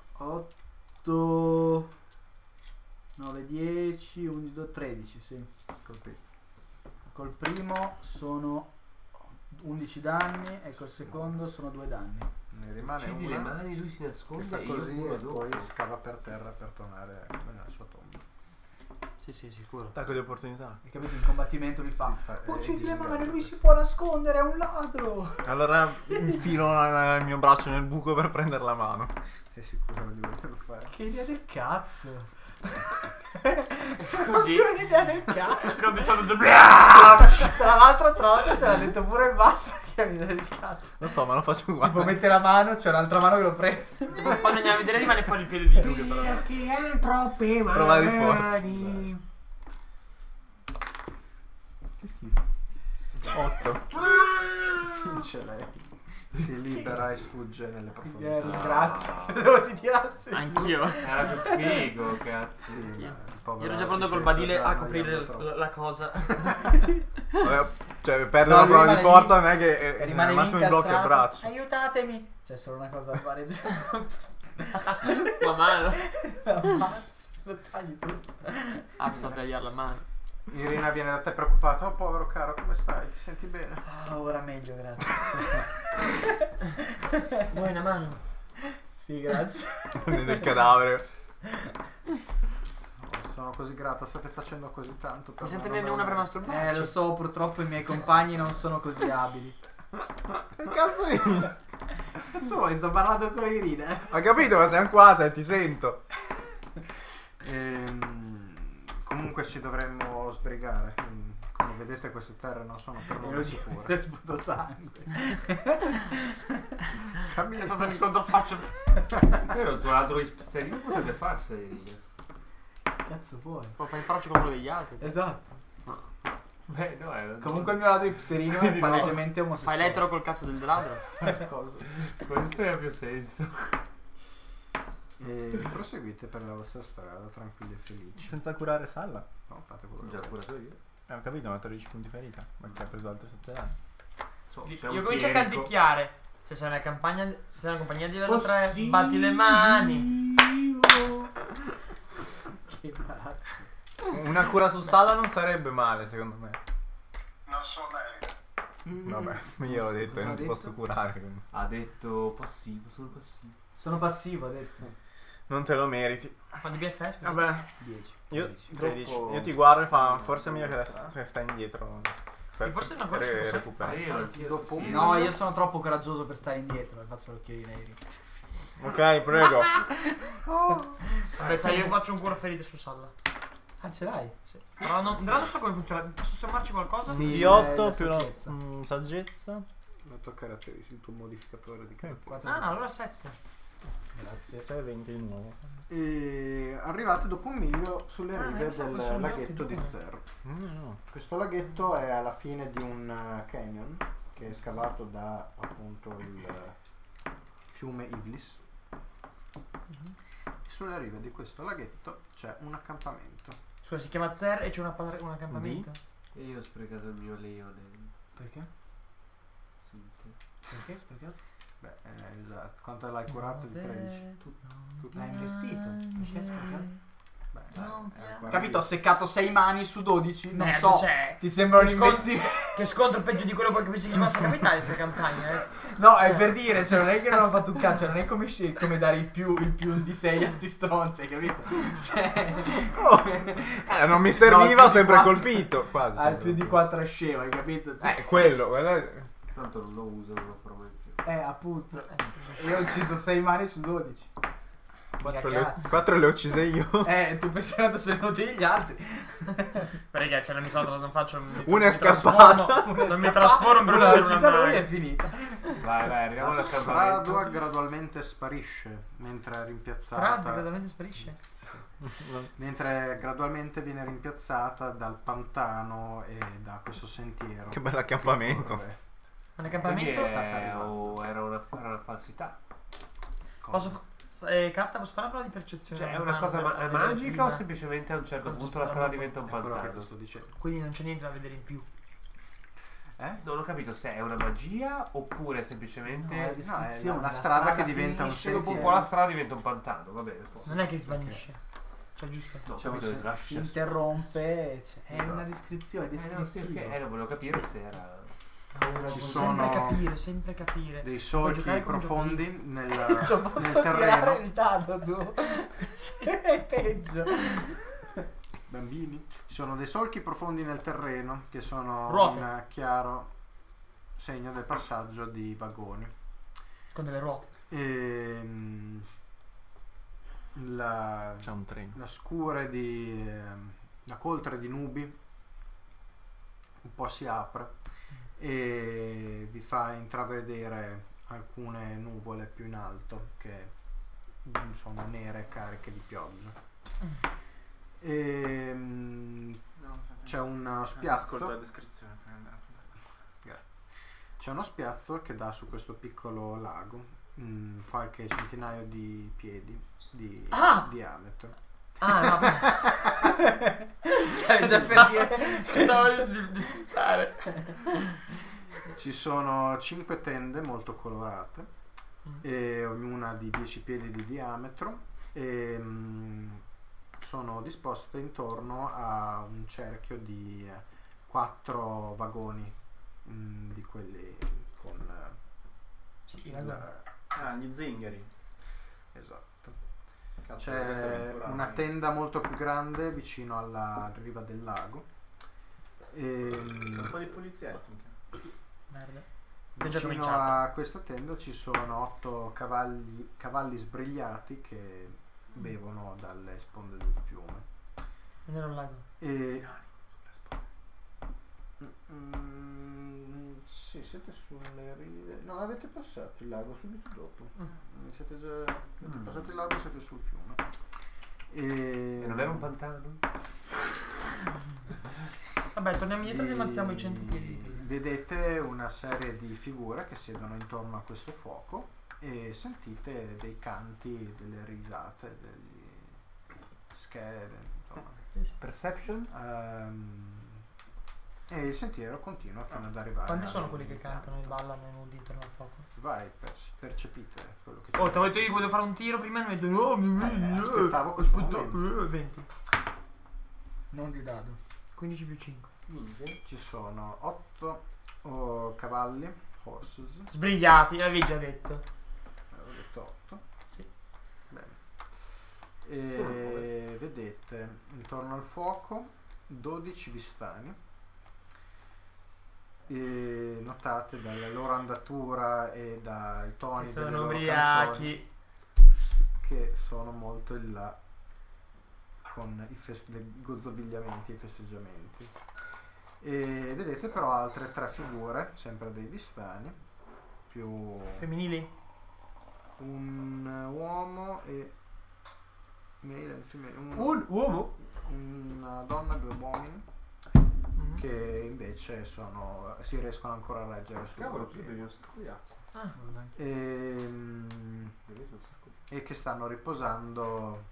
8 9 10 11 12 13, sì. Colpito. Col primo sono 11 danni e col secondo sono 2 danni. Ne rimane Uccidi le una mani, lui si che nasconde fa e io così curo e dopo. poi scava per terra per tornare nella sua tomba. Sì, sicuro. Attacco di opportunità. E capito? In combattimento mi fa. Fa- Uccidi le disgrazia mani, lui questo. si può nascondere, è un ladro. Allora infilo il mio braccio nel buco per prendere la mano. Sei sicuro di volerlo fare? Che idea del cazzo. Così. Non ho un'idea del cazzo. Secondo diciamo Tra l'altro Trotte te l'ha detto pure il basso che ha un'idea del cazzo. Lo so, ma lo faccio Tipo uguale. mette la mano, c'è un'altra mano che lo prende. Quando andiamo a vedere rimane fuori il piede di Giulio però. Perché ha troppe mani. Prova di forza. Che schifo. 8. Vince lei. Si libera e sfugge nelle profondità. Grazie. Devo ti tirassi. Anch'io. Era più figo, cazzo. Sì, il povero Io ero già pronto si col sta badile a annoiando coprire troppo. la cosa. Vabbè, cioè, perdere No, la lui prova di rimane forza lì. non è che Rimane al lì massimo mi blocchi il incastrato. braccio. Aiutatemi. C'è solo una cosa da fare. La mano. Lo tagli tutto. Ah, bisogna tagliare la mano. Irina viene da te preoccupata. Oh povero caro, come stai? Ti senti bene? Ah, ora meglio, grazie. Vuoi una mano? Sì, grazie. Del cadavere. Sono così grata, state facendo così tanto. Per Possiamo me, tenerne non una per me- masturbarci? Lo so, purtroppo i miei compagni non sono così abili. Che cazzo dici? Cazzo vuoi? Sto parlando con Irina. Ho capito, ma siamo qua, cioè, ti sento. Comunque ci dovremmo sbrigare. Come vedete queste terre non sono per nulla sicure. Le sputo sangue. È stato un incontro faccio. Però il tuo ladro isterino potrebbe farsene. Irina. Cazzo vuoi? Può fare il frocio con quello degli altri. Esatto. Beh, no, è Comunque il mio lato hipsterino è palesemente Fai omosessuale. l'etero col cazzo del ladro. Cosa? questo ha più senso. E proseguite per la vostra strada, tranquilli e felici. Senza curare Salla. No, fate quello che Già volete. curato io. Ho capito, ma 13 punti ferita. Perché ha preso altri 7 anni. So, c'è Io un comincio a chierico. canticchiare. Se sei nella campagna, se sei nella compagnia di livello 3, batti le mani. Che imbarazzo. Una cura su Salla non sarebbe male, secondo me. Non so lei. Vabbè, io ho detto, Cosa non ha ti detto? posso curare. quindi. Ha detto passivo, sono passivo. Sono passivo, ha detto. Non te lo meriti. Quanti BFS? Vabbè, 10. io 13. Dopo- Io ti guardo e fa, forse è meglio che adesso se stai indietro. E forse una cosa ci posso- recuperi. Sì, anch'io. Dopo Sì. No, io sono troppo coraggioso per stare indietro. Faccio l'occhiolino neri. Ok, prego. Vabbè, sai, io faccio un cura ferite su Salla. Ah, ce l'hai? Sì. Però non so come funziona. Posso sommarci qualcosa? Sì. Di 8 la più la saggezza. saggezza. La tua caratteristica, il tuo modificatore di caratteristiche. Ah, allora 7. Grazie. C'è 20 di nuovo. E arrivate dopo un miglio sulle rive pensavo del fossero gli laghetto otti, di no? Zer. No. Questo laghetto è alla fine di un canyon che è scavato da appunto il fiume Iglis. Sulle rive di questo laghetto c'è un accampamento. Scusa, si chiama Zer e c'è un accampamento? E io ho sprecato il mio leone. Perché? Sì. Perché? Sprecato? Beh, esatto. Quanto l'hai curato di 13? L'hai investito? Perché è sprecato? Beh, è ancora Capito? Ho lì. seccato 6 mani su 12. Non Merda, so. cioè, Ti sembra un che scon- investimento? Che scontro peggio di quello che pensi che ci possa capitare in questa campagna, No, è Cioè- per dire, cioè non è che non ho fatto un cazzo, non è come, come dare il più di 6 a sti stronzi, capito? Cioè, Non mi serviva, No, ho sempre più di colpito. Quasi. al più di 4 è scemo, hai capito? Cioè, Quello. Tanto non lo uso, non lo farò mai più. appunto. Io ho ucciso 6 mani su 12. 4 le ho uccise io. Tu pensando se venuti gli altri. Perché c'è la metodo, non faccio. Una è scappata. Non mi trasformo in Una l'ho una uccisa lui e è nave. finita. Vai, arriviamo La all'accampamento. strada gradualmente sparisce mentre è Strada rimpiazzata. gradualmente sparisce. Mentre gradualmente viene rimpiazzata dal pantano e da questo sentiero. Che bell'accampamento. Corre. Un Quindi accampamento? sta arrivando. era una falsità. Posso Catta, posso fare una prova di percezione? Cioè, è una cosa magica o semplicemente a un certo punto la strada diventa un È quello che pantano? sto dicendo. Quindi non c'è niente da vedere in più. Non ho capito se è una magia oppure semplicemente No, No, è la strada che diventa un finisce dopo un sentiero. po' la strada diventa un pantano, va bene. posso. Non è che svanisce. Cioè, giusto? No, ho Cioè, capito, si lascia interrompe. È Esatto. una descrizione. no, sì, ok, non volevo capire se era. Ci Sempre sono sempre capire. dei Puoi solchi giocare come profondi nel Posso tirare terreno. il dado tu? È peggio. Bambini. Ci sono dei solchi profondi nel terreno che sono Ruote. un chiaro segno del passaggio di vagoni. Con delle ruote. la C'è un treno. la scure di la coltre di nubi un po' si apre e vi fa intravedere alcune nuvole più in alto che sono nere cariche di pioggia. C'è uno Ascolta la spiazzo, descrizione. c'è uno spiazzo che dà su questo piccolo lago, qualche centinaio di piedi di diametro. Ah, no. Stai già per dire. Pensavo di fare. Ci sono 5 tende molto colorate, e ognuna di 10 piedi di diametro, e sono disposte intorno a un cerchio di 4 vagoni, di quelli con Gli zingari. esatto. Cazzo, questa C'è avventura una ormai. tenda molto più grande vicino alla riva del lago. C'è un po' di polizietti. Merda. È già Vicino cominciato. a questa tenda ci sono 8 cavalli sbrigliati che bevono dalle sponde del fiume. Non era un lago. E sì, siete sulle rive. No, avete passato il lago subito dopo. Siete già avete passato il lago e siete sul fiume. E non era un pantano? Vabbè, torniamo indietro e avanziamo i 100 piedi. Vedete una serie di figure che siedono intorno a questo fuoco e sentite dei canti, delle risate, degli schede, insomma. Perception? E il sentiero continua fino ad arrivare. Quanti sono alle quelli che rive cantano e piante. ballano nudi intorno al fuoco? Vai, percepite quello che Oh, ti avevo detto io che volevo fare un tiro prima e mi detto oh, aspettavo questo momento. 20. Non di dado. 15 più 5. Ci sono 8 cavalli, horses. Sbrigliati, l'avevi già detto. Avevo detto 8. Sì. Bene. E vedete intorno al fuoco 12 vistani. E notate dalla loro andatura e dai toni delle Sono loro ubriachi. canzoni che sono molto in là con i gozzovigliamenti e i festeggiamenti. E vedete però altre 3 figure, sempre dei vistani, più Femminili? un uomo e Un uomo? una donna e 2 uomini che invece si riescono ancora a reggere sul loro Cavolo, tu piedi. devi un sacco di acqua. e che stanno riposando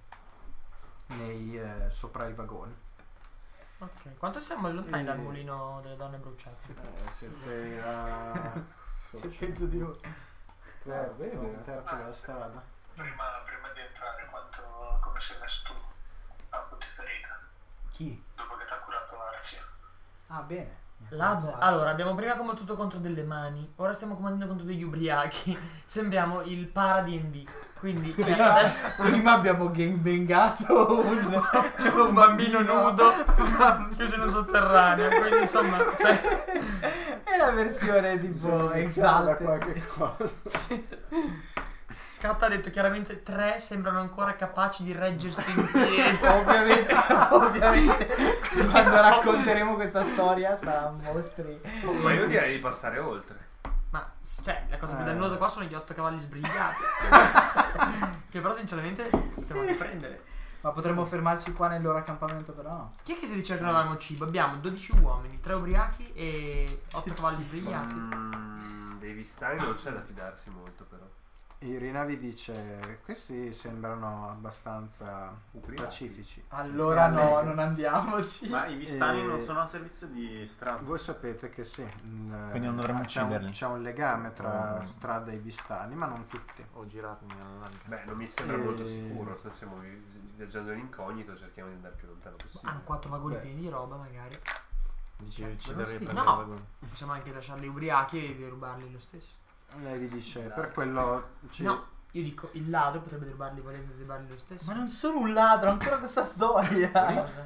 sopra i vagoni. Ok. Quanto siamo lontani dal mulino delle donne bruciate? Siete a Penso di noi. un terzo della strada. Prima di entrare, come sei messo tu a punti ferita? Chi? Dopo che ti ha curato Arzia. Ah, bene. Allora, abbiamo prima combattuto contro delle mani, ora stiamo combattendo contro degli ubriachi. Sembriamo il para D&D. Quindi Prima abbiamo gangbangato un bambino nudo chiuso in un sotterraneo. Quindi insomma, cioè, è la versione tipo Da exalted. qualche cosa. Kat ha detto chiaramente 3 sembrano ancora capaci di reggersi in piedi. Ovviamente quando racconteremo questa storia saranno mostri. Ma io direi di passare oltre. Ma cioè, la cosa più dannosa qua sono gli 8 cavalli sbrigliati. Che però sinceramente potevamo prendere. Ma potremmo fermarci qua nel loro accampamento, però no. Chi è che si dice che non avevamo cibo? Abbiamo 12 uomini, 3 ubriachi e 8 cavalli sbrigliati. Dei vistani non c'è da fidarsi molto però. Irina vi dice: questi sembrano abbastanza pacifici. Allora no, non andiamoci. Ma i vistani non sono a servizio di strada. Voi sapete che sì, Quindi non dovremmo ucciderli. c'è un legame tra strada e vistani, ma non tutti. O girarmi alla larga. Beh, non mi sembra molto sicuro. Se stiamo viaggiando in incognito, cerchiamo di andare più lontano possibile. Hanno 4 vagoni Beh. pieni di roba magari. Dici di ucciderli e sì. prendere No. il vagone. Possiamo anche lasciarli ubriachi e derubarli lo stesso. Lei vi dice: per quello No, io dico il ladro potrebbe derubarli volendo derubarli lo stesso. Ma non sono un ladro, ancora questa storia. Hipster.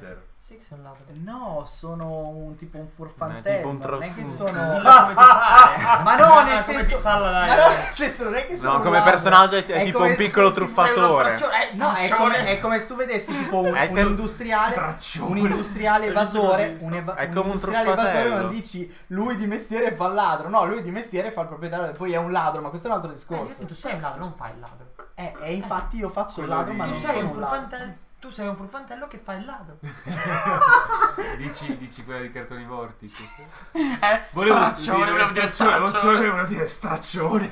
Sì che sei un ladro. No, sono un tipo un Tipo furfantello. un Non è che trofeo. sono. Dillo come ti pare. Ma no, nel Come senso. ti salla, dai, Ma no, dai. nel senso, non è che sono. No, un come ladro. personaggio è È tipo come un piccolo se- Sei uno truffatore. straccione. No, è Straccione. come se tu vedessi tipo un È che- industriale. Straccione. Un industriale evasore. È come un industriale evasore, truffatello. non dici lui di mestiere fa il ladro. No, lui di mestiere fa il proprietario. Poi è un ladro, ma questo è un altro discorso. Tu sei un ladro, non fai il ladro. E infatti io faccio il Quello ladro, di- ma Tu non sei sono un un ladro. furfantello. Tu sei un furfantello che fa il ladro. Dici quella di cartoni morti. Straccione, volevo dire straccione, volevo dire straccione.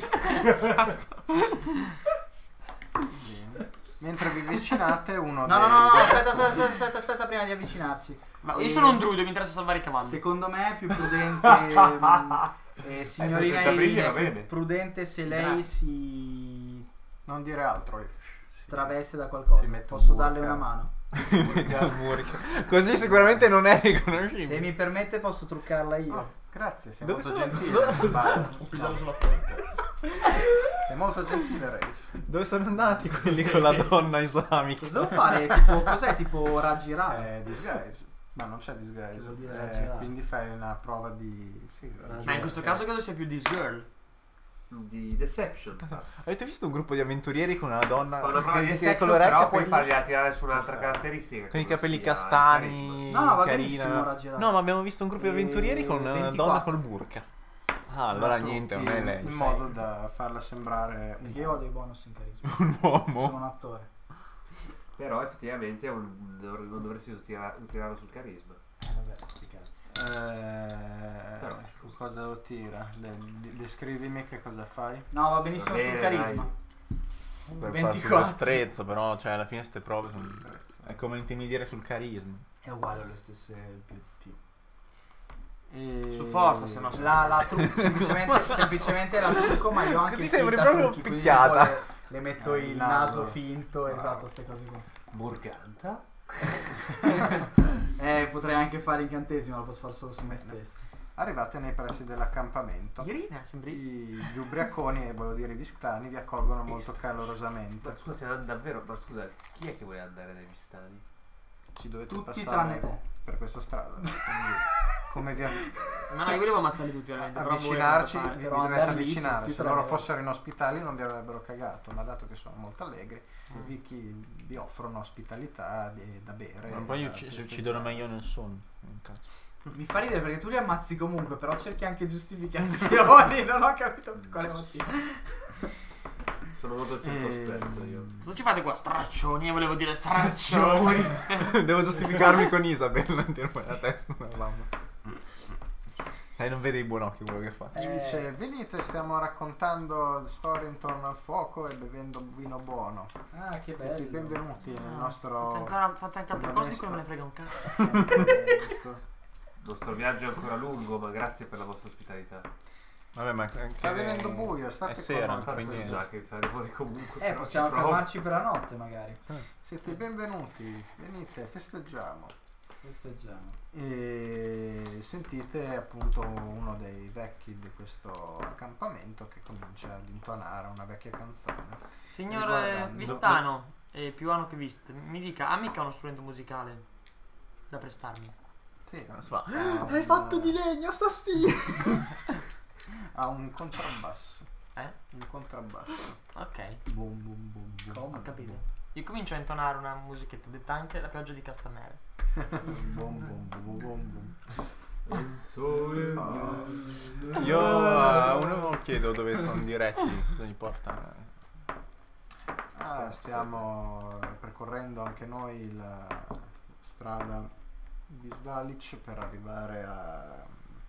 Bene. Mentre vi avvicinate, uno No, no, dei no, no, vecchi- aspetta prima di avvicinarsi. Ma io sono un druido, mi interessa salvare i cavalli. Secondo me è più prudente. Signorina senza briglie Irina, va è più bene. prudente se lei Grazie. si Non dire altro. traveste da qualcosa. Si mette Posso un darle burka. una mano. Così sicuramente non è riconoscibile. Se mi permette posso truccarla io. Oh, grazie, sei Dove molto sono? gentile. Un pisello sulla fronte. Sei molto gentile, Reis. Dove sono andati quelli con la donna islamica? Cosa devo fare? Tipo, cos'è? Tipo raggirare? Disguise. Ma non c'è disguise. Che vuol dire raggirare? Quindi fai una prova di... Sì, Ma in questo caso credo sia più this girl. Di Deception. Avete visto un gruppo di avventurieri con una donna Fa una prova di che Deception, colora i però puoi capelli fargli tirare su un'altra caratteristica. con i che capelli non sia castani, No, no, va carina. benissimo raggirare. No, ma abbiamo visto un gruppo di avventurieri con una 24. donna col burka. Ah, allora niente, non è lei. In modo da farla sembrare... Perché io ho dei bonus in carisma. Un uomo. Sono un attore. Però effettivamente non dovresti tirarlo sul carisma. Vabbè, sti cazzi. Però, cosa devo tirare? Descrivimi che cosa fai. No, va benissimo Va bene, sul carisma. Per 24. farsi destrezza, però, cioè, alla fine ste prove sono... È come intimidire sul carisma. È uguale alle stesse più. E... Su forza, se no semplicemente la trucco, ma io ho anche Così il sembri da proprio trucchi, quindi picchiata. poi le metto il il naso naso. finto, Bravo. esatto, queste cose qua. Morganta? Potrei anche fare incantesimo, lo posso fare solo su me stesso. Arrivate nei pressi dell'accampamento. Irina, sembri. Gli ubriaconi, e voglio dire i vistani, vi accolgono molto calorosamente. Ma scusate, davvero, ma scusa, chi è che vuole andare dai vistani? Ci dovete Tutti passare tranne te. per questa strada. Quindi, come vi Ma no, io volevo ammazzarli tutti veramente. però avvicinarci, voi vi Però dovete andare lì avvicinare. tutti Se loro tre. fossero inospitali non vi avrebbero cagato, ma dato che sono molto allegri, vi offrono ospitalità da bere. Ma poi da ci festeggiare. uccidono meglio nel sonno. Cazzo. Mi fa ridere perché tu li ammazzi comunque, però cerchi anche giustificazioni, non ho capito per quale motivo. Sono molto circospetto io. Cosa ci fate qua? Straccioni, io volevo dire straccioni. Devo giustificarmi con Isabel, non tirare la testa una mamma. Lei non vede i buoni occhi quello che fa. Ci dice, venite, stiamo raccontando storie intorno al fuoco e bevendo vino buono. Ah, che Tutti bello. benvenuti nel nostro... Fate anche altre cose di cui non me ne frega un cazzo. Ecco. Il nostro viaggio è ancora lungo, ma grazie per la vostra ospitalità. Vabbè, ma anche... Sta venendo buio, state È sera, con noi. quindi... Già che saremo fuori comunque. però Possiamo ci provo. fermarci per la notte magari. Siete benvenuti, venite, festeggiamo. Festeggiamo. E sentite appunto uno dei vecchi di questo accampamento che comincia ad intonare una vecchia canzone. Signor Riguardando- Vistano, più anno che Vist, mi dica, ha mica uno strumento musicale da prestarmi? Sì, Fa. Hai fatto di legno, sti. ha un contrabbasso. Eh? Un contrabbasso. Ok, Bum bum bum bum. ho capito. Io comincio a intonare una musichetta detta anche la pioggia di Castamere. Bum bum bum bum bum. Il sole. Io uno chiedo dove sono diretti, cosa gli porta. Stiamo percorrendo anche noi la strada Bisvalic per arrivare a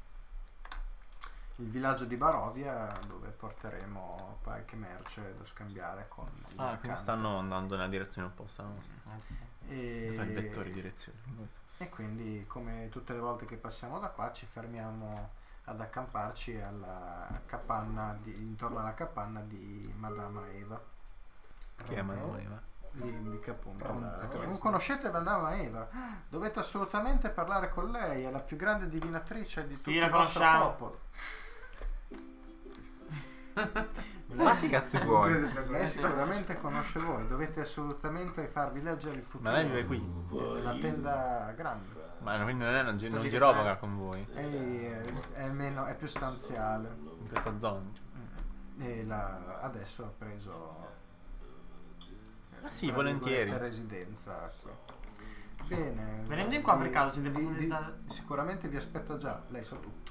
il villaggio di Barovia, dove porteremo qualche merce da scambiare con il Ah, quindi mercante. stanno andando nella direzione opposta alla nostra. Fa il vettore di direzione. E quindi, come tutte le volte che passiamo da qua, ci fermiamo ad accamparci alla capanna intorno alla capanna di Madama Eva. Chi è Madama Eva? Gli indica appunto non conoscete Madama Eva? Dovete assolutamente parlare con lei, è la più grande divinatrice di Sì, tutto la il vostro conosciamo. popolo. Ma si cazzi suoi. Lei sicuramente conosce voi, dovete assolutamente farvi leggere il futuro. Ma lei vive qui. Nella tenda grande. Ma quindi non è non girovaga con voi. È più stanziale. In questa zona. E adesso ha preso Sì, volentieri. residenza qui. Bene. Venendo in qua per caso siete passati sicuramente vi aspetta già, lei sa tutto.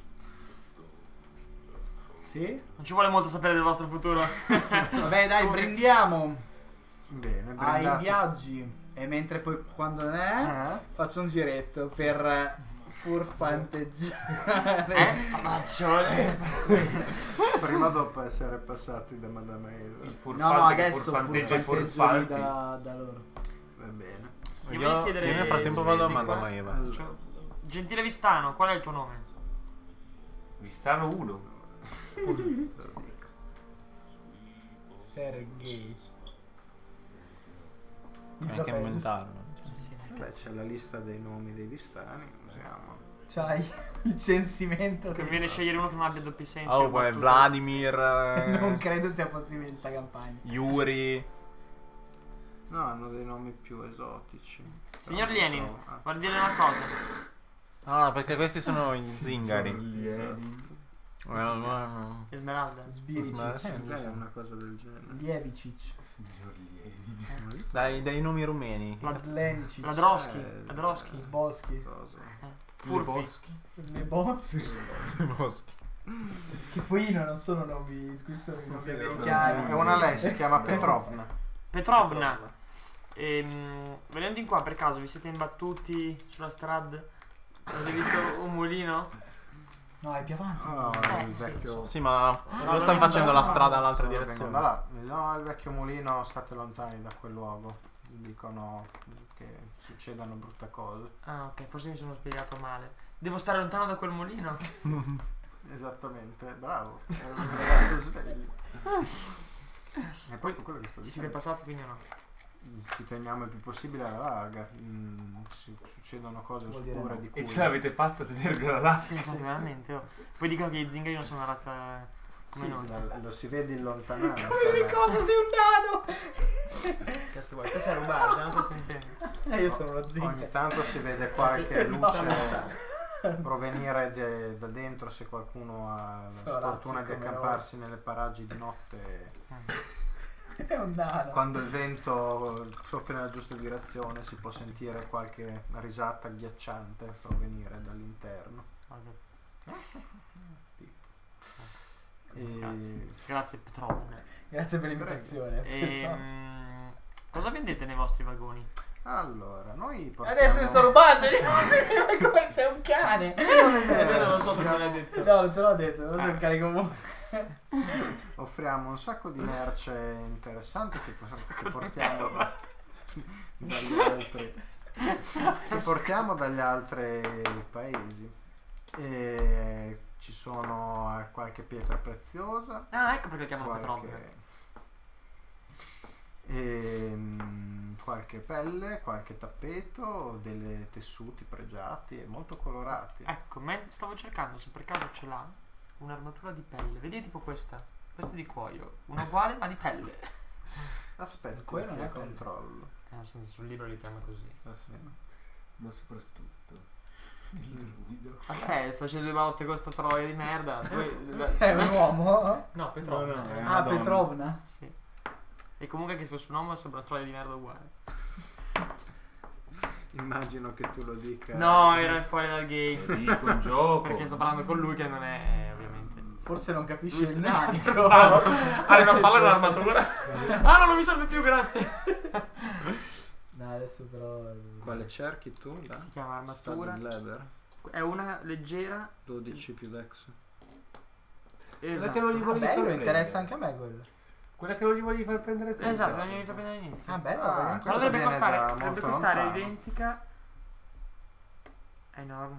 Sì? Non ci vuole molto sapere del vostro futuro. Vabbè, dai, brindiamo Bene, ai brindate. viaggi. E mentre poi quando ne è, faccio un giretto per furfanteggiare. Straccione. Prima dopo essere passati da Madame Eva. Il No, furfante che adesso furfanteggia i furfanteggio furfanti. da loro. Va bene. Io voglio chiedere- nel frattempo vado a di qua. Madame Eva. Allora, Gentile Vistano, qual è il tuo nome? Vistano 1. Sergei. Anche inventarlo. beh, c'è la lista dei nomi dei vistani. Usiamo. C'hai il censimento. Conviene scegliere uno che non abbia doppi sensi. Oh, o poi battute. Vladimir. Non credo sia possibile in sta campagna. Yuri. No, hanno dei nomi più esotici. Signor Però- Lenin, ah, voglio dire una cosa. Ah, perché questi sono i zingari. esatto. Esmeralda. Sbiricic. Sì, lei è una cosa del genere. Lievicic. Dai nomi rumeni. Ladlenicic. Ladroschi. Ladroschi. Sboschi. Cosa? Furfi. Le boschi. Boschi. Che poi non sono nomi, qui sono i nomi È americani. una lei, si chiama Petrovna. Petrovna. Venendo in qua per caso vi siete imbattuti sulla strada? Avete visto un mulino? No, è più avanti. Oh, il vecchio. Sì, ma no, lo stanno facendo la strada all'altra Vengono direzione. da là. No, il vecchio mulino, state lontani da quel luogo. Dicono che succedano brutte cose. Ah, ok, forse mi sono spiegato male. Devo stare lontano da quel mulino? Esattamente, bravo. È un ragazzo sveglio. È proprio quello che sto Ci siete dicendo. passati quindi o no? Ci teniamo il più possibile alla larga. Succedono cose Vuol dire oscure no. di cui E ce l'avete fatta a tenervela là? Sì, veramente. Oh. Poi dicono che i zingari non sono una razza come sì, noi. lo si vede in lontananza. Cosa sei un nano? Cazzo vuoi? Questo è rubato, non sto sentendo. Io sono uno Ogni zinga. tanto si vede qualche luce provenire da dentro se qualcuno ha la Sono sfortuna razzi di come accamparsi nelle paraggi di notte. È un nano. Quando il vento soffia nella giusta direzione si può sentire qualche risata agghiacciante provenire dall'interno. Grazie Petrovna. Grazie per l'invitazione. Cosa vendete nei vostri vagoni? Allora, noi portiamo... Adesso mi sto rubando come sei un cane. Non lo so perché l'hai detto. No, non te l'ho detto, non sei un cane comunque. Offriamo un sacco di merce interessante che portiamo dagli altri che portiamo dagli altri paesi. E ci sono qualche pietra preziosa, Ah, ecco perché chiamano Petrovna. qualche pelle, qualche tappeto, delle tessuti pregiati e molto colorati. Ecco, stavo cercando se per caso ce l'ha un'armatura di pelle. Vedi tipo questa? Questa è di cuoio. Una uguale ma di pelle. Aspetta, Quello non che è bello. controllo. Sul libro li chiama così. Ma soprattutto il druido. Ok, sto facendo due botte con sta troia di merda. Poi, È un uomo? No, Petrovna. No, no, è Ah, Madonna. Petrovna. Sì. E comunque che se fosse un uomo sembra una troia di merda uguale. Immagino che tu lo dica. No, era fuori dal game. Dico il gioco. Perché sto parlando con lui che non è ovviamente. Forse non capisce Lui il sta- nanico. Arriva a sala l'armatura. Ah no, non mi serve più, grazie. No, adesso però... Quale cerchi tu? Da? Si chiama armatura. Studded leather, È una leggera. 12 più dex. Esatto. che non gli Ah, volevi bello, far interessa prendere. anche a me quello. Quella che non gli volevi far prendere tu. Esatto, non mi fa prendere all'inizio. Ah, bello. Ah, perché- questo Dovrebbe viene da costare, molto costare lontano. identica. È enorme.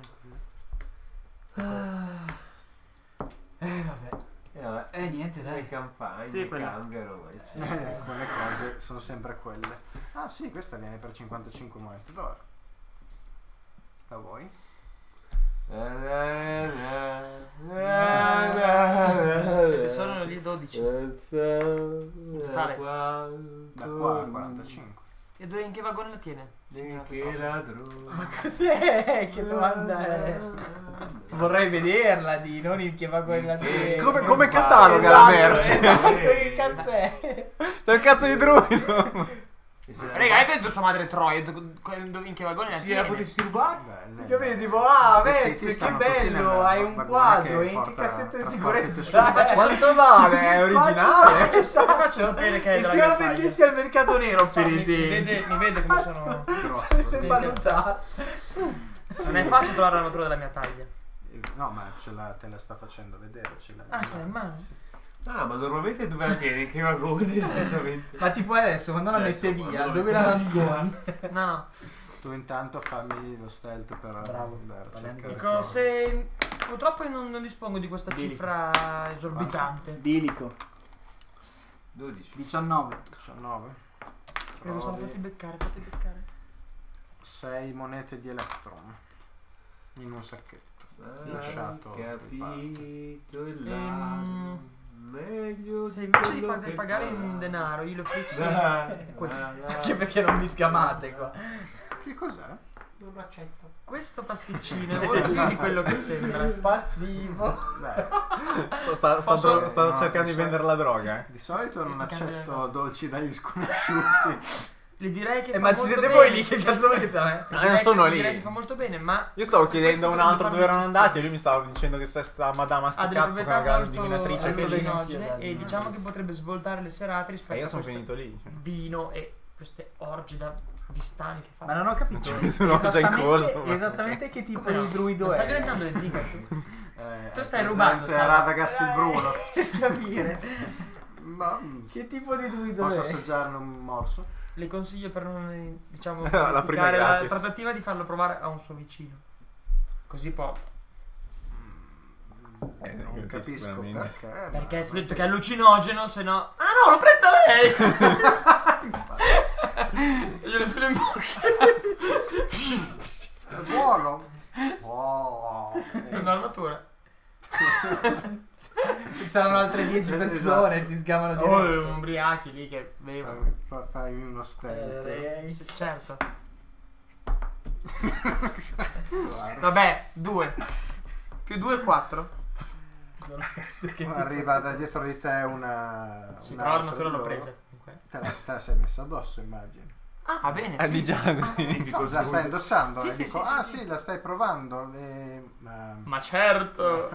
vabbè. vabbè. Niente, Le dai. campagne Sì, quella. cambiano. Sì. Quelle cose sono sempre quelle. Ah sì, questa viene per 55 monete d'oro. A voi? Sono lì 12 12. Da Da qua a 45. E dove, in che vagone la tiene? Che ladrone. Cos'è? Che domanda è? Vorrei vederla, di non in che vagone la tiene. Come cataloga la merce? Esatto, che cazzo è? Sei un cazzo di druido. Raga, hai detto sua madre Troia, in che vagone la Sì, la tiene? potessi rubare? Belle. Capito? Tipo, Vestiti Vez, che stanno tutti bello, nel hai un vagone quadro, che in che porta cassetto di trasporti sicurezza? Quanto vale? È originale? Ti faccio sapere che è E della se mia lo taglia. vendessi al mercato nero, per Mi esempio. vede come sono... grosso. Per valutare. Non è facile trovare l'armatura della mia taglia. No, ma te la sta facendo vedere. Ce l'ha Ah, ce l'hai in mano? Ah, ma normalmente dove la tieni? In che vagone? Esattamente. Ma tipo adesso, quando la Cioè, mette insomma, via, no, dove la nascondi? No, no. Tu intanto fammi lo stealth per Bravo. andare a Valente. cercare. Dico, se... Purtroppo io non dispongo di questa Bilico. cifra esorbitante. Bilico. 12. 19. 19. Prego, sono fatti beccare. 6 monete di Electrum in un sacchetto. Lasciato Capito il lato. Meglio Se di invece di quello farti che pagare fa. in denaro, io lo fissi questo. Anche perché non mi scamate qua. Che cos'è? Non lo accetto. Questo pasticcino è molto più di quello che sembra. Passivo. Beh, Sta cercando di no, vendere la droga, di solito non Mi cambia le accetto cose. dolci dagli sconosciuti. Le direi che fa Ma ci molto siete bene. voi lì? Che cazzo volete a me? Le direi non sono che- lì. Direi che fa molto bene, ma... Io stavo questo chiedendo a un altro potrebbe dove erano farmi andati e lui mi stava dicendo che sta madama sti ha delle cazzo con la proprietà grande molto divinatrice adesso così. dei- allucinogene e diciamo che potrebbe svoltare le serate rispetto Io a sono questo finito lì. vino e queste orge di stani che fa. Ma non ho capito. c'è nessuno già in corso, ma- Esattamente che tipo Come no? di druido Non è. stai diventando le zingare tu? Tu stai È rubando, presente sai? Radagast il Bruno. Capire. Ma Che tipo di druido posso è? assaggiarne un morso? Le consiglio per non, diciamo, La prima complicare la gratis. trattativa di farlo provare a un suo vicino. Così può. Non capisco sicuramente. perché. Perché si è detto che è allucinogeno, se no... Ah no, lo prenda lei! Io le filo in bocca. È buono. Oh, Prendo l'armatura. Ci saranno altre 10 persone e ti sgamano di Oh, ubriachi lì che bevono. Fammi uno stealth. Sì, certo. Vabbè, 2. Più 2 4. Arriva da dietro di te una. Sì, una però altra l'armatura di l'ho loro. presa comunque. Te la sei messa addosso, immagino. Ah, va bene, Ah, sì. di già così. No, la stai indossando? Sì, e sì, dico, sì, ah sì, sì, la stai provando. Ma certo.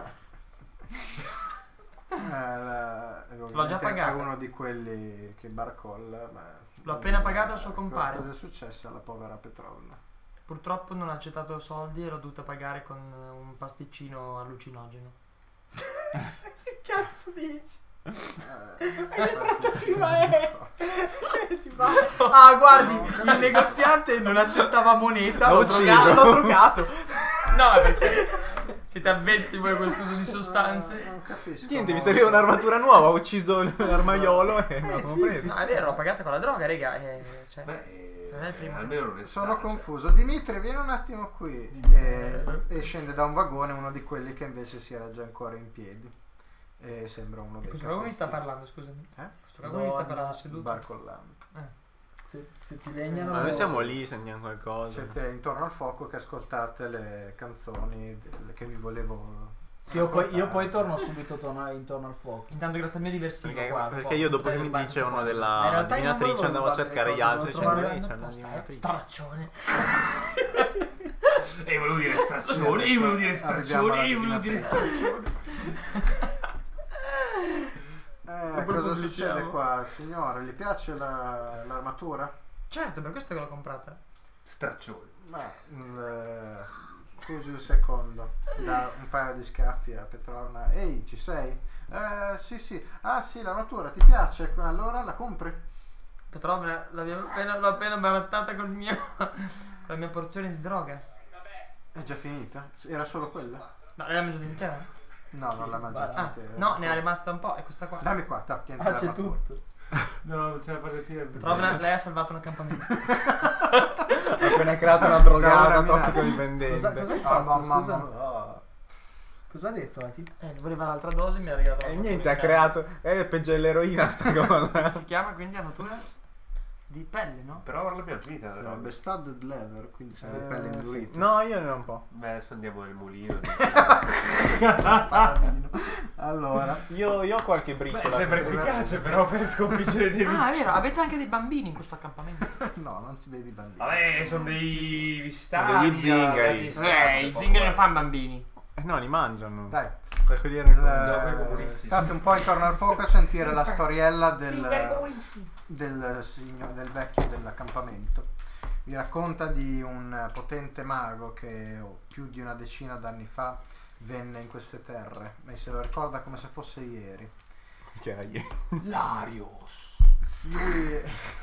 L'ho già pagata. È uno di quelli che barcolla. Ma L'ho appena pagato al suo compare. Cosa è successo alla povera Petrovna? Purtroppo non ha accettato soldi e l'ho dovuta pagare con un pasticcino allucinogeno. Che cazzo dici? Che trattativa è? Ah, guardi, il negoziante non accettava moneta, L'ho l'ho ucciso. drogato. No, perché siete avvezzi voi a questo uso di sostanze. Non capisco. Niente, mi molto. serviva un'armatura nuova, ho ucciso l'armaiolo e me la sono sì, presa. No, è vero, l'ho pagata con la droga, raga. Cioè, Beh, non è il primo. almeno non è Sono stato. confuso. Dimitri, vieni un attimo qui. E scende da un vagone uno di quelli che invece si era già ancora in piedi. E sembra uno dei Questo capo mi sta capetti. parlando, scusami. Eh? Questo capo mi sta Donna, parlando seduto. Barcollando. Se ti legnano. Ma noi siamo lì, sentiamo qualcosa. Siete intorno al fuoco che ascoltate le canzoni che vi volevo. Sì, io poi torno subito intorno al fuoco. Intanto grazie a me diversivo Perché, qua. perché io dopo che mi Potrei dice uno Ma in della realtà io non divinatrice volevo andavo a rubare cercare le gli cose, altri devo trovare dicendo lì c'è una apposta, divinatrice. Straccione. E volevo dire straccione, io volevo dire straccione, io volevo dire straccione. Cosa succede qua, signore? Gli piace l'armatura? Certo, per questo che l'ho comprata. Straccione. Ma scusi un secondo, dà un paio di schiaffi a Petrovna. Ehi, ci sei? Sì. Ah sì, l'armatura ti piace? Allora la compri? Petrovna, l'ho appena barattata con la mia porzione di droga. È già finita? Era solo quella? No, l'hai mangiata intera? No, non l'ha mangiata Ah, intera. no, ne è rimasta un po', è questa qua. Dammi qua, tieni Ah, c'è l'armatura. tutto. No, non c'è la parte fine. Petrovna, lei ha salvato un accampamento. Ha appena creato una Dai, drogata una tossicodipendente. Cosa hai Ah, fatto? mamma Scusa. mia. Cosa ha detto la tipa? Voleva l'altra dose, mi ha regalato E la niente, ha natura. creato. È peggio dell'eroina sta cosa. Si chiama quindi armatura di pelle, no? Però ora l'abbiamo finita. Sarebbe studded leather, quindi sarebbe pelle indurita. Sì. No, io ne ho un po'. Beh, adesso andiamo nel mulino. Paladino. Allora, Io ho qualche Beh, briciola. sembra efficace però per sconfiggere dei Ah, è nemici. vero, avete anche dei bambini in questo accampamento. no, non ti vedi bambini. Vabbè, sono dei vistani. Degli zingari. I zingari non fanno bambini. No, li mangiano. Dai, Quelli erano state un po' intorno al fuoco a sentire la storiella del vecchio dell'accampamento. Vi racconta di un potente mago che più di una decina d'anni fa venne in queste terre, ma se lo ricorda come se fosse ieri. Che era ieri. Larios. Lui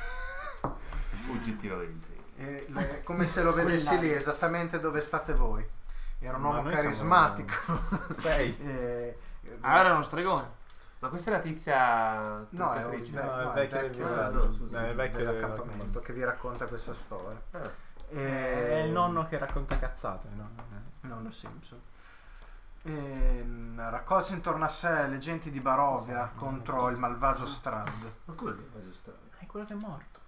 Oggettivamente. come se lo vedessi lì, esattamente dove state voi. Era un Ma uomo noi carismatico. Sei. Allora era uno stregone. Ma questa è la tizia No, è truccatrice? No, è il vecchio del villaggio. no, scusa. È il vecchio dell'accampamento che vi racconta questa storia. È il nonno che racconta cazzate, no? Nonno Simpson. Raccolse intorno a sé le genti di Barovia contro il malvagio Strad. Ma come mi faccio strano? È quello che è morto.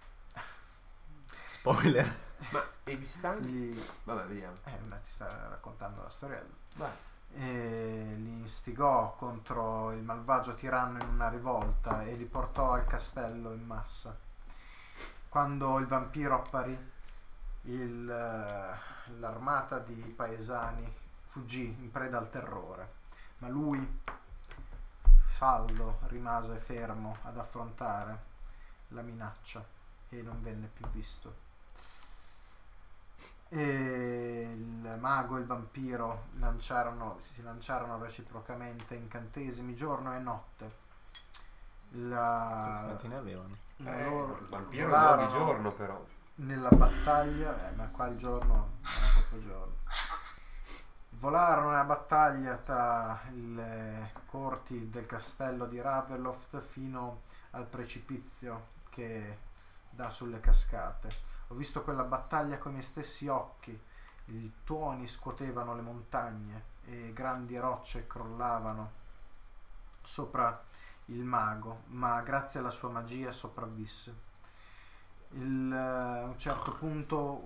Spoiler. Ma i vistani? Li, Vabbè, vediamo. ti sta raccontando la storiella. Vai. E li istigò contro il malvagio tiranno in una rivolta e li portò al castello in massa. Quando il vampiro apparì, l'armata di paesani fuggì in preda al terrore, ma lui, saldo, rimase fermo ad affrontare la minaccia e non venne più visto. E il mago e il vampiro si lanciarono reciprocamente incantesimi giorno e notte. Quanti ne avevano? Il Vampiro no, di giorno però. nella battaglia, ma qua il giorno era proprio giorno. Volarono nella battaglia tra le corti del castello di Ravenloft fino al precipizio che dà sulle cascate. Ho visto quella battaglia con i miei stessi occhi. I tuoni scuotevano le montagne e grandi rocce crollavano sopra il mago, ma grazie alla sua magia sopravvisse. A un certo punto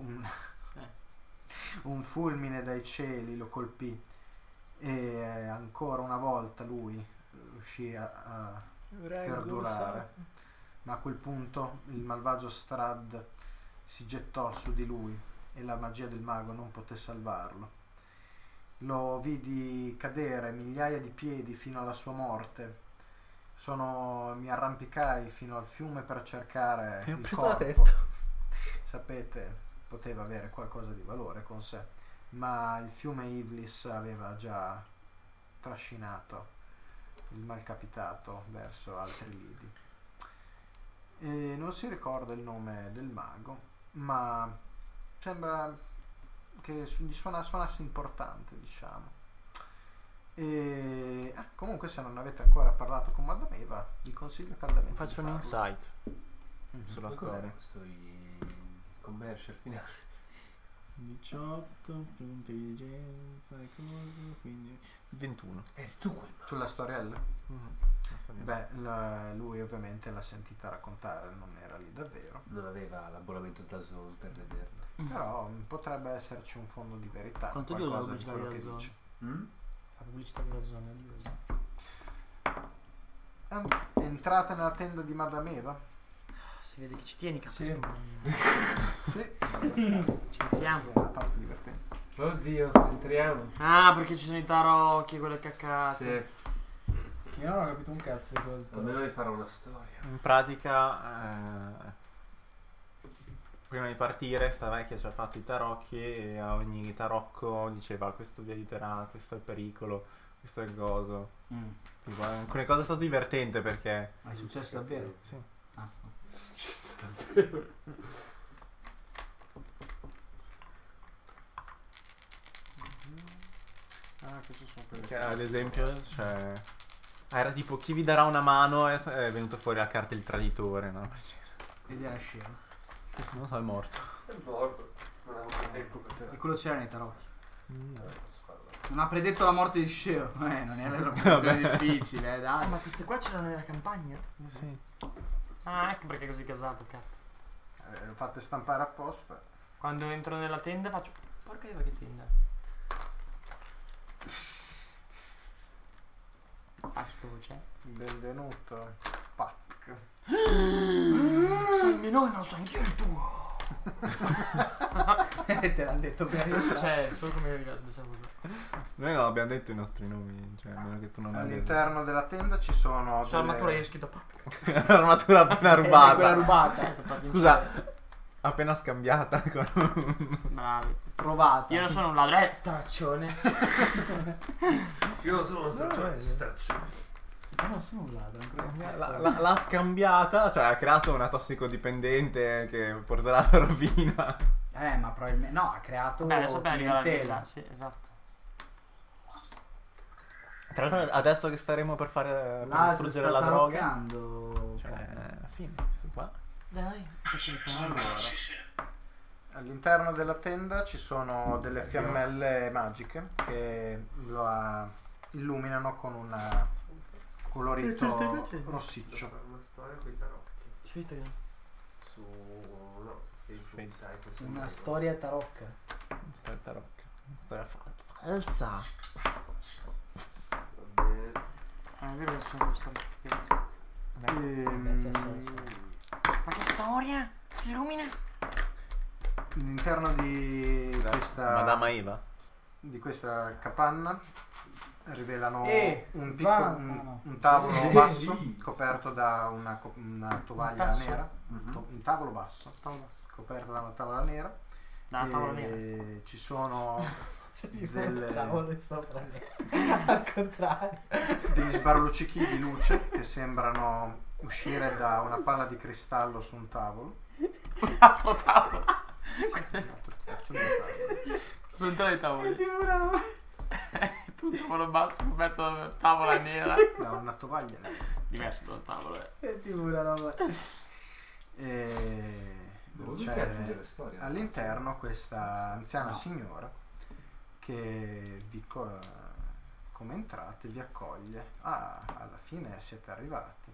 un fulmine dai cieli lo colpì e ancora una volta lui riuscì a perdurare, ma a quel punto il malvagio Strad si gettò su di lui e la magia del mago non poté salvarlo. Lo vidi cadere migliaia di piedi fino alla sua morte. Mi arrampicai fino al fiume per cercare Mi ha il preso corpo. la testa. Sapete, poteva avere qualcosa di valore con sé, ma il fiume Ivlis aveva già trascinato il malcapitato verso altri lidi. E non si ricorda il nome del mago, ma sembra che gli suonasse importante, diciamo. E comunque, se non avete ancora parlato con Madame Eva, vi consiglio caldamente. Faccio di un farlo. insight sulla Ma cos'era storia. questo commercial finale? 18 più intelligenza e cose, quindi 21. Tu quel Sulla storiella? Mhm. Beh, lui ovviamente l'ha sentita raccontare, non era lì davvero. non aveva l'abbonamento da Zone per vederlo. Però potrebbe esserci un fondo di verità. Quanto in dura la qualcosa di pubblicità quello di che Dazon? dice. La pubblicità della zona di uso. Entrate nella tenda di Madame Eva? Si vede che ci tieni, cazzo. Sì. Sì, Ci vediamo. è una parte divertente. Oddio, entriamo. Ah, perché ci sono i tarocchi, quelle caccate. Sì, Io non ho capito un cazzo di cosa. almeno vi farò una storia. In pratica, prima di partire, sta vecchia ci ha fatto i tarocchi e a ogni tarocco diceva: questo vi aiuterà, questo è il pericolo, questo è il coso. Tipo, alcune cose è stato divertente perché Ma è successo davvero? sì. Ah, Questi sono quelli Perché, ad esempio, cioè, era tipo chi vi darà una mano e è venuto fuori la carta il traditore, no? vedi la scena. Non so, è morto. È morto. Non avevo tempo per E quello c'era nei tarocchi. posso farlo. Non ha predetto la morte di Sheo. Non è una posizione difficile, dai. Ma queste qua c'erano nella campagna? Sì. Ah, ecco perché è così casato, cazzo. Lo fate stampare apposta. Quando entro nella tenda faccio... Porca io che tenda. Ah, c'è. Benvenuto, Patk. Sei il mio nome, ma lo so anch'io il tuo. Te l'hanno detto prima. Cioè, solo come io pensavo così. Noi non abbiamo detto i nostri nomi, cioè a meno che tu non abbia All'interno della tenda ci sono Sull'armatura io ho delle... scritto Pat. l'armatura appena Quella rubata. rubata. Certo, Scusa, appena scambiata. bravi. Provata. Io non sono un ladro, straccione. Io non sono uno straccione. Ma non sono un ladro. L'ha scambiata, cioè ha creato una tossicodipendente che porterà alla rovina. Ma probabilmente. No, ha creato. Beh, adesso appena arriva la clientela. villa. Sì, esatto. Tra l'altro adesso che staremo per fare per Là si distruggere sta la droga. taroccando. Cioè, alla fine, questo qua. Dai, All'interno della tenda ci sono delle fiammelle magiche che lo illuminano con un colorito rossiccio. Una storia con i tarocchi. su Instagram. Su Facebook, sai, così. Una storia tarocca. Una storia tarocca. Una storia falsa. Va bene. Ah, è vero che ci sono due storie su Facebook. Ma che storia? Si illumina? All'interno di Madama Eva. questa capanna rivelano un tavolo basso coperto da una tovaglia nera, un tavolo basso coperto da una tavola nera. Da una tavola nera. E ci sono Tavolo sopra al contrario. degli sbarluccichi di luce che sembrano uscire da una palla di cristallo su un tavolo. Un altro tavolo. Faccio un tavolo. Sono tre i tavoli. Tu tavolo basso coperto da una tavola nera. Da una tovaglia nera. Diverso dal tavolo, È tipo una roba. E c'è all'interno questa anziana signora che come entrate vi accoglie. Ah, alla fine siete arrivati.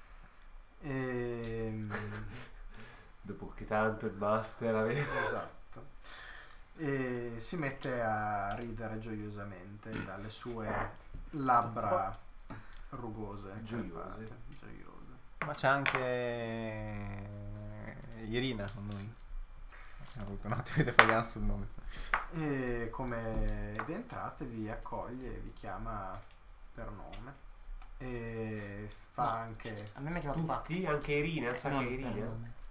Dopo che tanto il master aveva... Esatto. E si mette a ridere gioiosamente dalle sue labbra rugose, Gioiose. gioiose. Ma c'è anche Irina con noi. Ho avuto un attimo di defaglianza sul nome. E come vi entrate vi accoglie e vi chiama per nome e fa anche A me mi ha chiamato Pat. Tutti? Anche Irina? Sa che è Irina?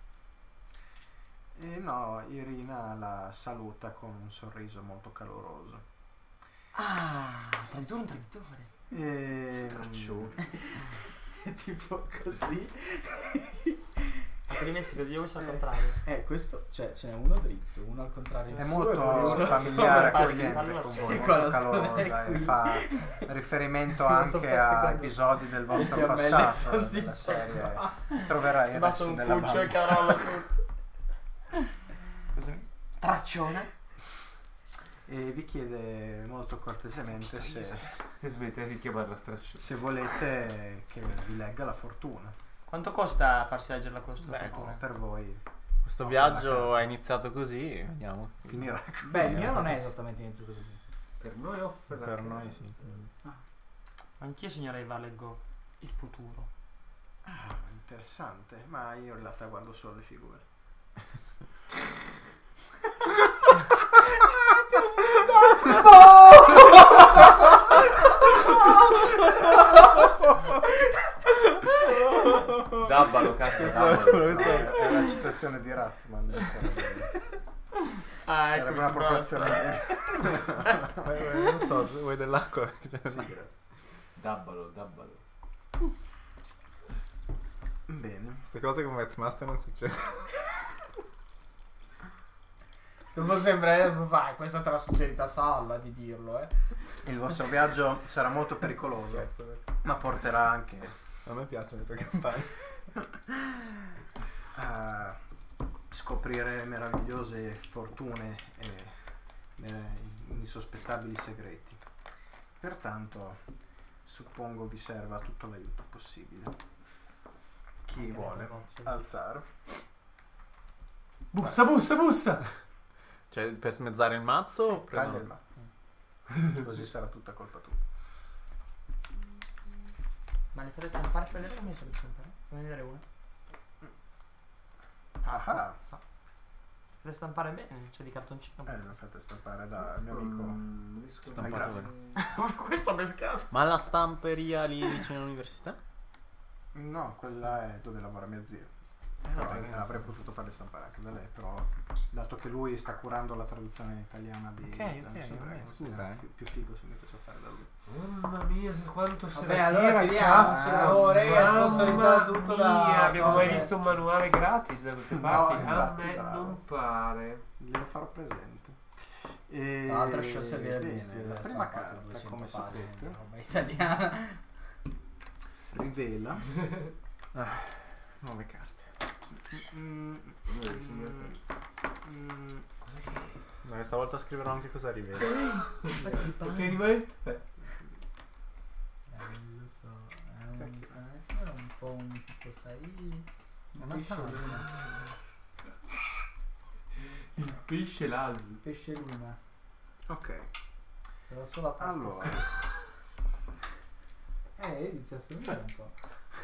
no, Irina la saluta con un sorriso molto caloroso. Ah, un traditore. Straccione. Tipo così. Ma te li messi così, io messo al contrario. Questo, cioè ce n'è uno dritto, uno al contrario. È su, molto e poi uno familiare e sopra. accogliente con voi, Con molto la calorosa storia e qui. fa riferimento Non so anche perché a secondo- episodi del vostro Le fiammelle passato sono della tipo- serie. Troverai il Basta resto un della cuccio e banda. carolla tutto. Così. Straccione. E vi chiede molto cortesemente Se smettete di chiamarla straccione. se volete che vi legga la fortuna. Quanto costa farsi leggere la costruzione? No, per voi Questo No, viaggio per la casa. è iniziato così, vediamo. finirà. Beh, il mio non è esattamente iniziato così. Per noi offre la Per noi sì. Anch'io signora Eva leggo il futuro. Ah, interessante, ma io in realtà guardo solo le figure. Dabbalo, cazzo, dabbalo. No, è una citazione di Ratman. Ah, Sarebbe una proporzione Non so, vuoi dell'acqua? sì. Dabbalo, dabbalo. Bene. Queste cose con Master non succedono. Dopo sempre vai, questa te l'ha suggerita Salla di dirlo, Il vostro viaggio sarà molto pericoloso, ma porterà anche A me piacciono le tue campagne. a scoprire meravigliose fortune in insospettabili segreti. Pertanto suppongo vi serva tutto l'aiuto possibile. Chi vuole alzare? Bussa, bussa, bussa! Cioè, per smezzare il mazzo? Taglia il mazzo. Così sarà tutta colpa tua. Ma le fate stampare quelle o non le fate stampare? Fammi vedere una. Ah, Fate stampare bene, c'è di cartoncino. lo fate stampare dal mio amico. Stampato grafico. bene. Questo ha pescato. Ma la stamperia lì vicino all'università? No, quella è dove lavora mia zia. Avrei potuto farle stampare anche da lei, però dato che lui sta curando la traduzione italiana di Dungeons and Dragons, scusa, più figo se mi faccio fare da lui. Mamma mia, quanto se Vabbè, la allora tira, chiediamo, cazzo. oh, raga, Mamma sponsorizzato tutto da- mia, abbiamo mai cose. visto un manuale gratis da queste No, parti? A infatti, me bravo. non pare. Glielo farò presente. E Tra l'altro show servirebbe bene, la prima carta, come sapete, roba italiana. rivela Nuove carte. Dai, stavolta scriverò anche cosa rivela. Che animale è? Non lo so, è un po' un tipo, sai, un pesce luna. Il pesce l'as. Pesce luna. ok, Però solo a allora inizia a somigliare un po'.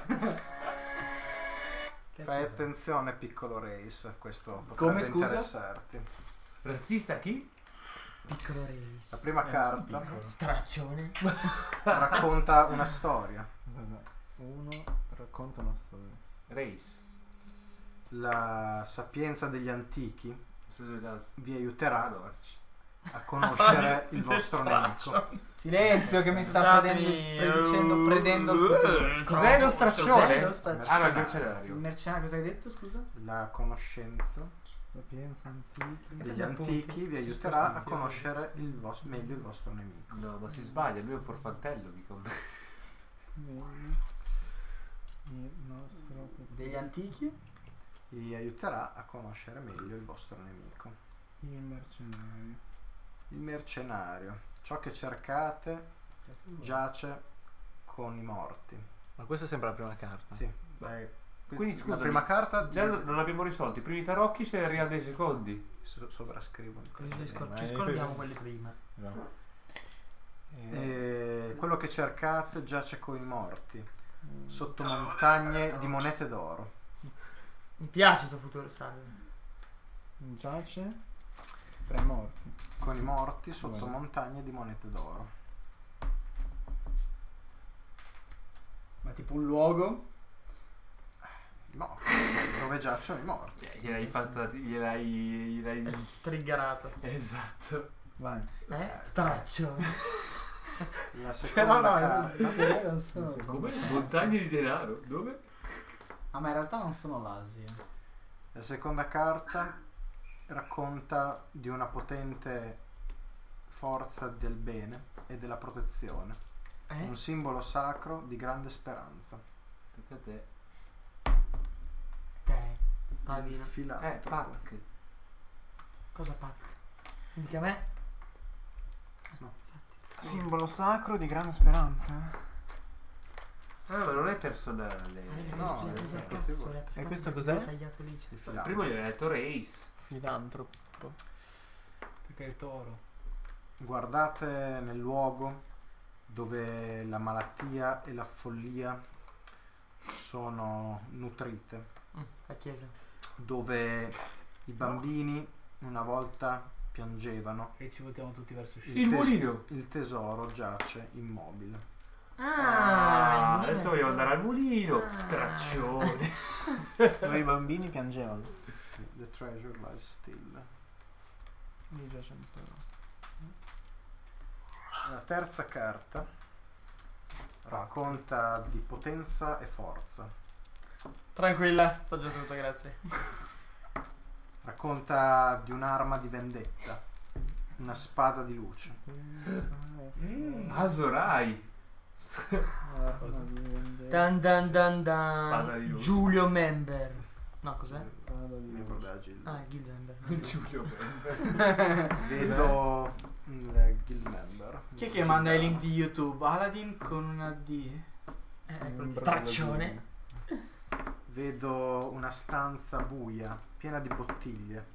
fai attenzione piccolo Race, questo Come, potrebbe scusa? interessarti. Razzista chi? Piccolo La race. prima carta Straccione. racconta una storia. Vabbè. Uno racconta una storia. Race. La sapienza degli antichi L'as. vi aiuterà Adorci. a conoscere il vostro nemico. Silenzio che mi sta predendo il futuro. Cos'è lo straccione? Cos'è lo straccione? Ah, no, il Il mercenario. mercenario, cosa hai detto, scusa? La conoscenza Sapienza antica. degli antichi vi aiuterà a conoscere meglio il vostro nemico. No, ma si sbaglia, lui è un forfantello, mica un... Il nostro. Degli antichi? Vi aiuterà a conoscere meglio il vostro nemico. Il mercenario. Il mercenario. Ciò che cercate giace con i morti. Ma questa è sempre la prima carta. Sì. Beh, Quindi, la scusami, prima carta Già non abbiamo risolto i primi tarocchi, ce ne arriva dei secondi. sovrascrivono. Così ci ma ci è scordiamo quello. quelli prima. No. E quello che cercate giace con i morti, sotto montagne di monete d'oro. Mi piace tuo futuro salve. Giace tra i morti. Con i morti sotto Bene. montagne di monete d'oro. Ma tipo un luogo? No, dove giacciono i morti. Gliel'hai fatta, gliel'hai... Triggerato. Esatto. Vai. Straccio. La seconda carta. non sono. Come? Montagne di denaro. Dove? Ah, ma in realtà non sono l'Asia. La seconda carta racconta di una potente forza del bene e della protezione. Un simbolo sacro di grande speranza. Tocca a te. Te. Il Paladino. filantropo. Pac. Cosa Pat? Indica a me? Simbolo sacro di grande speranza. Ah, ma non è personale. no, E questo cos'è? Tagliato lì. Il Il filantropo. primo gli aveva detto Race. Filantropo. Perché è il toro. Guardate nel luogo dove la malattia e la follia sono nutrite, La chiesa. dove i bambini una volta piangevano, E ci votiamo tutti verso Il mulino. il tesoro giace immobile. Adesso voglio andare al mulino. Straccione. Dove i bambini piangevano. Sì, the treasure lies still. Lì già c'è un po'. La terza carta racconta di potenza e forza. Tranquilla, sto già tutto, grazie. Racconta di un'arma di vendetta, una spada di luce. Azorai. Dan dan dan dan. Spada di luce. Giulio Member. No, cos'è? Membro della gilda. Ah, Gil Member. Giulio. Vedo il Chi è che manda i link di YouTube? Aladdin con una D. Straccione. Vedo una stanza buia, piena di bottiglie.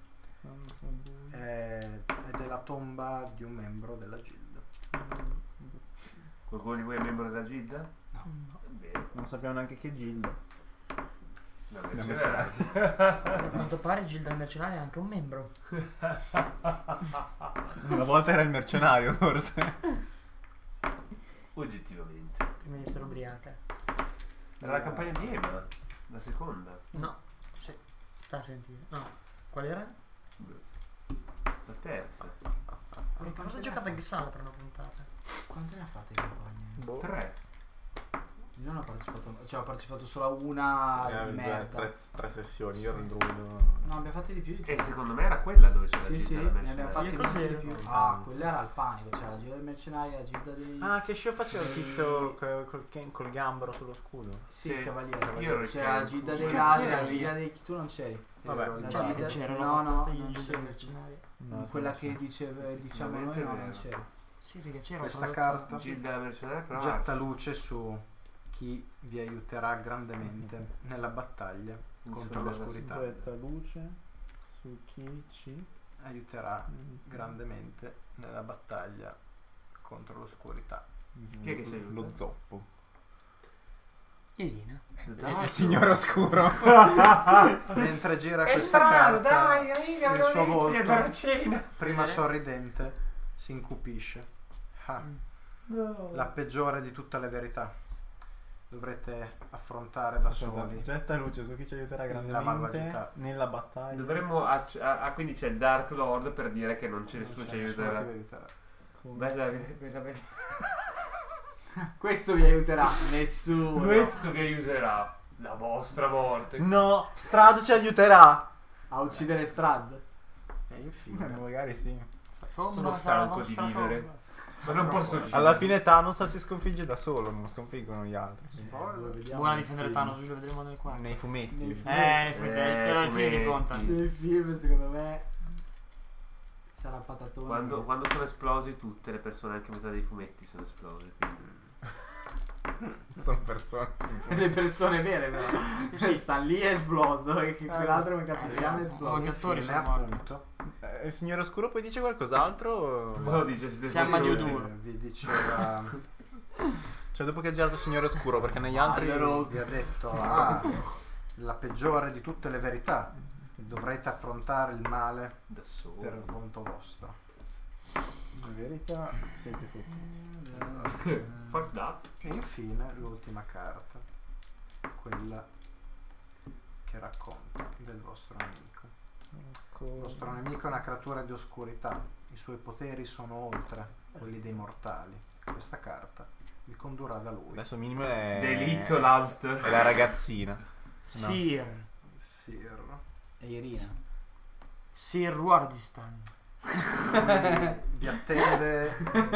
Ed è la tomba di un membro della Gilda. Qualcuno di voi è membro della Gilda? No. Bene. Non sappiamo neanche che Gilda. No, Da mercenario. A quanto pare Gilda il mercenario è anche un membro. Una volta era il mercenario, forse. Oggettivamente. Prima di essere ubriaca. Era la campagna di Ema, la seconda. No. Sì. Sta a sentire. No. Qual era? La terza. Forse ho giocato anche Sala per una puntata. Quante ne ha fatte campagne? 3. Io non ho partecipato, cioè ho partecipato solo a una di merda. Tre sessioni, io ero il druido. No, abbiamo fatte di più di E te. secondo me era quella dove c'era Sì, la sì, Gilda ne della abbiamo mercenaria. fatte Io di più. cos'ero? Ah, quella era il panico, c'era la Gilda del mercenario, la Gilda dei... Ah, che show faceva il tizio col gambero sullo scudo? sì, sì. cavaliere. Io ero il C'era la che- Gilda chi dei cazzo ladri, la era Gilda dei... Tu non c'eri. Vabbè, La certo Gilda- che c'era no, no, io non Gilda c'eri. il mercenario. No, Quella sono- che diciamo noi Veramente no, vero. non c'eri. Sì, perché c'era Questa un carta Gilda della mercenaria però getta luce su chi vi aiuterà grandemente nella battaglia contro l'oscurità. Getta luce su chi ci Aiuterà grandemente nella battaglia contro l'oscurità. Chi è che ci aiuta? Lo zoppo. Irina. Il signore oscuro. Mentre gira questa carta, il suo volto, alla cena. prima sorridente, si incupisce. Ah, la peggiore di tutte le verità. Dovrete affrontare da soli. Getta luce su chi ci aiuterà grandemente malvagità. nella battaglia. Dovremmo quindi c'è il Dark Lord per dire che non c'è nessuno ci nessuno aiuterà. che vi aiuterà. Bella. Questo vi aiuterà. Nessuno. Questo vi aiuterà. La vostra morte. No, Strad ci aiuterà. A uccidere Strad. E infine, Magari sì. Sono stanco di vivere. Ma non posso uccidere. Alla fine Thanos si sconfigge da solo, non sconfiggono gli altri. Buona difendere Thanos, lo vedremo nel quarto. Nei fumetti. Nei film, però i film che contano. Nel film secondo me sarà patatone. Quando sono esplosi tutte le persone, anche metà dei fumetti sono esplose. Quindi... Sono persone. Le persone vere però. Sì. Stan lì è esploso e che quell'altro come cazzo si chiama è esploso. Molti attori infine sono morti. appunto, Il signore oscuro poi dice qualcos'altro? Cosa lo dice? Siete Fiamma di tutti- odore. vi diceva, Cioè dopo che ha girato il signore oscuro, perché negli altri... vi ha detto la peggiore di tutte le verità. Dovrete affrontare il male Da solo. per conto vostro. In verità siete fottuti. Fuck that. E infine l'ultima carta, quella che racconta del vostro nemico. Il vostro nemico è una creatura di oscurità, i suoi poteri sono oltre quelli dei mortali. Questa carta vi condurrà da lui. Adesso minimo è... Delitto Lobster. È la ragazzina. Sir. Sir. E Irina. Sir Wardistan. Vi attende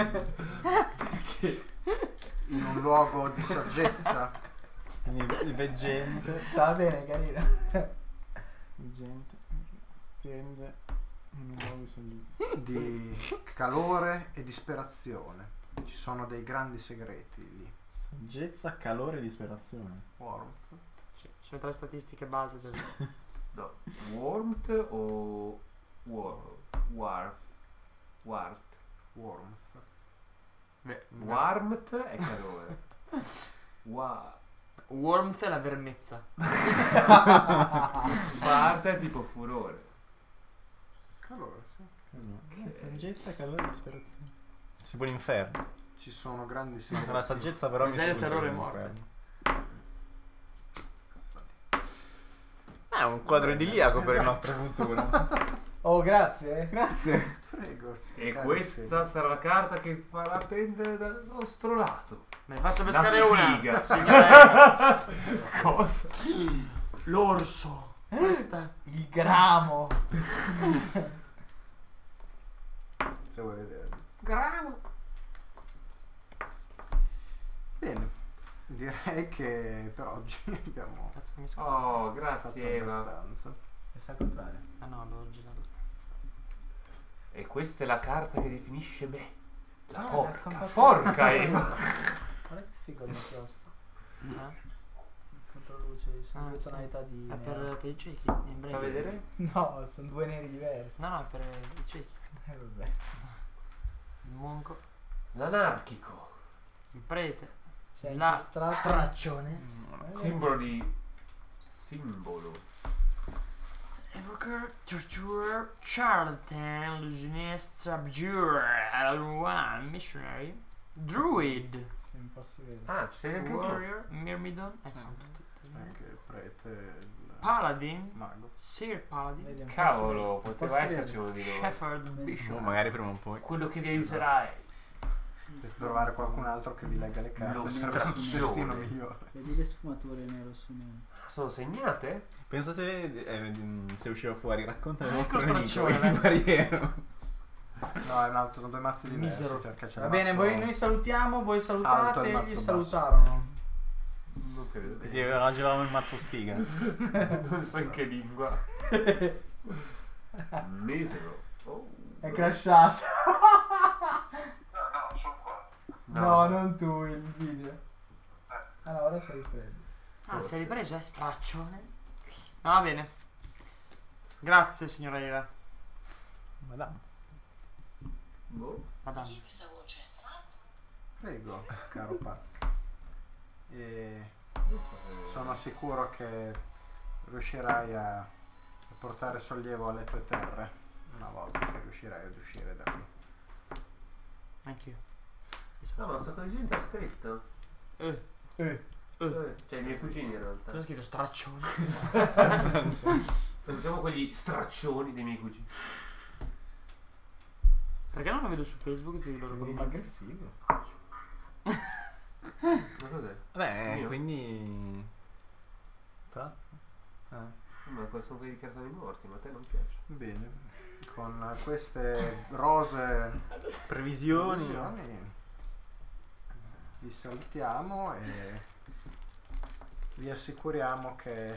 in un luogo di saggezza, Il veggente. Sta bene, carina. Veggente. Tende. In un luogo di saggezza. di calore e disperazione. Ci sono dei grandi segreti lì. Saggezza, calore e disperazione. Warmth. Sono tre statistiche base del... No. Warmth o Warmth? Warmth. Warmth è calore. Warmth è la vermezza. Warmth è tipo furore. Calore, sì. Saggezza, calore e disperazione. Si può l'inferno. Ci sono grandi segreti. La saggezza però mi Miseria, sfugge terrore e l'inferno. È un quadro idilliaco per il nostro futuro. Oh, grazie. Grazie. Prego, sì, E cari questa sarà la carta che farà pendere dal nostro lato. Me ne faccio La pescare una. sfiga. Signore. Cosa? L'orso. Questa. Il gramo. se vuoi vederli. Gramo. Bene, direi che per oggi abbiamo Cazzo mi scusa. Oh, fatto grazie Eva. abbastanza. È al contrario. Ah no, l'ho girato. E questa è la carta che definisce me. La l'ha porca, stampato. porca Eva. Guarda che figo il inchiostro. Eh? Controluce, sono Ah, due sì. tonalità di È nero. per i ciechi, è in breve. Fa vedere? No, sono due neri diversi. No, è per i ciechi. Vabbè. Il monco, L'anarchico. il prete, C'è la incastrato. straccione. Simbolo di... Simbolo. Evoker, torturer, charlatan, illusionist, abjurer, one missionary, druid, Sì, un po' si vede. Ah, ci sei anche tu. warrior, myrmidon, sono tutti Anche il prete, il paladin, mago. seer paladin, Vedi, un po' Cavolo, si vede. poteva Un po' si esserci vede. uno di noi. shepherd, bishop. magari prima o poi. Quello che vi aiuterà è Per trovare qualcun altro che vi legga le carte. Lo Sarebbe un straccione. destino migliore. Vedi le sfumature nero su nero. Sono segnate? Pensa se usciva fuori, racconta il Ecco nostro straccione, nemico, il barriero. No, è un altro, sono due mazzi diversi. Misero. Perché c'è Va il bene, mazzo- noi salutiamo, voi Alto e salutate, il mazzo gli basso. salutarono. Non credo. Oggi avevamo il mazzo sfiga. Non so in che lingua. Misero. Oh. È crashato. No, sono qua. No, non tu, il video. Ah no, ora sei ripreso. Ah, si è ripreso, straccione. Va bene. Grazie, signora Eva. Madame. Boh. Madame. Prego, caro Pat. E Non so se... sono sicuro che riuscirai a portare sollievo alle tue terre una volta che riuscirai ad uscire da qui. Anch'io. No, ma un sacco di gente ha scritto. Cioè i miei cugini in realtà. Cosa ha scritto? Straccione. Salutiamo quegli straccioni dei miei cugini. Perché non lo vedo su Facebook più i loro Volume commenti? aggressivo. Ma cos'è? Vabbè, Io? quindi... Tratto? Ma sono quelli cartoni morti, ma a te non piace. Bene, con queste rose Previsioni. visioni vi salutiamo e vi assicuriamo che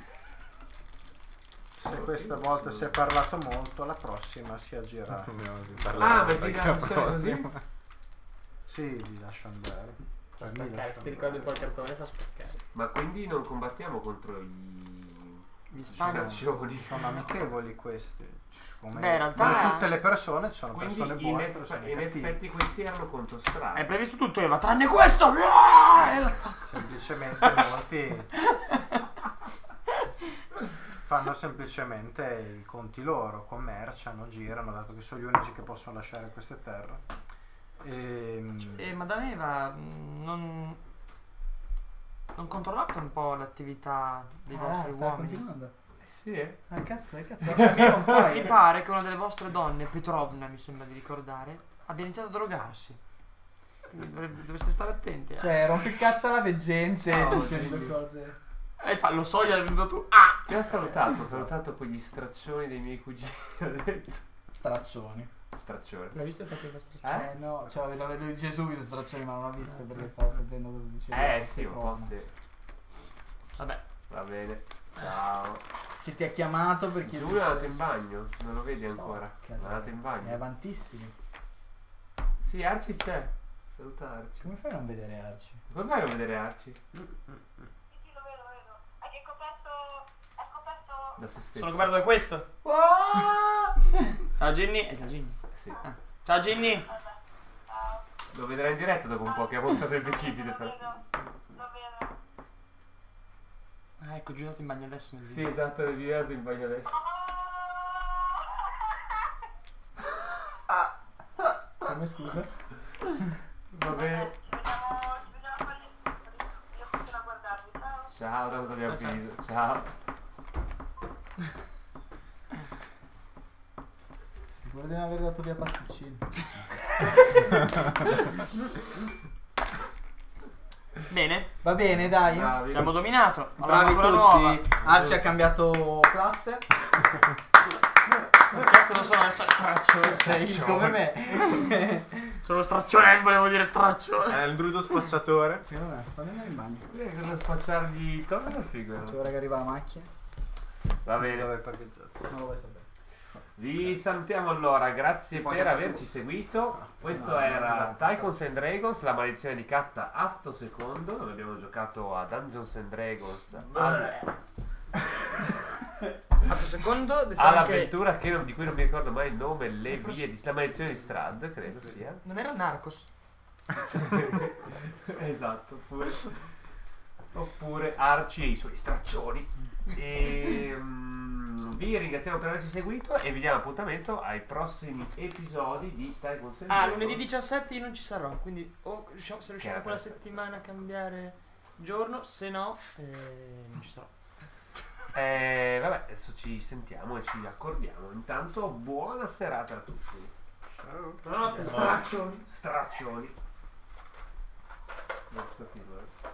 se questa volta si è parlato molto, la prossima si agirà. Ah, ma ti lascio così? Sì, vi lascio andare. Cioè, mi Spaccare, lascio se ti ricordi un po' il andare. cartone fa spaccare. Ma quindi non combattiamo contro Gli Sono- straccioni. Sono amichevoli questi. Come, Beh, in realtà- come tutte le persone, ci sono Quindi persone in, buone e persone in cattive. effetti questi erano contro strada. Hai previsto tutto Eva, tranne questo! E l'attacco. Semplicemente molti fanno semplicemente i conti loro, commerciano, girano, dato che sono gli unici che possono lasciare queste terre. Madame Eva, non controllate un po' l'attività dei vostri sta uomini? continuando. Sì, eh? Ah, cazzo, non Mi pare che una delle vostre donne, Petrovna mi sembra di ricordare, abbia iniziato a drogarsi. Quindi dovreste stare attenti. Cioè, rompi il cazzo alla veggente No, dicendo sì. cose. E fa, lo so, gli hai venuto tu. Ah! Ti ho salutato quegli straccioni dei miei cugini. Ho detto. Straccioni. Straccioni. L'hai visto il fatto che fa No, cioè, lui dice subito straccioni, ma non l'ho visto perché stavo sentendo cosa diceva. Sì, un po' sì. Vabbè. Va bene. Ciao. Ci ti ha chiamato perché... Giulio è andato in bagno, non lo vedi ancora. Oh, È andato in È bagno. avantissimo. Sì, Arci c'è. Saluta Arci. Come fai a non vedere Arci? Come fai a non vedere Arci? Sì, lo vedo. È che è coperto Da se stesso. Sono coperto da questo. Ciao Ginny. Ciao Ginny. Sì. Ciao Ginny. Lo vedrai in diretta dopo un po' che ha mostrato il precipite. Lo Però. vedo. Ah, ecco, giù in bagno adesso. Nel Sì, video. esatto, nel video in bagno adesso. Come scusa? Va bene. Ci vediamo poi. Io continuo a guardarvi. Ciao. Ciao, tanto abbiamo Ciao, ciao. finito. Ciao. Sicuro di non aver dato via pasticcini. Bene, Va bene, dai. Bravi. abbiamo dominato. Bravi Abbiamo quella tutti. Arci ha cambiato classe. Nuova. Cosa sono adesso? Straccione. Come me. Sono straccione, volevo dire straccione. È il druido spacciatore. Secondo me, fammi andare in bagno. Cosa spacciargli cosa da figo? C'è ora che arriva la macchina. Va bene. Dove è parcheggiato? Non lo vuoi sapere. Vi salutiamo allora, grazie Poi per hai averci seguito. Questo era Tycoons and Dragons, la maledizione di Katta, atto secondo, dove abbiamo giocato a Dungeons and Dragons Atto secondo, detto anche... all'avventura di cui non mi ricordo mai il nome, le vie di la maledizione di Strad, credo sia. Non era Narcos? Esatto, oppure Arci e i suoi straccioni. E vi ringraziamo per averci seguito e vi diamo appuntamento ai prossimi episodi di Tycoons and Dragons. Lunedì 17 io non ci sarò, quindi se riusciamo quella perfetto. settimana a cambiare giorno, se no non ci sarò. Vabbè, adesso ci sentiamo e ci accordiamo. Intanto buona serata a tutti. Straccioni. Straccioni. Non so capire.